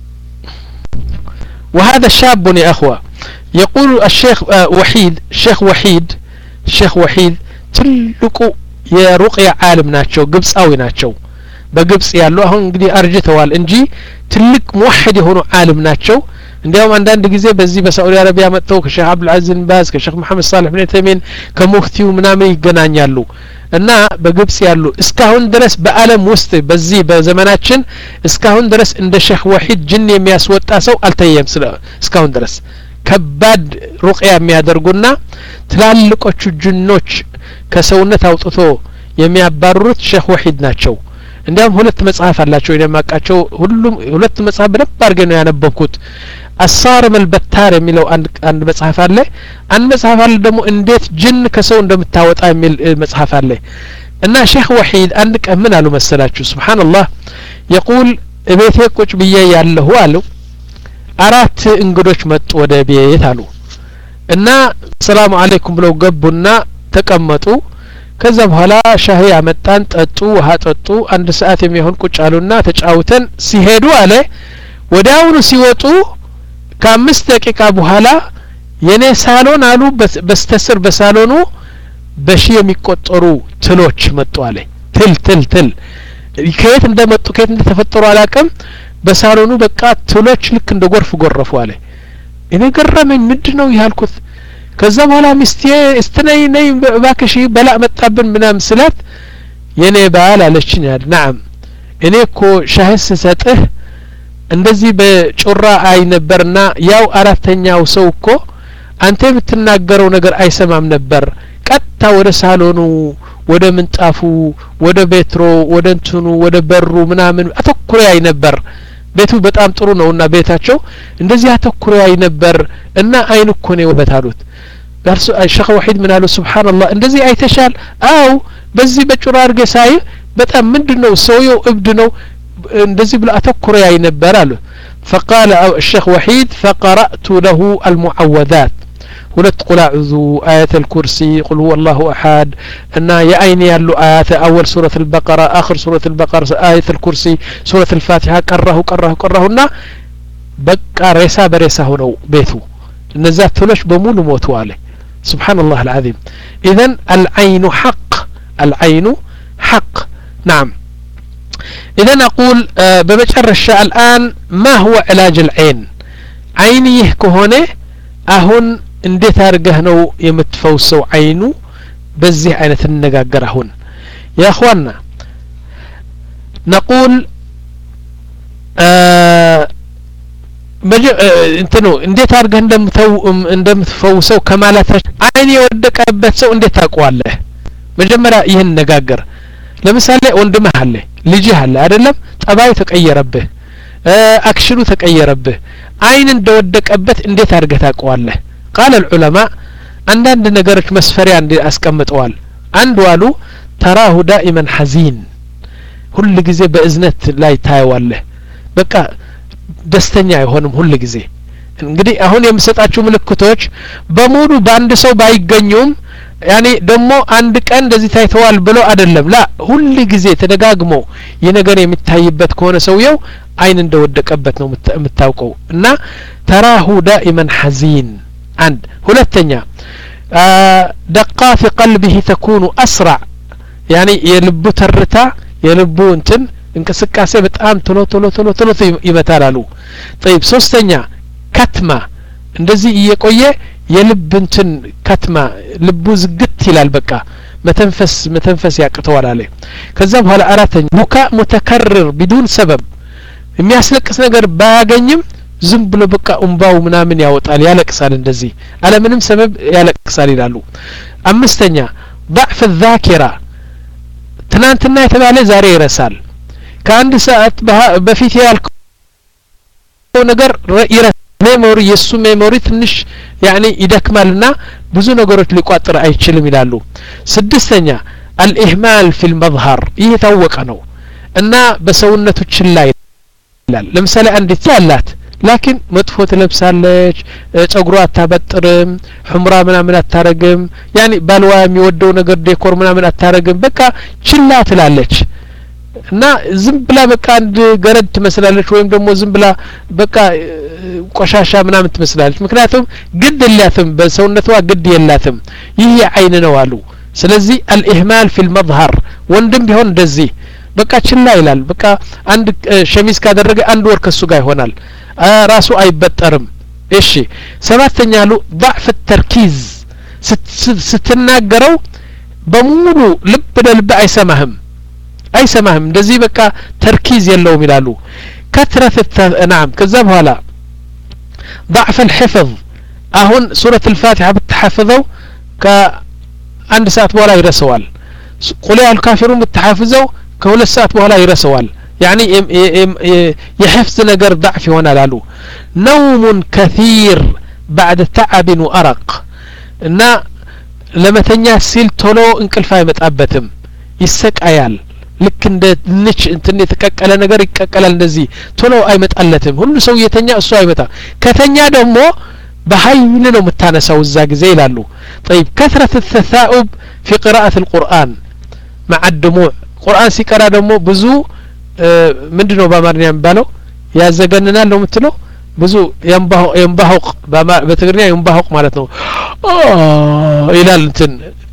وهذا شاب يا اخوه يقول الشيخ آه وحيد الشيخ وحيد الشيخ وحيد ትልቁ የሩቅያ ዓለም ናቸው ግብጻዊ ናቸው በግብጽ ያለው አሁን እንግዲህ አርጅተዋል እንጂ ትልቅ ሙወሂድ የሆኑ ዓለም ናቸው እንዲያውም አንዳንድ ጊዜ በዚህ በሳዑዲ አረቢያ መጥተው ከሼህ አብዱል አዚዝ ብን ባዝ ከሼህ መሐመድ ሳሊህ ብን ተሚን ከሙፍቲው ምናምን ይገናኛሉ እና በግብጽ ያሉ እስካሁን ድረስ በዓለም ውስጥ በዚህ በዘመናችን እስካሁን ድረስ እንደ ሼህ ወሂድ ጅን የሚያስወጣ ሰው አልተየም እስካሁን ድረስ ከባድ ሩቅያ የሚያደርጉና ትላልቆቹ ጅኖች ከሰውነት አውጥቶ የሚያባርሩት ሼህ ወሂድ ናቸው እንዲያውም ሁለት መጽሐፍ አላቸው የማቃቸው ሁሉም ሁለት መጽሐፍ በደንብ አድርገው ነው ያነበብኩት አሳርም البتار የሚለው አንድ አንድ መጽሐፍ አለ አንድ መጽሐፍ አለ ደግሞ እንዴት ጅን ከሰው እንደምታወጣ የሚል መጽሐፍ አለ እና ሼህ ወሂድ አንድ ቀን ምን አሉ መሰላችሁ ሱብሃንአላህ يقول እቤቴ ቁጭ ብዬ ያለሁ አሉ አራት እንግዶች መጡ ወደ ቤት አሉ እና ሰላም አለይኩም ብለው ገቡና ተቀመጡ ከዛ በኋላ ሻሂ አመጣን ጠጡ ውሃ ጠጡ አንድ ሰዓት የሚሆን ቁጭ አሉና ተጫውተን ሲሄዱ አለ ወዲያውኑ ሲወጡ ከአምስት ደቂቃ በኋላ የኔ ሳሎን አሉ በስተስር በሳሎኑ በሺ የሚቆጠሩ ትሎች መጡ አለ ትል ትል ትል ከየት እንደመጡ ከየት እንደተፈጠሩ አላቀም በሳሎኑ በቃ ትሎች ልክ እንደ ጎርፍ ጎረፉ አለ እኔ ገረመኝ ምንድነው ያልኩት ከዛ በኋላ ሚስቴ እስተነይ ነይ ባክሽ በላ መጣብን ምናም ስላት የኔ ባል አለችኝ ያድ نعم እኔ እኮ ሻህ ስሰጥህ እንደዚህ በጮራ አይ ነበርና ያው አራተኛው ሰው እኮ አንተ የምትናገረው ነገር አይሰማም ነበር ቀጥታ ወደ ሳሎኑ ወደ ምንጣፉ ወደ ቤትሮ ወደ እንትኑ ወደ በሩ ምናምን አተኩሮ ያይ ነበር ቤቱ በጣም ጥሩ ነውና ቤታቸው እንደዚህ አተኩሮ ያይ ነበር እና አይን እኮ ነው ወበታሉት ዳርሱ ሸኽ ወሒድ ምን አሉ ሱብሃንአላህ እንደዚህ አይተሻል አው በዚህ በጮራ አርገ ሳይ በጣም ምንድነው ሰውየው እብድ ነው እንደዚህ ብለ አተኩሮ ያይ ነበር አሉ فقال الشيخ وحيد فقرأت له المعوذات ሁለት ቁል አዑዙ آية الكرسي قل هو الله أحد እና የአይን ያሉ آيات أول سورة البقرة آخر سورة البقرة آية الكرسي سورة الفاتحة ቀራሁ ቀራሁ ቀራሁና በቃ ሬሳ በሬሳ ሆነው ቤቱ እነዛ ትሎች በሙሉ ሞቱ አለ سبحان الله العظيم إذن العين حق العين حق نعم إذن أقول بمجرش الآن ما هو علاج العين عينيه كهونه أهون እንዴት አርገህ ነው የምትፈውሰው አይኑ በዚህ አይነት እንነጋገር አሁን يا اخوانا نقول እንትኑ እንዴት አርገህ እንደምተው እንደምትፈውሰው ከማላታች አይን የወደቀበት ሰው እንዴት ታውቀዋለህ መጀመሪያ ይሄን ነጋገር ለምሳሌ ወንድምህ አለ ልጅህ አለ አይደለም ጠባዩ ተቀየረብህ አክሽኑ ተቀየረብህ አይን እንደወደቀበት እንዴት አርገህ ታውቀዋለህ قال العلماء عندنا ነገሮች መስፈሪያ እንደ አስቀምጠዋል አንዱ አሉ ተራሁ دائما حزين ሁሉ ጊዜ በእዝነት ላይ ታየዋለህ በቃ ደስተኛ አይሆንም ሁሉ ጊዜ እንግዲህ አሁን የምሰጣችሁ ምልክቶች በሙሉ በአንድ ሰው ባይገኙም ያኔ ደሞ አንድ ቀን እንደዚህ ታይተዋል ብሎ አይደለም ላ ሁሉ ጊዜ ተደጋግሞ የነገር የሚታይበት ከሆነ ሰውየው አይን እንደወደቀበት ነው የምታውቀው እና ተራሁ دائما حزين عند ሁለተኛ دقة في قلبه تكون أسرع يعني يلبو ترتا يلبو انتن እንቅስቃሴ በጣም ቶሎ ቶሎ ቶሎ ቶሎ ይመታላሉ طيب ሶስተኛ ከተማ እንደዚህ እየቆየ የልብ እንትን ከተማ ልቡ ዝግት ይላል በቃ መተንፈስ መተንፈስ ያቅተዋል አለ ከዛ በኋላ አራተኛ ሙካ متكرر بدون سبب የሚያስለቅስ ነገር ባያገኝም ዝም ብሎ በቃ እንባው ምናምን ያወጣል ያለቅሳል እንደዚህ አለ ምንም ሰበብ ያለቅሳል ይላሉ አምስተኛ ضعف الذاكره ትናንትና የተባለ ዛሬ ይረሳል ከአንድ ሰዓት በፊት ያልከው ነገር ይረሳል ሜሞሪ የሱ ሜሞሪ ትንሽ ያኒ ይደክማልና ብዙ ነገሮች ሊቋጥር አይችልም ይላሉ ስድስተኛ الإهمال في المظهر ይሄ ታወቀ ነው እና በሰውነቶች ላይ ይላል ለምሳሌ አንዲት ያላት لكن መጥፎ ትለብሳለች ጸጉሯ አታበጥርም ሑምራ ምናምን አታረግም ያኒ ባልዋ የሚወደው ነገር ዴኮር ምናምን አታረግም በቃ ችላ ትላለች እና ዝም ብላ በቃ አንድ ገረድ ትመስላለች ወይም ደግሞ ዝም ብላ በቃ ቆሻሻ ምናምን ትመስላለች ምክንያቱም ግድ የላትም በሰውነቷ ግድ የላትም ይሄ አይን ነው አሉ ስለዚህ الإهمال في المظهر ወንድም ቢሆን እንደዚህ በቃ ችላ ይላል በቃ አንድ ሸሚዝ ካደረገ አንድ ወር ከሱ ጋር ይሆናል ራሱ አይበጠርም እሺ ሰባተኛ አሉ ضعف التركيز ስትናገረው በሙሉ ልብ ለልብ አይሰማህም አይሰማህም እንደዚህ በቃ ተርኪዝ የለውም ይላሉ كثرة نعم ከዛ በኋላ ضعف الحفظ አሁን ሱረة الفاتحة بتحفظው ከአንድ ሰዓት በኋላ ይረሳዋል ቁል ያ الكافرون بتحفظው ከሁለት ሰዓት በኋላ ይረሳዋል يعني يحفظ ነገር ضعف ይሆናል አሉ نوم كثير بعد تعب وأرق እና ለመተኛ ሲል ቶሎ እንቅልፍ አይመጣበትም ይሰቃያል ልክ እንደ ንች እንትን የተቀቀለ ነገር ይቀቀላል እንደዚህ ቶሎ አይመጣለትም ሁሉ ሰው የተኛ እሱ አይመጣ ከተኛ ደግሞ በኃይል ነው መታነሳው እዛ ጊዜ ይላሉ طيب كثرة التثاؤب في قراءة القرآن مع الدموع قرآن ሲቀራ ደግሞ ብዙ ምንድነው በአማርኛ የሚባለው ያዘገንናል ነው የምትለው ብዙ ينبهق ينبهق በትግርኛ ينبهق ማለት ነው ይላል እንትን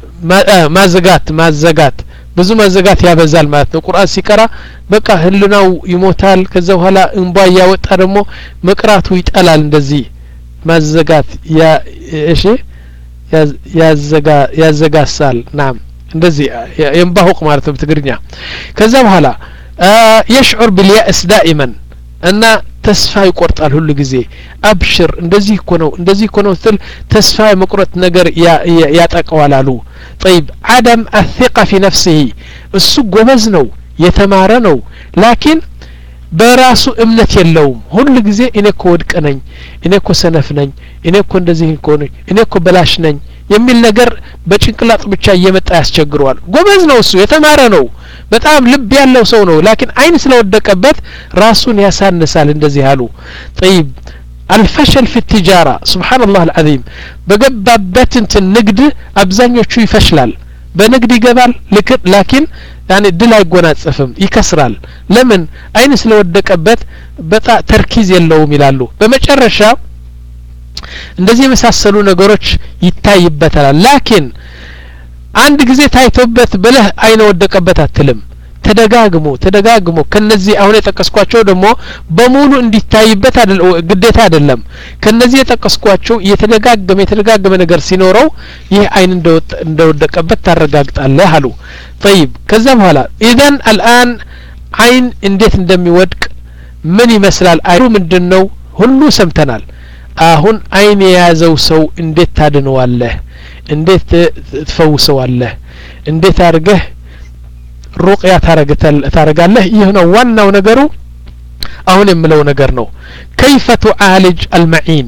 ማዘጋት ማዘጋት ብዙ ማዘጋት ያበዛል ማለት ነው ቁርአን ሲቀራ በቃ ህልናው ይሞታል ከዛ በኋላ እንባ ያወጣ ደግሞ መቅራቱ ይጠላል እንደዚህ ማዘጋት ያ እሺ ያዘጋ ያዘጋሳል ናም እንደዚህ ينبهق ማለት ነው በትግርኛ ከዛ በኋላ يشعر باليأس دائما እና ተስፋ ይቆርጣል ሁሉ ጊዜ አብሽር እንደዚህ እኮ ነው እንደዚህ እኮ ነው ስል ተስፋ የመቁረጥ ነገር ያጠቃዋል አሉ طيب عدم الثقة في نفسه እሱ ጎበዝ ነው የተማረ ነው ላኪን በራሱ እምነት የለውም ሁሉ ጊዜ እኔ እኮ ወድቅ ነኝ እኔ እኮ ሰነፍ ነኝ እኔ እኮ እንደዚህ እኮ ነኝ እኔ እኮ በላሽ ነኝ የሚል ነገር በጭንቅላት ብቻ እየመጣ ያስቸግረዋል ጎበዝ ነው እሱ የተማረ ነው በጣም ልብ ያለው ሰው ነው ላኪን አይን ስለወደቀበት ራሱን ያሳንሳል እንደዚህ አሉ طيب الفشل في التجارة سبحان الله العظيم በገባበት እንትን ንግድ አብዛኞቹ ይፈሽላል በንግድ ይገባል ላኪን يعني ድል አይጎናጽፍም ይከስራል ለምን አይን ስለወደቀበት በጣ ተርኪዝ የለውም ይላሉ በመጨረሻ እንደዚህ የመሳሰሉ ነገሮች ይታይበታል ላኪን አንድ ጊዜ ታይቶበት በለህ አይን ወደቀበት አትልም ተደጋግሞ ተደጋግሞ ከነዚህ አሁን የተጠቀስኳቸው ደግሞ በሙሉ እንዲታይበት አይደለም ግዴታ አይደለም ከነዚህ የተጠቀስኳቸው የተደጋገመ የተደጋገመ ነገር ሲኖረው ይህ አይን እንደወደቀበት ታረጋግጣለህ አሉ طيب ከዛ በኋላ اذا الان አይን እንዴት እንደሚወድቅ ምን ይመስላል አይኑ ምንድነው ሁሉ ሰምተናል አሁን አይን የያዘው ሰው እንዴት ታድነዋለህ እንዴት ትፈውሰዋለህ እንዴት አርገህ ሩቅያ ታረጋለህ ይህ ነው ዋናው ነገሩ አሁን የምለው ነገር ነው كيف تعالج المعين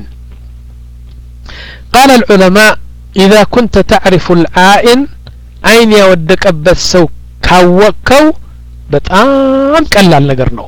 قال العلماء إذا كنت تعرف العائن አይን ያወደቀበት ሰው ካወቀው በጣም ቀላል ነገር ነው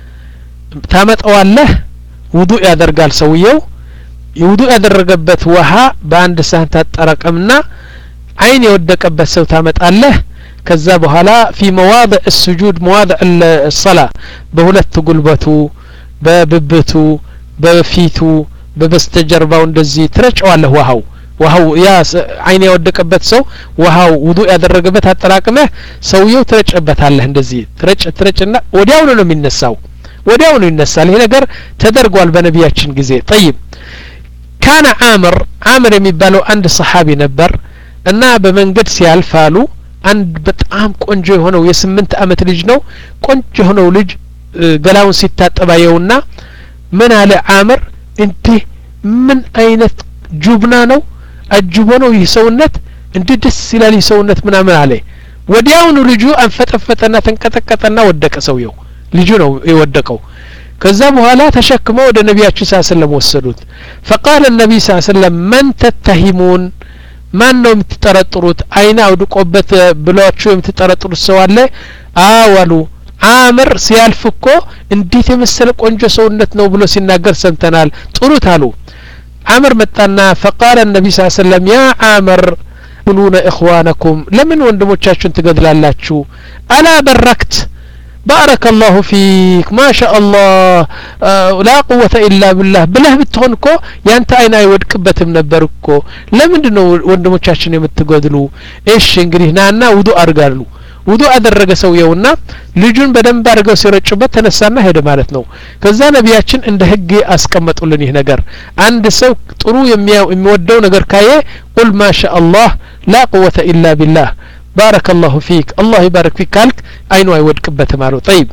ታመጣዋለህ ውዱእ ያደርጋል ሰውየው ውዱእ ያደረገበት ውሃ በአንድ ሳህን ታጠራቀምና አይን የወደቀበት ሰው ታመጣለህ ከዛ በኋላ في مواضع السجود مواضع الصلاة በሁለት ጉልበቱ በብብቱ በፊቱ በበስተጀርባው እንደዚህ ትረጨዋለህ ውሃው ውሃው ያ አይን የወደቀበት ሰው ውሃው ውዱእ ያደረገበት አጠራቅመህ ሰውየው ትረጨበታለህ እንደዚህ ትረጭ ትረጭና ወዲያው ነው የሚነሳው ወዲያው ነው ይነሳል ይሄ ነገር ተደርጓል በነቢያችን ጊዜ طيب كان عامر عامر የሚባለው አንድ ሰሃቢ ነበር እና በመንገድ ሲያልፋሉ አንድ በጣም ቆንጆ የሆነው የስምንት አመት ልጅ ነው ቆንጆ የሆነው ልጅ ገላውን ሲታጠባየውና ምን አለ አምር እንዴ ምን አይነት ጁብና ነው አጅቦ ነው ይህ ሰውነት እንዴ ደስ ይላል ይህ ሰውነት ምናምን አለ ወዲያውኑ ልጁ አንፈጠፈጠና ተንቀጠቀጠና ወደቀ ሰውየው ልጁ ነው የወደቀው ከዛ በኋላ ተሸክመው ወደ ነብያችን ሰለላሁ ዐለይሂ ወሰለም ወሰዱት فقال النبي صلى الله عليه وسلم من تتهمون ማን ነው የምትጠረጥሩት አይና አውድቆበት ብላችሁ የምትጠረጥሩት ሰው አለ አዋሉ አምር ሲያልፍ እኮ እንዴት የመሰለ ቆንጆ ሰውነት ነው ብሎ ሲናገር ሰምተናል ጥሩት አሉ አምር መጣና فقال النبي صلى الله عليه وسلم يا عامر قولون اخوانكم لمن ወንድሞቻችሁን ትገድላላችሁ አላ በረክት بارك الله فيك ما شاء الله آه لا قوة إلا بالله بله بتهونكو يانت أين يودكبتم نبركو لمندنو ወንድሞቻችን የምትገድሉ እሺ እንግዲህ ናና ውዱ አርጋሉ ውዱ አደረገ ሰውየውና ልጁን በደንብ አርገው ሲረጭበት ተነሳና ሄደ ማለት ነው ከዛ ነብያችን እንደ ህግ አስቀመጡልን ይህ ነገር አንድ ሰው ጥሩ የሚወደው ነገር ካየ ቁል ما شاء الله لا قوة إلا بالله بارك الله فيك الله يبارك فيك قالك አይኑ አይወድቅበት ማለት طيب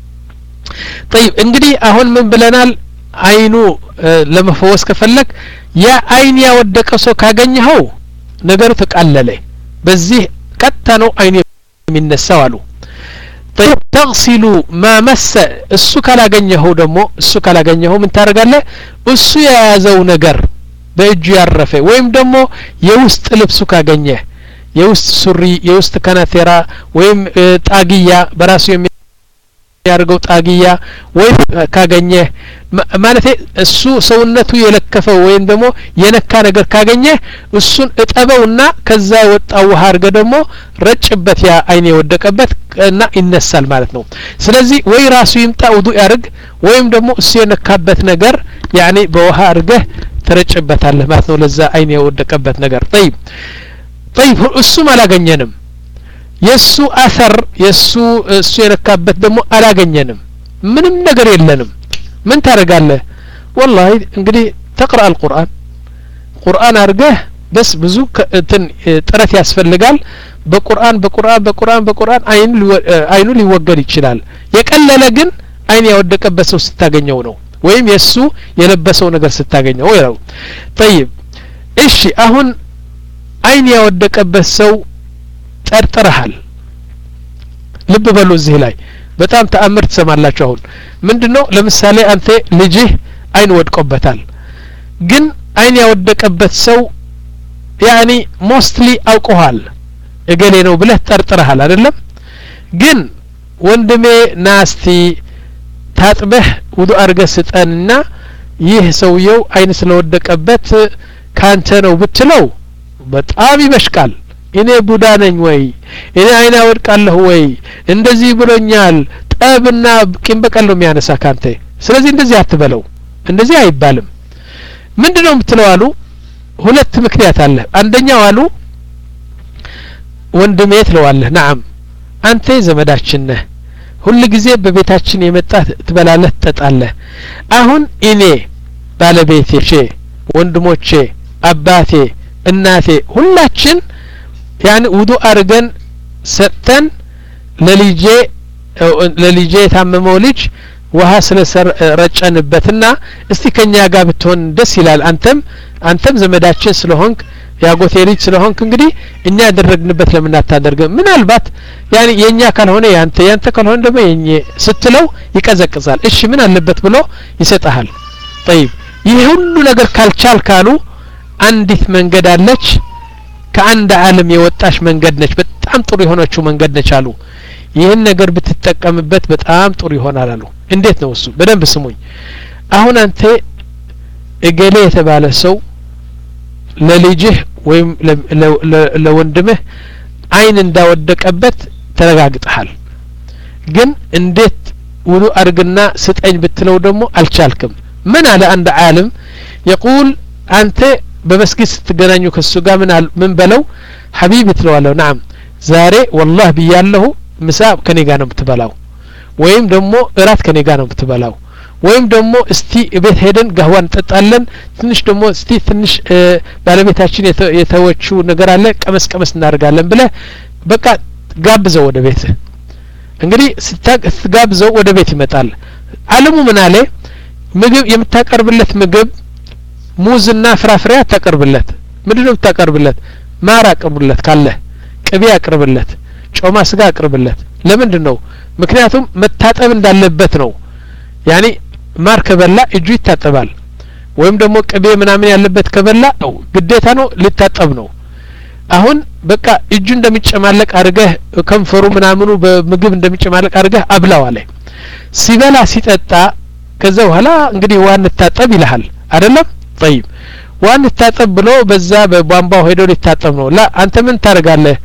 طيب እንግዲህ አሁን ምን ብለናል አይኑ ለመፈወስ ከፈለክ ያ አይን ያወደቀ ሰው ካገኘው ነገሩ ተቃለለ በዚህ ቀጥታ ነው አይኑ የሚነሳው አሉ طيب تغسل ما مس እሱ ካላገኘው ደግሞ እሱ ካላገኘው ምን ታረጋለህ እሱ የያዘው ነገር በእጁ ያረፈ ወይም ደግሞ የውስጥ ልብሱ ካገኘ የውስጥ ሱሪ የውስጥ ከናቴራ ወይም ጣጊያ በራሱ የሚያርገው ጣጊያ ወይም ካገኘ ማለት እሱ ሰውነቱ የለከፈው ወይም ደግሞ የነካ ነገር ካገኘ እሱን እጠበውና ከዛ የወጣው ውሃ አርገ ደግሞ ረጭበት ያ አይን የወደቀበት እና ይነሳል ማለት ነው ስለዚህ ወይ ራሱ ይምጣ ውዱእ ያርግ ወይም ደግሞ እሱ የነካበት ነገር ያኒ በውሃ አርገ ተረጭበታለህ ማለት ነው ለዛ አይን የወደቀበት ነገር طيب طيب እሱ አላገኘንም የሱ አሰር የሱ እሱ የነካበት ደግሞ አላገኘንም ምንም ነገር የለንም ምን ታረጋለህ والله እንግዲህ تقرأ القرآن ቁርአን አርገህ بس ብዙ እንትን ጥረት ያስፈልጋል በቁርአን በቁርአን በቁርአን በቁርአን አይኑ አይኑ ሊወገድ ይችላል የቀለለ ግን አይን ያወደቀበት ሰው ስታገኘው ነው ወይም የሱ የለበሰው ነገር ስታገኘው ነው طيب እሺ አሁን አይን ያወደቀበት ሰው ጠርጥረሃል ልብ በሉ እዚህ ላይ በጣም ተአምር ተሰማላችሁ አሁን ምንድነው ለምሳሌ አንተ ልጅህ አይን ወድቆበታል ግን አይን ያወደቀበት ሰው ያኒ ሞስትሊ አውቀዋል እገሌ ነው ብለህ ጠርጥረሃል አይደለም ግን ወንድሜ ናስቲ ታጥበህ ውዱእ አርገህ ስጠንና ይህ ሰውየው አይን ስለወደቀበት ካንተ ነው ብትለው በጣም ይበሽቃል እኔ ቡዳ ነኝ ወይ እኔ አይን አወድቃለሁ ወይ እንደዚህ ብሎኛል ጠብና ቂም በቀል ነው የሚያነሳ ካንተ ስለዚህ እንደዚህ አትበለው እንደዚህ አይባልም ምንድነው የምትለው አሉ ሁለት ምክንያት አለ አንደኛው አሉ ወንድሜ ትለዋለህ نعم አንተ ዘመዳችን ነህ ሁሉ ጊዜ በቤታችን የመጣህ ትበላለህ ትጠጣለህ አሁን እኔ ባለቤቴ ወንድሞቼ አባቴ እናቴ ሁላችን ያን ውዱእ አርገን ሰጥተን ለልጄ ለልጄ ታመመው ልጅ ውሃ ስለረጨንበትና እስቲ ከኛ ጋር ብትሆን ደስ ይላል አንተም አንተም ዘመዳችን ስለሆንክ ያጎቴ ልጅ ስለሆንክ እንግዲህ እኛ ያደረግንበት ለምን አታደርገም ምናልባት ያኒ የኛ ካልሆነ ያንተ ያንተ ካልሆነ ደግሞ የኛ ስትለው ይቀዘቅዛል እሺ ምን አለበት ብሎ ይሰጣል طيب ይሄ ሁሉ ነገር ካልቻል ካሉ አንዲት መንገድ አለች ከአንድ ዓለም የወጣሽ መንገድ ነች በጣም ጥሩ የሆነችው መንገድ ነች አሉ ይሄን ነገር ብትጠቀምበት በጣም ጥሩ ይሆናል አሉ እንዴት ነው እሱ በደንብ ስሙኝ አሁን አንተ እገሌ የተባለ ሰው ለልጅህ ወይም ለወንድምህ አይን እንዳወደቀበት ተረጋግጠሃል ግን እንዴት ውዱእ አርግና ስጠኝ ብትለው ደግሞ አልቻልክም ምን አለ አንድ ዓለም يقول አንተ በመስጊድ ስትገናኙ ከሱ ጋር ምን ምን በለው ሐቢብ ትለዋለህ نعم ዛሬ والله ብያለሁ ምሳ ከኔ ጋር ነው የምትበላው ወይም ደግሞ እራት ከኔ ጋር ነው የምትበላው ወይም ደግሞ እስቲ ቤት ሄደን ጋህዋን ጠጣለን ትንሽ ደግሞ እስቲ ትንሽ ባለቤታችን የተወቹ ነገር አለ ቀመስ ቀመስ እናርጋለን ብለ በቃ ጋብዘው ወደ ቤት እንግዲህ ስትጋብዘው ወደ ቤት ይመጣል ዓለሙ ምን አለ ምግብ የምታቀርብለት ምግብ ሙዝና ፍራፍሬ አታቀርብለት ምንድነው ታቀርብለት ማር አቅርብለት ካለ ቅቤ አቅርብለት ጮማ ስጋ አቅርብለት ለምንድነው ምክንያቱም መታጠብ እንዳለበት ነው ያኒ ማር ከበላ እጁ ይታጠባል ወይም ደግሞ ቅቤ ምናምን ያለበት ከበላ ነው ግዴታ ነው ሊታጠብ ነው አሁን በቃ እጁ እንደሚጨማለቅ አርገህ ከንፈሩ ምናምኑ በምግብ እንደሚጨማለቅ አርገህ አብላው አለ ሲበላ ሲጠጣ ከዛ በኋላ እንግዲህ ዋን ተታጠብ ይልሃል አይደለም طيب ዋን ተታጠብ ብሎ በዛ በቧንቧው ሄዶ ሊታጠብ ነው ላ አንተ ምን ታረጋለህ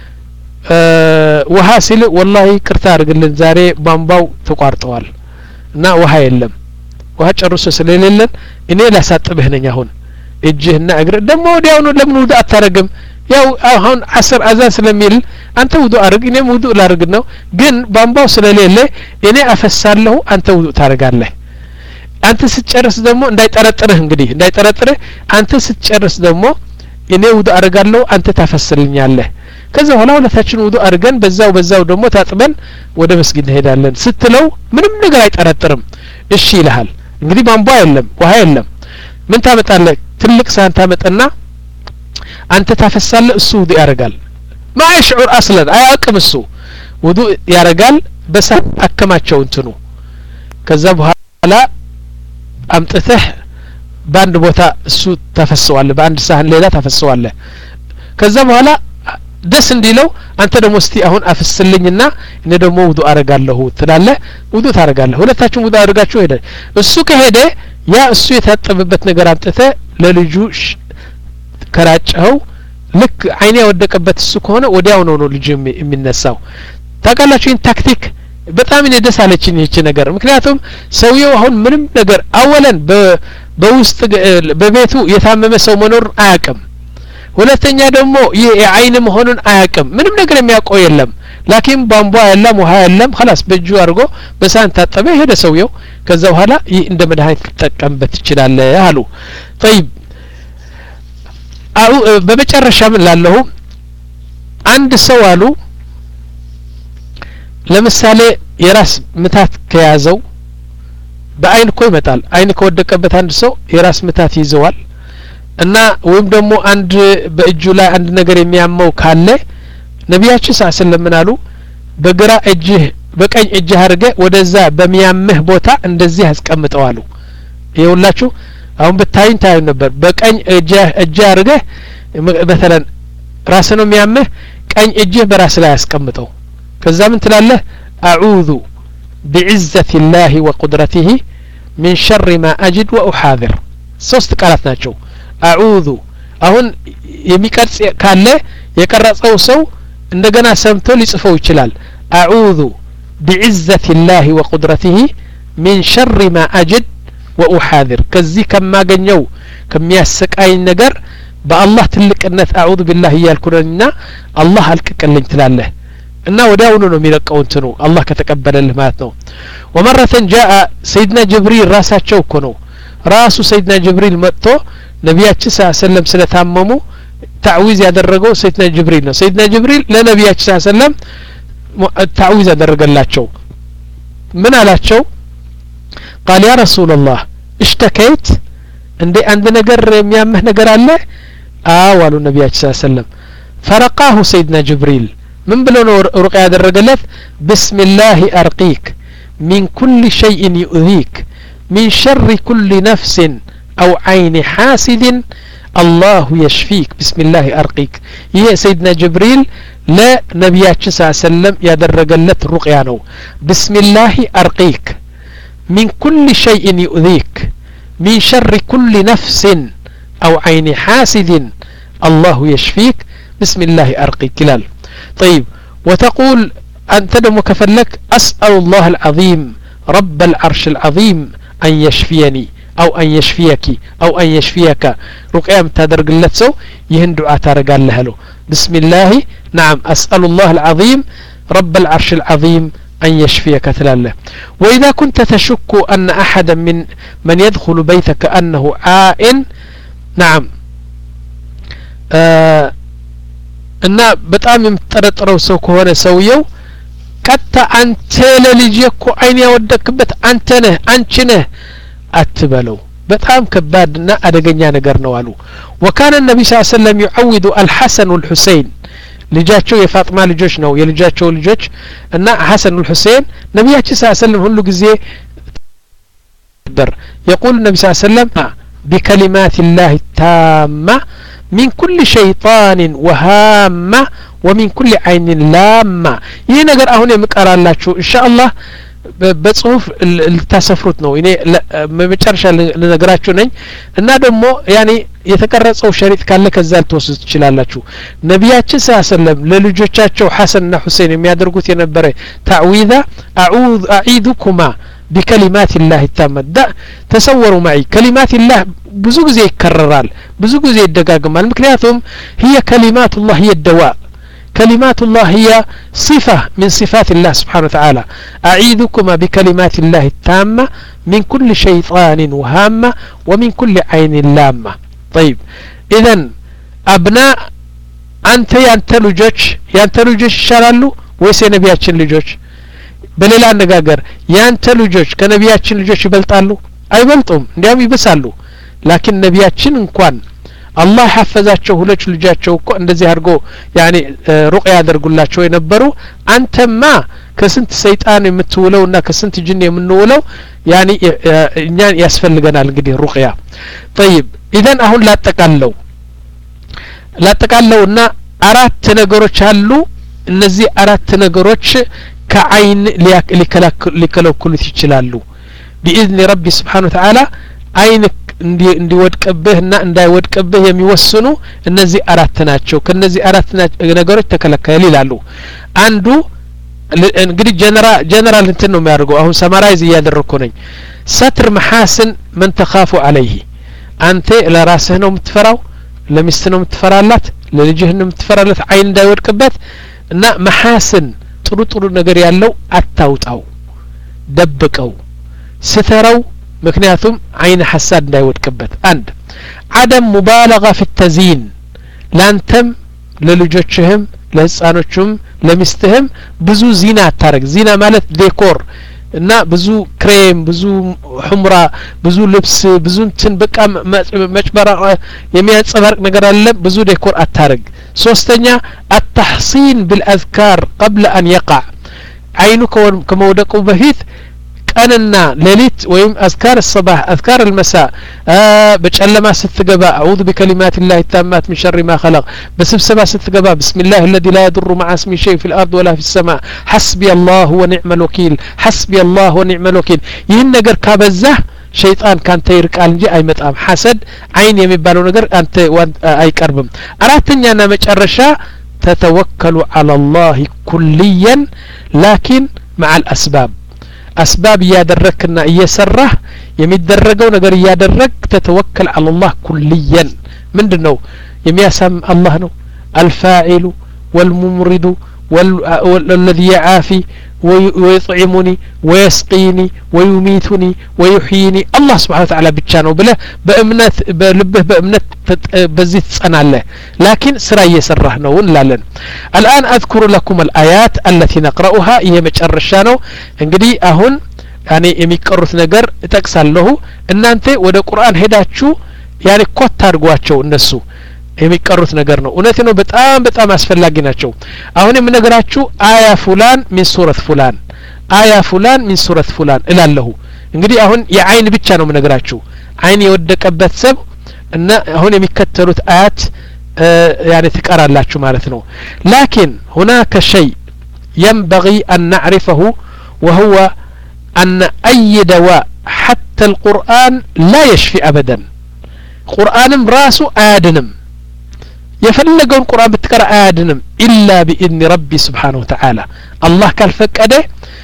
ውሃ ሲል والله ቅርታ አርግልን ዛሬ ቧንቧው ተቋርጧል እና ውሃ የለም ውሃ ጨርሶ ስለሌለን እኔ ላሳጥብህ ነኝ አሁን እጅህና እግር ደግሞ ወዲያውኑ ለምን ውዱእ አታረግም ያው አሁን አስር አዛን ስለሚል አንተ ውዱእ አርግ እኔም ውዱእ ላርግ ነው ግን ቧንቧው ስለሌለ እኔ አፈሳለሁ አንተ ውዱእ ታረጋለህ አንተ ስትጨርስ ደግሞ እንዳይጠረጥርህ እንግዲህ እንዳይጠረጥርህ አንተ ስትጨርስ ደግሞ እኔ ውዱእ አርጋለሁ አንተ ታፈስልኛለህ ከዛ ኋላ ሁለታችን ውዱእ አርገን በዛው በዛው ደግሞ ታጥበን ወደ መስጊድ እንሄዳለን ስትለው ምንም ነገር አይጠረጥርም እሺ ይልሃል እንግዲህ ቧንቧ የለም ውሃ የለም ምን ታመጣለህ ትልቅ ሳህን ታመጣና አንተ ታፈሳለህ እሱ ውዱእ ያረጋል ማይሽዑር አስለን አያውቅም እሱ ውዱእ ያረጋል በሳህን አከማቸው እንትኑ ከዛ በኋላ አምጥተህ በአንድ ቦታ እሱ ታፈሰዋለህ በአንድ ሳህን ሌላ ታፈሰዋለህ ከዛ በኋላ ደስ እንዲለው አንተ ደግሞ እስቲ አሁን አፍስልኝና እኔ ደግሞ ውዱእ አረጋለሁ ትላለህ ውዱእ ታረጋለህ ሁለታችሁም ውዱእ አድርጋችሁ ሄደ እሱ ከሄደ ያ እሱ የታጠበበት ነገር አምጥተህ ለልጁ ከራጨው ልክ አይኔ ያወደቀበት እሱ ከሆነ ወዲያው ነው ነው ልጁ የሚነሳው ታውቃላችሁ ይሄን ታክቲክ በጣም እኔ ደስ አለችኝ ይቺ ነገር ምክንያቱም ሰውየው አሁን ምንም ነገር አወለን በውስጥ በቤቱ የታመመ ሰው መኖር አያውቅም ሁለተኛ ደግሞ ይሄ አይን መሆኑን አያውቅም ምንም ነገር የሚያውቀው የለም ላኪን ቧንቧ የለም ውሃ የለም خلاص በእጁ አድርጎ በሳህን ታጠበ ሄደ ሰውየው ከዛ በኋላ ይህ እንደ መድኃኒት ተጠቀምበት ይችላል አሉ طيب አው በመጨረሻ ምን ላለሁ አንድ ሰው አሉ ለምሳሌ የራስ ምታት ከያዘው በአይን እኮ ይመጣል አይን ከወደቀበት አንድ ሰው የራስ ምታት ይዘዋል እና ወይም ደግሞ አንድ በእጁ ላይ አንድ ነገር የሚያመው ካለ ነብያችን ሰለላሁ ዐለይሂ ወሰለም አሉ በግራ እጅህ በቀኝ እጅህ አርገ ወደዛ በሚያምህ ቦታ እንደዚህ አስቀምጠዋሉ ይኸውላችሁ አሁን በታይን ታዩ ነበር በቀኝ እጅህ እጅህ አርገ مثلا ራስ ነው የሚያምህ ቀኝ እጅህ በራስ ላይ አስቀምጠው ከዛ ምን ትላለህ አዑዙ بعزة الله وقدرته من شر ما أجد وأحاذر ሶስት ቃላት ናቸው አዑዙ አሁን የሚቀርጽ ካለ የቀረጸው ሰው እንደገና ሰምቶ ሊጽፈው ይችላል አዑዙ بعزة الله وقدرته من شر ما أجد وأحاذر ከዚህ ከማገኘው ከሚያሰቃይ ነገር በአላህ ትልቅነት አዑዙ بالله ያልኩና አላህ አልቀቀልኝ ትላለህ እና ወዲያውኑ ነው የሚለቀው እንትኑ አላህ ከተቀበለልህ ማለት ነው ومرة جاء سيدنا جبريل ራሳቸው እኮ ነው ራሱ سيدنا جبريل መጥቶ ነብያችን ሰለላሁ ዐለይሂ ወሰለም ስለታመሙ تعويذ ያደረገው سيدنا جبريل ነው سيدنا جبريل ለነብያችን ሰለላሁ ዐለይሂ ወሰለም تعويذ ያደረገላቸው ምን አላቸው قال يا رسول الله اشتكيت እንዴ አንድ ነገር የሚያመህ ነገር አለ አዎ አሉ ነብያችን ሰለላሁ ዐለይሂ ወሰለም فرقاه سيدنا جبريل من بلون رقية درجلت بسم الله أرقيك من كل شيء يؤذيك من شر كل نفس أو عين حاسد الله يشفيك بسم الله أرقيك يا سيدنا جبريل لا نبيات صلى الله عليه وسلم يا درجلت رقية بسم الله أرقيك من كل شيء يؤذيك من شر كل نفس أو عين حاسد الله يشفيك بسم الله أرقيك كلال طيب وتقول أنت دم كفلك أسأل الله العظيم رب العرش العظيم أن يشفيني أو أن يشفيك أو أن يشفيك رقية متادرق اللتسو يهن دعاء تارقال لهلو بسم الله نعم أسأل الله العظيم رب العرش العظيم أن يشفيك ثلاله وإذا كنت تشك أن أحدا من من يدخل بيتك أنه عائن نعم آه እና በጣም የምትጠረጥረው ሰው ከሆነ ሰውየው ቀጣ አንተ ለልጅ እኮ አይን ያወደክበት አንተ ነህ አንቺ ነህ አትበለው በጣም ከባድና አደገኛ ነገር ነው አሉ وكان النبي صلى الله عليه وسلم يعوذ الحسن والحسين ልጃቸው የፋጥማ ልጆች ነው የልጃቸው ልጆች እና ሐሰን والحسين ነብያችን ሰለላሁ ዐለይሂ ወሰለም ሁሉ ጊዜ በር يقول النبي صلى الله عليه وسلم بكلمات الله التامة من كل شيطان وهامة ومن كل عين لامة ይሄ ነገር አሁን የምቀራላችሁ ኢንሻአላህ በጽሁፍ ልታሰፍሩት ነው እኔ በመጨረሻ ልነግራችሁ ነኝ እና ደግሞ ያኔ የተቀረጸው ሸሪጥ ካለ ከዛ ልትወስዱ ትችላላችሁ ነብያችን ሰለላሁ ዐለይሂ ወሰለም ለልጆቻቸው ሐሰንና ሁሴን የሚያደርጉት የነበረ تعويذ اعوذ اعيذكما بكلمات الله التامة دا تصوروا معي كلمات الله ብዙ ጊዜ ይከረራል ብዙ ጊዜ ይደጋገማል ምክንያቱም هي كلمات الله هي الدواء كلمات الله هي صفة من صفات الله سبحانه وتعالى أعيذكما بكلمات الله التامة من كل شيطان وهامة ومن كل عين لامة طيب إذن أبناء أنت يانت لجوج يانت لجوج شرالو ويس نبياتشن لجوج بليل አነጋገር ያንተ ልጆች ከነቢያችን ልጆች ይበልጣሉ አይበልጡም እንዲያም ይበሳሉ ላኪን ነቢያችን እንኳን አላህ ሐፈዛቸው ሁለት ልጆቻቸው እኮ እንደዚህ አድርጎ ያኒ ሩቅያ ያደርጉላቸው የነበሩ አንተማ ከስንት ሰይጣን የምትውለውና ከስንት ጅን የምንውለው ያኒ እኛን ያስፈልገናል እንግዲህ ሩቅያ طيب اذا አሁን ላጠቃለው ላጠቃለውና አራት ነገሮች አሉ እነዚህ አራት ነገሮች كعين ሊከለክሉት ይችላሉ بإذن ربي سبحانه وتعالى አይንክ እንዲወድቅብህና እንዳይወድቅብህ የሚወስኑ እነዚህ አራት ናቸው ከነዚህ አራት ነገሮች ተከለከለ ይላሉ አንዱ እንግዲህ ጀነራል ጀነራል እንትን ነው የሚያደርገው አሁን ሰማራይዝ እያደረኩ ነኝ ستر محاسن من تخاف عليه አንተ ለራስህ ነው የምትፈራው ለሚስት ነው የምትፈራላት ለልጅህ ነው የምትፈራላት አይን እንዳይወድቅበት እና محاسن ጥሩ ጥሩ ነገር ያለው አታውጣው ደብቀው ስተራው ምክንያቱም አይን ሐሳድ እንዳይወድቅበት አንድ عدم مبالغة في التزيين ላንተም ለልጆችህም ለህፃኖቹም ለሚስትህም ብዙ ዚና አታረግ ዚና ማለት ዴኮር እና ብዙ ክሬም ብዙ ሑምራ ብዙ ልብስ ብዙ እንትን በቃ መጭበራ የሚያንጸባርቅ ነገር አለ ብዙ ዴኮር አታረግ ሶስተኛ التحصين بالأذكار قبل أن يقع عينك كمودق بفيت ቀንና ሌሊት ወይም አዝካር الصباح አዝካር المساء በጨለማ ስትገባ اعوذ بكلمات الله التامات من شر ما خلق በስብሰባ ስትገባ بسم الله الذي لا يضر مع اسمه شيء في الارض ولا في السماء حسبي الله ونعم الوكيل حسبي الله ونعم الوكيل ይህን ነገር ካበዛህ ሸይጣን ካንተ ይርቃል እንጂ አይመጣም ሐሰድ አይን የሚባለው ነገር አንተ አይቀርብም አራተኛና መጨረሻ تتوكل على الله كليا لكن مع الاسباب أسباب يادركنا يسره يمدرجو نجر يادرك تتوكل على الله كليا من دنو يمياسم الله نو الفاعل والممرد والذي يعافي ويطعمني ويسقيني ويميتني ويحييني الله سبحانه وتعالى بتشانو بله بأمنات بلبه بأمنات بزيت صنع له لكن سرا يسره نو لالن الآن أذكر لكم الآيات التي نقرأها هي متشرشانو انقدي أهون يعني يميقرث نجر تكسال له ان انت وده قرآن هداتشو يعني كوت تارقواتشو النسو የሚቀሩት ነገር ነው እውነት ነው በጣም በጣም አስፈላጊ ናቸው አሁን የምነግራችሁ አያ ፉላን ሚን ሱረት ፉላን አያ ፉላን ሚን ሱረት ፉላን እላለሁ እንግዲህ አሁን የአይን ብቻ ነው የምነግራችሁ አይን የወደቀበት ሰብ እና አሁን የሚከተሉት አያት يعني ትቀራላችሁ ማለት ነው لكن هناك شيء ينبغي أن نعرفه وهو أن أي دواء حتى القرآن لا يشفي أبدا قرآن راسه آدنم يفلقون قرآن بتكرا آدنم إلا بإذن ربي سبحانه وتعالى الله كالفقده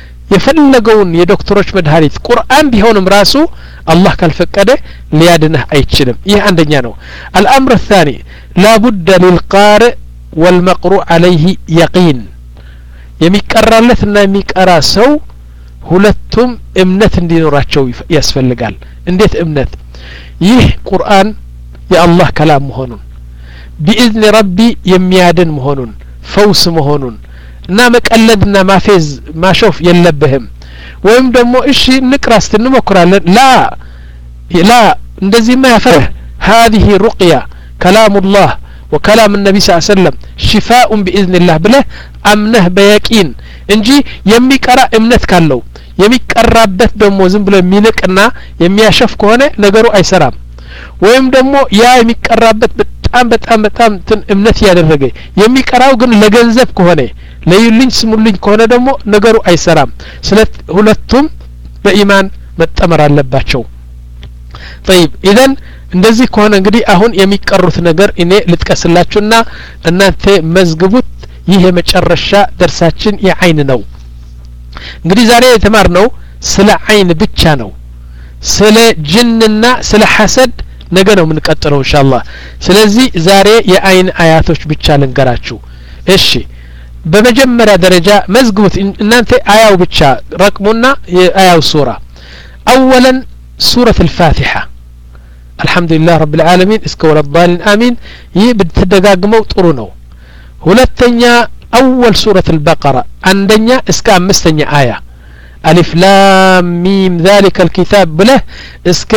يفلقون يا دكتوروش مدهاريت قرآن بيهونم راسو الله كالفقده ليادنه أيتشلم إيه عندنا نو الأمر الثاني لا بد للقارئ والمقروء عليه يقين يميكرر لثنا يميكرا سو ሁለቱም እምነት እንዲኖራቸው ያስፈልጋል እንዴት እምነት ይህ ቁርአን የአላህ ከላም መሆኑን بإذن ربي የሚያድን መሆኑን ፈውስ መሆኑን እና መቀለድና ማፌዝ ማሾፍ የለብህም ወይም ደግሞ እሺ ንቅራስ እንሞክራለን ላ ላ እንደዚህማ ያፈርህ هذه رقية كلام الله وكلام النبي صلى الله عليه وسلم شفاء بإذن الله بله أمنه بيقين እንጂ የሚቀራ እምነት ካለው የሚቀራበት ደሞ ዝም ብሎ የሚንቅና የሚያሸፍ ከሆነ ነገሩ አይሰራም ወይም ደግሞ ያ የሚቀራበት በጣም በጣም በጣም ትን እምነት ያደረገ የሚቀራው ግን ለገንዘብ ከሆነ ለይልኝ ስሙልኝ ከሆነ ደግሞ ነገሩ አይሰራም ስለት ሁለቱም በኢማን መጠመር አለባቸው طيب اذا እንደዚህ ከሆነ እንግዲህ አሁን የሚቀሩት ነገር እኔ ልጥቀስላችሁና እናንተ መዝግቡት ይሄ መጨረሻ ደርሳችን የአይን ነው እንግዲህ ዛሬ የተማርነው ስለ አይን ብቻ ነው ስለ ጅንና ስለ ሐሰድ ነገ ነው የምንቀጥለው ኢንሻአላህ ስለዚህ ዛሬ የአይን አያቶች ብቻ ልንገራችሁ እሺ በመጀመሪያ ደረጃ መዝግቡት እናንተ አያው ብቻ ረቅሙና የአያው ሱራ اولا سورة الفاتحة الحمد لله رب العالمين اسك ولا الضالين امين يبتدغاغمو ጥሩ ነው ሁለተኛ اول سورة البقرة عندኛ እስከ አምስተኛ አያ الف لام ميم ذلك الكتاب بله اسك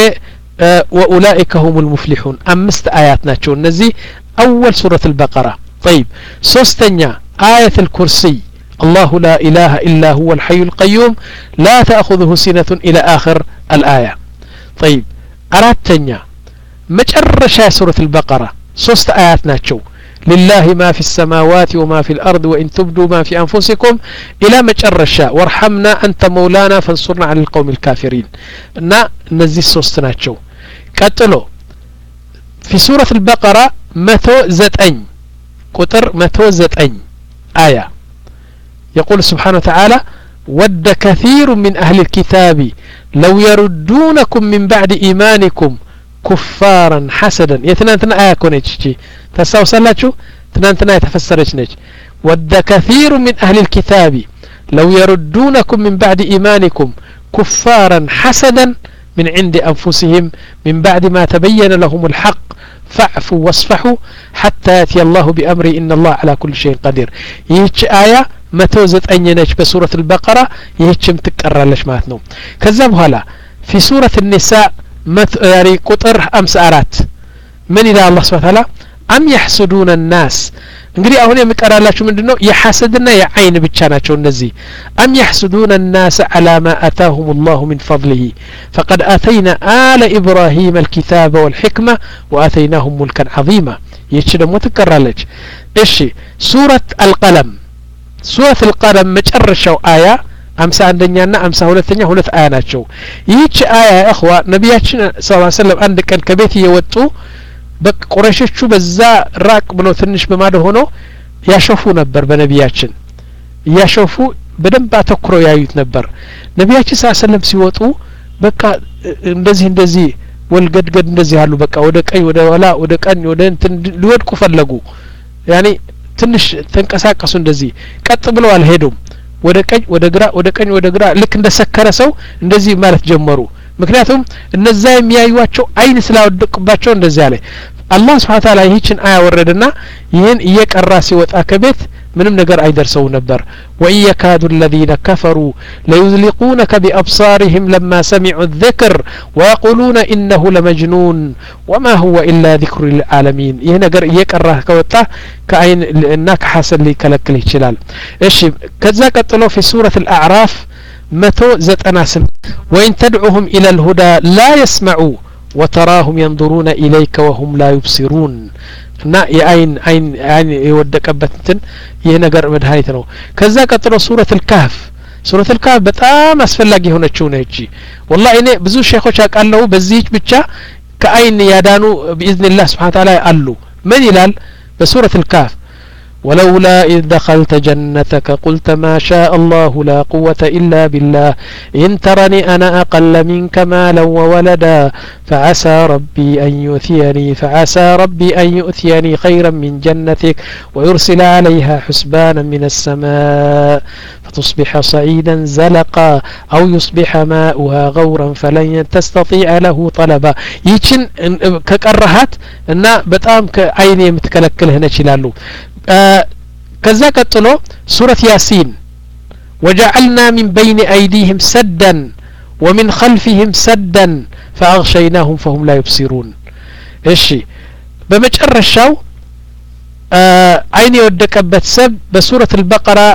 واولئك هم المفلحون امست ايات ናቸው እነዚህ اول سورة البقرة طيب ሶስተኛ آية الكرسي الله لا اله الا هو الحي القيوم لا تأخذه سنة الى اخر الآية طيب አራተኛ መጨረሻ سورة البقرة ሶስት አያት ናቸው لله ما في السماوات وما في الأرض وإن تبدوا ما في أنفسكم إلى مجرشا وارحمنا أنت مولانا فانصرنا على القوم الكافرين نا نزي السوستناتشو كتلو في سورة البقرة متو زتأن كتر متو زتأن آية يقول سبحانه وتعالى ود كثير من أهل الكتاب لو يردونكم من بعد إيمانكم كفارا حسدا يتنانتنا آية كونيتشي تساوسلاتشو تنانتنا يتفسرش نج ود كثير من أهل الكتاب لو يردونكم من بعد إيمانكم كفارا حسدا من عند أنفسهم من بعد ما تبين لهم الحق فاعفوا واصفحوا حتى يأتي الله بأمره إن الله على كل شيء قدير ይህች አያ መቶ ዘጠኝ ነች በሱረት البقرة ይህችም ትቀራለች ማለት ነው ከዛ በኋላ في سورة النساء يعني ቁጥር ሃምሳ አራት ምን ይላል አላህ Subhanahu Wa Ta'ala أم يحسدون الناس እንግዲህ አሁን የሚቀራላችሁ ምንድነው የሐሰድና የአይን ብቻ ናቸው እነዚህ أم يحسدون الناس على ما آتاهم الله من فضله فقد آتينا آل إبراهيم الكتاب والحكمة وآتيناهم ملكا عظيما ይህች ደግሞ ትቀራለች እሺ ሱረት القلم ሱረት القلم መጨረሻው አያ ሃምሳ አንደኛና ሃምሳ ሁለተኛ ሁለት አያ ናቸው ይህች አያ እخዋ ነብያችን ሰለላሁ ዐለይሂ ወሰለም አንድ ቀን ከቤት እየወጡ በቁረይሾቹ በዛ ራቅ ብሎ ትንሽ በማደ ሆኖ ያሾፉ ነበር በነብያችን ያሾፉ በደንብ አተኩረው ያዩት ነበር ነብያችን ሰለላሁ ዐለይሂ ወሰለም ሲወጡ በቃ እንደዚህ እንደዚህ ወልገድገድ እንደዚህ አሉ በቃ ወደ ቀኝ ወደ ኋላ ወደ ቀኝ ወደ እንትን ሊወድቁ ፈለጉ ያኒ ትንሽ ተንቀሳቀሱ እንደዚህ ቀጥ ብለው አልሄዱም ወደ ቀኝ ወደ ግራ ወደ ቀኝ ወደ ግራ ልክ እንደሰከረ ሰው እንደዚህ ማለት ጀመሩ ምክንያቱም እነዛ የሚያዩዋቸው አይን ስላወደቁባቸው እንደዚህ አለ አላህ Subhanahu Wa Ta'ala ይህችን አያ ወረደና ይህን እየቀራ ሲወጣ ከቤት ምንም ነገር አይደርሰው ነበር وَيَكَادُ الَّذِينَ كَفَرُوا لَيُزْلِقُونَكَ بِأَبْصَارِهِمْ لَمَّا سَمِعُوا الذِّكْرَ وَيَقُولُونَ إِنَّهُ لَمَجْنُونٌ وَمَا هُوَ إِلَّا ذِكْرٌ لِلْعَالَمِينَ ይህ ነገር እየቀራ ከወጣ ከአይን እና ከሐሰድ ሊከለክል ይችላል እሺ ከዛ ቀጥሎ في سورة الأعراف متو زتنا سم وإن تدعوهم إلى الهدى لا يسمعوا وتراهم ينظرون إليك وهم لا يبصرون نا يعين عين عين يودقبتن ይሄ ነገር መድኃኒት ነው ከዛ ቀጥሎ ሱረት الكهف ሱረት الكهف በጣም አስፈላጊ ሆነችው ነች والله እኔ ብዙ ሼኾች አቃለው በዚህ ብቻ ከአይን ያዳኑ باذن الله سبحانه وتعالى አሉ ምን ይላል በሱረት الكهف ولولا إذ دخلت جنتك قلت ما شاء الله لا قوة إلا بالله إن ترني أنا أقل منك مالا وولدا فعسى ربي أن يؤتيني فعسى ربي أن يؤتيني خيرا من جنتك ويرسل عليها حسبانا من السماء فتصبح صعيدا زلقا أو يصبح ماؤها غورا فلن تستطيع له طلبا يتشن كقرهات إن بتام كعيني متكلكل هنا شلالو كذا قتلو سورة ياسين وجعلنا من بين أيديهم سدا ومن خلفهم سدا فأغشيناهم فهم لا يبصرون إيشي بمجرشاو عيني ودكبت سب بسورة البقرة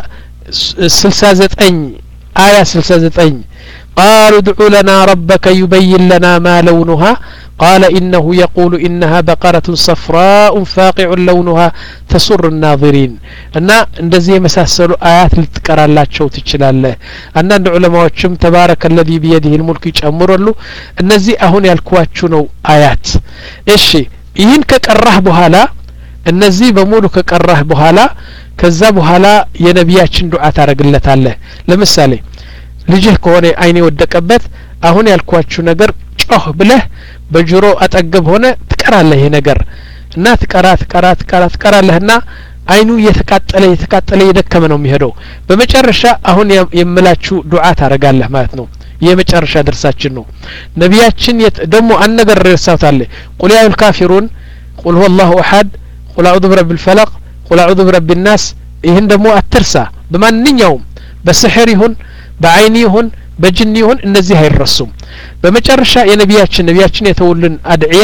سلسازة أين آية سلسازة أين قالوا ادعوا لنا ربك يبين لنا ما لونها قال إنه يقول إنها بقرة صفراء فاقع لونها تسر الناظرين أن እንደዚህ የመሳሰሉ አያት ልትቀራላቸው ትችላለህ አንዳንድ ዑለማዎችም ተባረከ الذي بيده الملك ይጨምራሉ እነዚህ አሁን ያልኳችሁ ነው አያት እሺ ይህን ከቀራህ በኋላ እነዚህ በሙሉ ከቀራህ በኋላ ከዛ በኋላ የነቢያችን ዱዓ ታረግለታለህ ለምሳሌ ልጅህ ከሆነ አይኔ ወደቀበት አሁን ያልኳችሁ ነገር ጮህ ብለህ በጆሮ አጠገብ ሆነ ትቀራለህ ይሄ ነገር እና ትቀራ ትቀራ ትቀራ ትቀራለህና አይኑ የተቃጠለ የተቃጠለ የደከመ ነው የሚሄደው በመጨረሻ አሁን የምላችሁ ዱዓ ታረጋለህ ማለት ነው የመጨረሻ ድርሳችን ነው ነቢያችን ደሞ አንድ ነገር ረሳውታል ቁል ያ الكافرون ቁል هو الله احد ቁል አዑዙ برب الفلق ቁል አዑዙ برب الناس ይሄን ደሞ አትርሳ በማንኛውም በስህር ይሁን በአይኒ ይሁን በጅኒ ይሁን እነዚህ አይረሱም በመጨረሻ የነቢያችን ነቢያችን የተውልን አድዒያ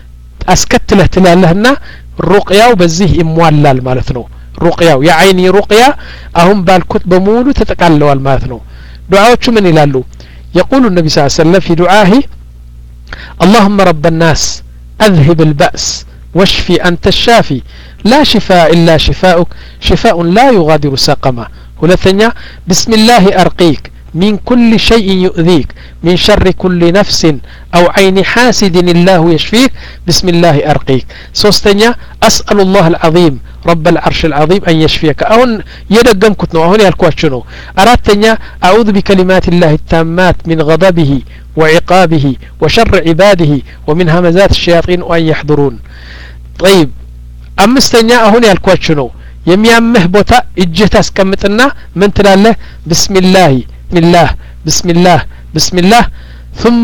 አስከትለህ ትላለህና ሩቅያው በዚህ ይሟላል ማለት ነው ሩቅያው የአይኒ ሩቅያ አሁን ባልኩት በሙሉ ተጠቃለዋል ማለት ነው ዱዓዎቹ ምን ይላሉ يقول النبي صلى الله عليه وسلم في دعائه اللهم رب الناس أذهب البأس واشفي أنت الشافي لا شفاء إلا شفاؤك شفاء لا يغادر سقما ولثنيا بسم الله أرقيك من كل شيء يؤذيك من شر كل نفس أو عين حاسد الله يشفيك بسم الله أرقيك سوستنيا أسأل الله العظيم رب العرش العظيم أن يشفيك أهون يدقم كتنو أهون يالكواتشنو أردتنيا أعوذ بكلمات الله التامات من غضبه وعقابه وشر عباده ومن همزات الشياطين وأن يحضرون طيب أمستنيا أهون يالكواتشنو የሚያምህ ቦታ እጅህ ታስቀምጥና ምን ትላለህ بسم الله بسم الله بسم الله بسم الله ثم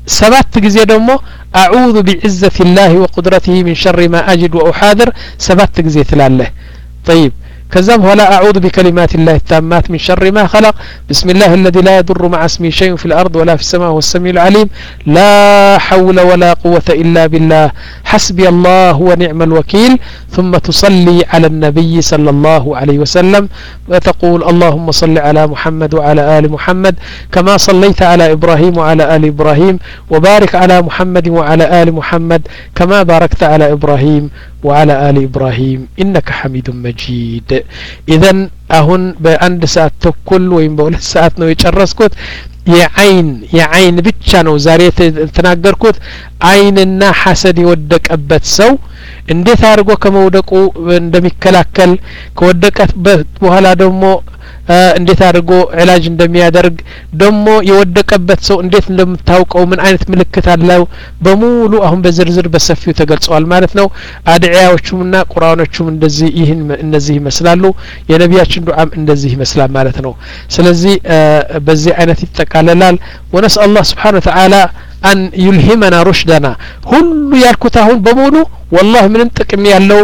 سبات ጊዜ ደግሞ أعوذ بعزة الله وقدرته من شر ما أجد وأحاذر سبات ጊዜ ትላለህ طيب كذب ولا أعوذ بكلمات الله التامات من شر ما خلق بسم الله الذي لا يضر مع اسمه شيء في الأرض ولا في السماء والسميع العليم لا حول ولا قوة إلا بالله حسبي الله ونعم الوكيل ثم تصلي على النبي صلى الله عليه وسلم وتقول اللهم صل على محمد وعلى آل محمد كما صليت على إبراهيم وعلى آل إبراهيم وبارك على محمد وعلى آل محمد كما باركت على إبراهيم وعلى آل إبراهيم إنك حميد مجيد إذن أهن بأند ساعة تكل وين بقول ساعة نو يتشرسكوت يعين يعين بتشانو زاريت تناقركوت عيننا حسد يودك أبت سو انديت أرقو كمودكو اندمي كلاكل كودك أبت بوهلا دمو እንዴት አድርጎ ዕላጅ እንደሚያደርግ ደሞ የወደቀበት ሰው እንዴት እንደምታውቀው ምን አይነት ምልክት አለው በሙሉ አሁን በዝርዝር በሰፊው ተገልጿል ማለት ነው አድዒያዎቹምና ቁርአኖቹም እንደዚህ ይህን እነዚህ ይመስላሉ የነቢያችን ዱዓም እንደዚህ ይመስላል ማለት ነው ስለዚህ በዚህ አይነት ይጠቃለላል ወነስ አላህ Subhanahu Wa Ta'ala አን ይልሂመና ሩሽደና ሁሉ ያልኩት አሁን በሙሉ والله ምንም ጥቅም ያለው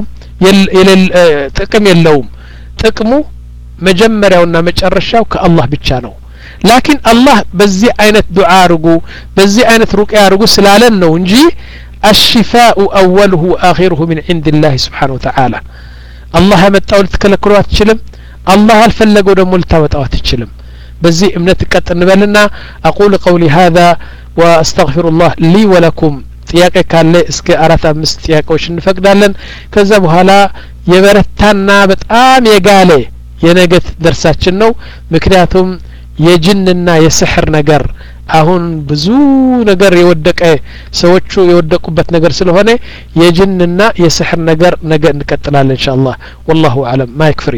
ጥቅም የለውም ጥቅሙ መጀመሪያውና መጨረሻው ከአላህ ብቻ ነው ላኪን አላህ በዚህ አይነት ዱዓ አርጉ በዚህ አይነት ሩቅያ አርጉ ስላለን ነው እንጂ الشفاء أوله وآخره من عند الله سبحانه وتعالى الله ያመጣው ልትከለክለው አትችልም አላህ አልፈለገው ደግሞ ልታወጣው አትችልም በዚህ እምነት ቀጥ እንበልና أقول قولي هذا وأستغفر الله لي ولكم ጥያቄ ካለ እስከ አራት አምስት ጥያቄዎች እንፈቅዳለን ከዛ በኋላ የበረታና በጣም የጋለ የነገት ደርሳችን ነው ምክንያቱም የጅንና የስህር ነገር አሁን ብዙ ነገር የወደቀ ሰዎቹ የወደቁበት ነገር ስለሆነ የጅንና የስህር ነገር ነገ እንቀጥላለን ኢንሻአላህ والله اعلم ما يكفري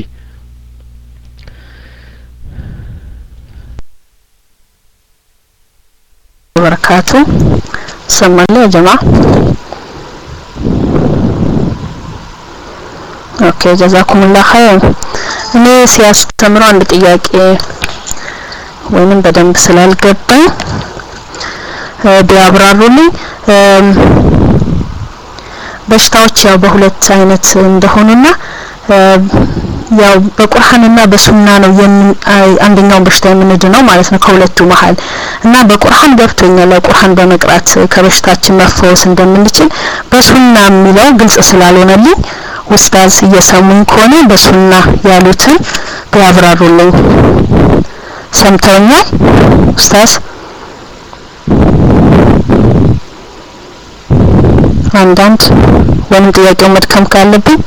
بركاته سمعنا يا جماعه اوكي جزاكم الله خير እኔ ሲያስተምሩ አንድ ጥያቄ ወይንም በደንብ ስላልገባኝ ቢያብራሩልኝ በሽታዎች ያው በሁለት አይነት እንደሆኑና ያው በቁርአንና በሱና ነው አንደኛው በሽታ የምንድነው ማለት ነው ከሁለቱ መሃል እና በቁርአን ገብቶኛል ቁርአን በመቅራት ከበሽታችን መፈወስ እንደምንችል በሱና የሚለው ግልጽ ስላልሆነልኝ ኡስታዝ እየሰሙኝ ከሆነ በሱና ያሉትን ቢያብራሩልኝ ሰምተውኛል ኡስታዝ አንዳንድ ወይም ጥያቄው መድከም ካለብኝ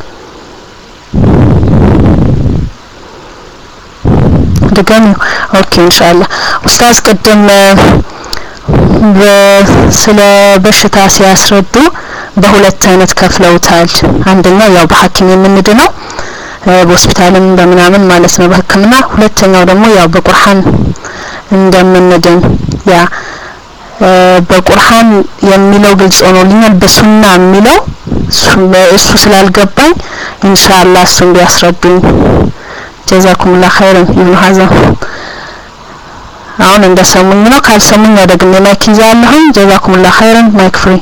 ድጋሚ ኦኬ ኢንሻአላህ ኡስታዝ ቀደም ስለ በሽታ ሲያስረዱ በሁለት አይነት ከፍለውታል አንደኛው ያው በሐኪም የምንድነው በሆስፒታልም በመናምን ማለት ነው በህክምና ሁለተኛው ደግሞ ያው በቁርአን እንደምንድን ያ በቁርአን የሚለው ግልጽ ሆኖልኛል በሱና የሚለው እሱ ስላልገባኝ ኢንሻአላህ እሱን ቢያስረዱኝ جزاكم الله خيرا ابن حزم አሁን እንደሰሙኝ ነው ካልሰሙኝ ደግሞ ማይክ ይዛለሁ جزاكم الله خيرا ማይክ ፍሪ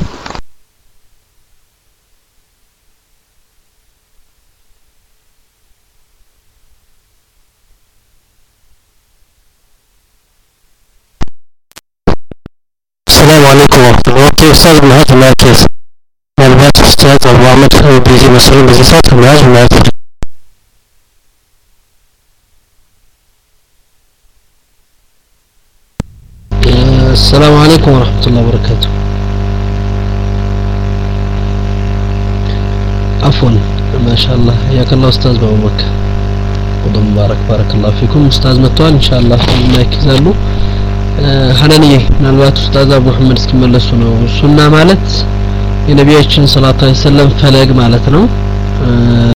السلام عليكم ورحمة الله وبركاته أستاذ ابن هاج المركز معلومات أستاذ أبو عمد بيجي مسؤول بزيسات ابن هاج المركز السلام عليكم ورحمة الله وبركاته عفوا ما شاء الله حياك الله أستاذ أبو بكر وضم بارك بارك الله فيكم أستاذ متوال إن شاء الله ما يكزالو حنانية ምናልባት ኡስታዝ አቡ መሐመድ እስኪመለሱ ነው ሱና ማለት የነቢያችን ሰለላሁ ዐለይሂ ወሰለም ፈለግ ማለት ነው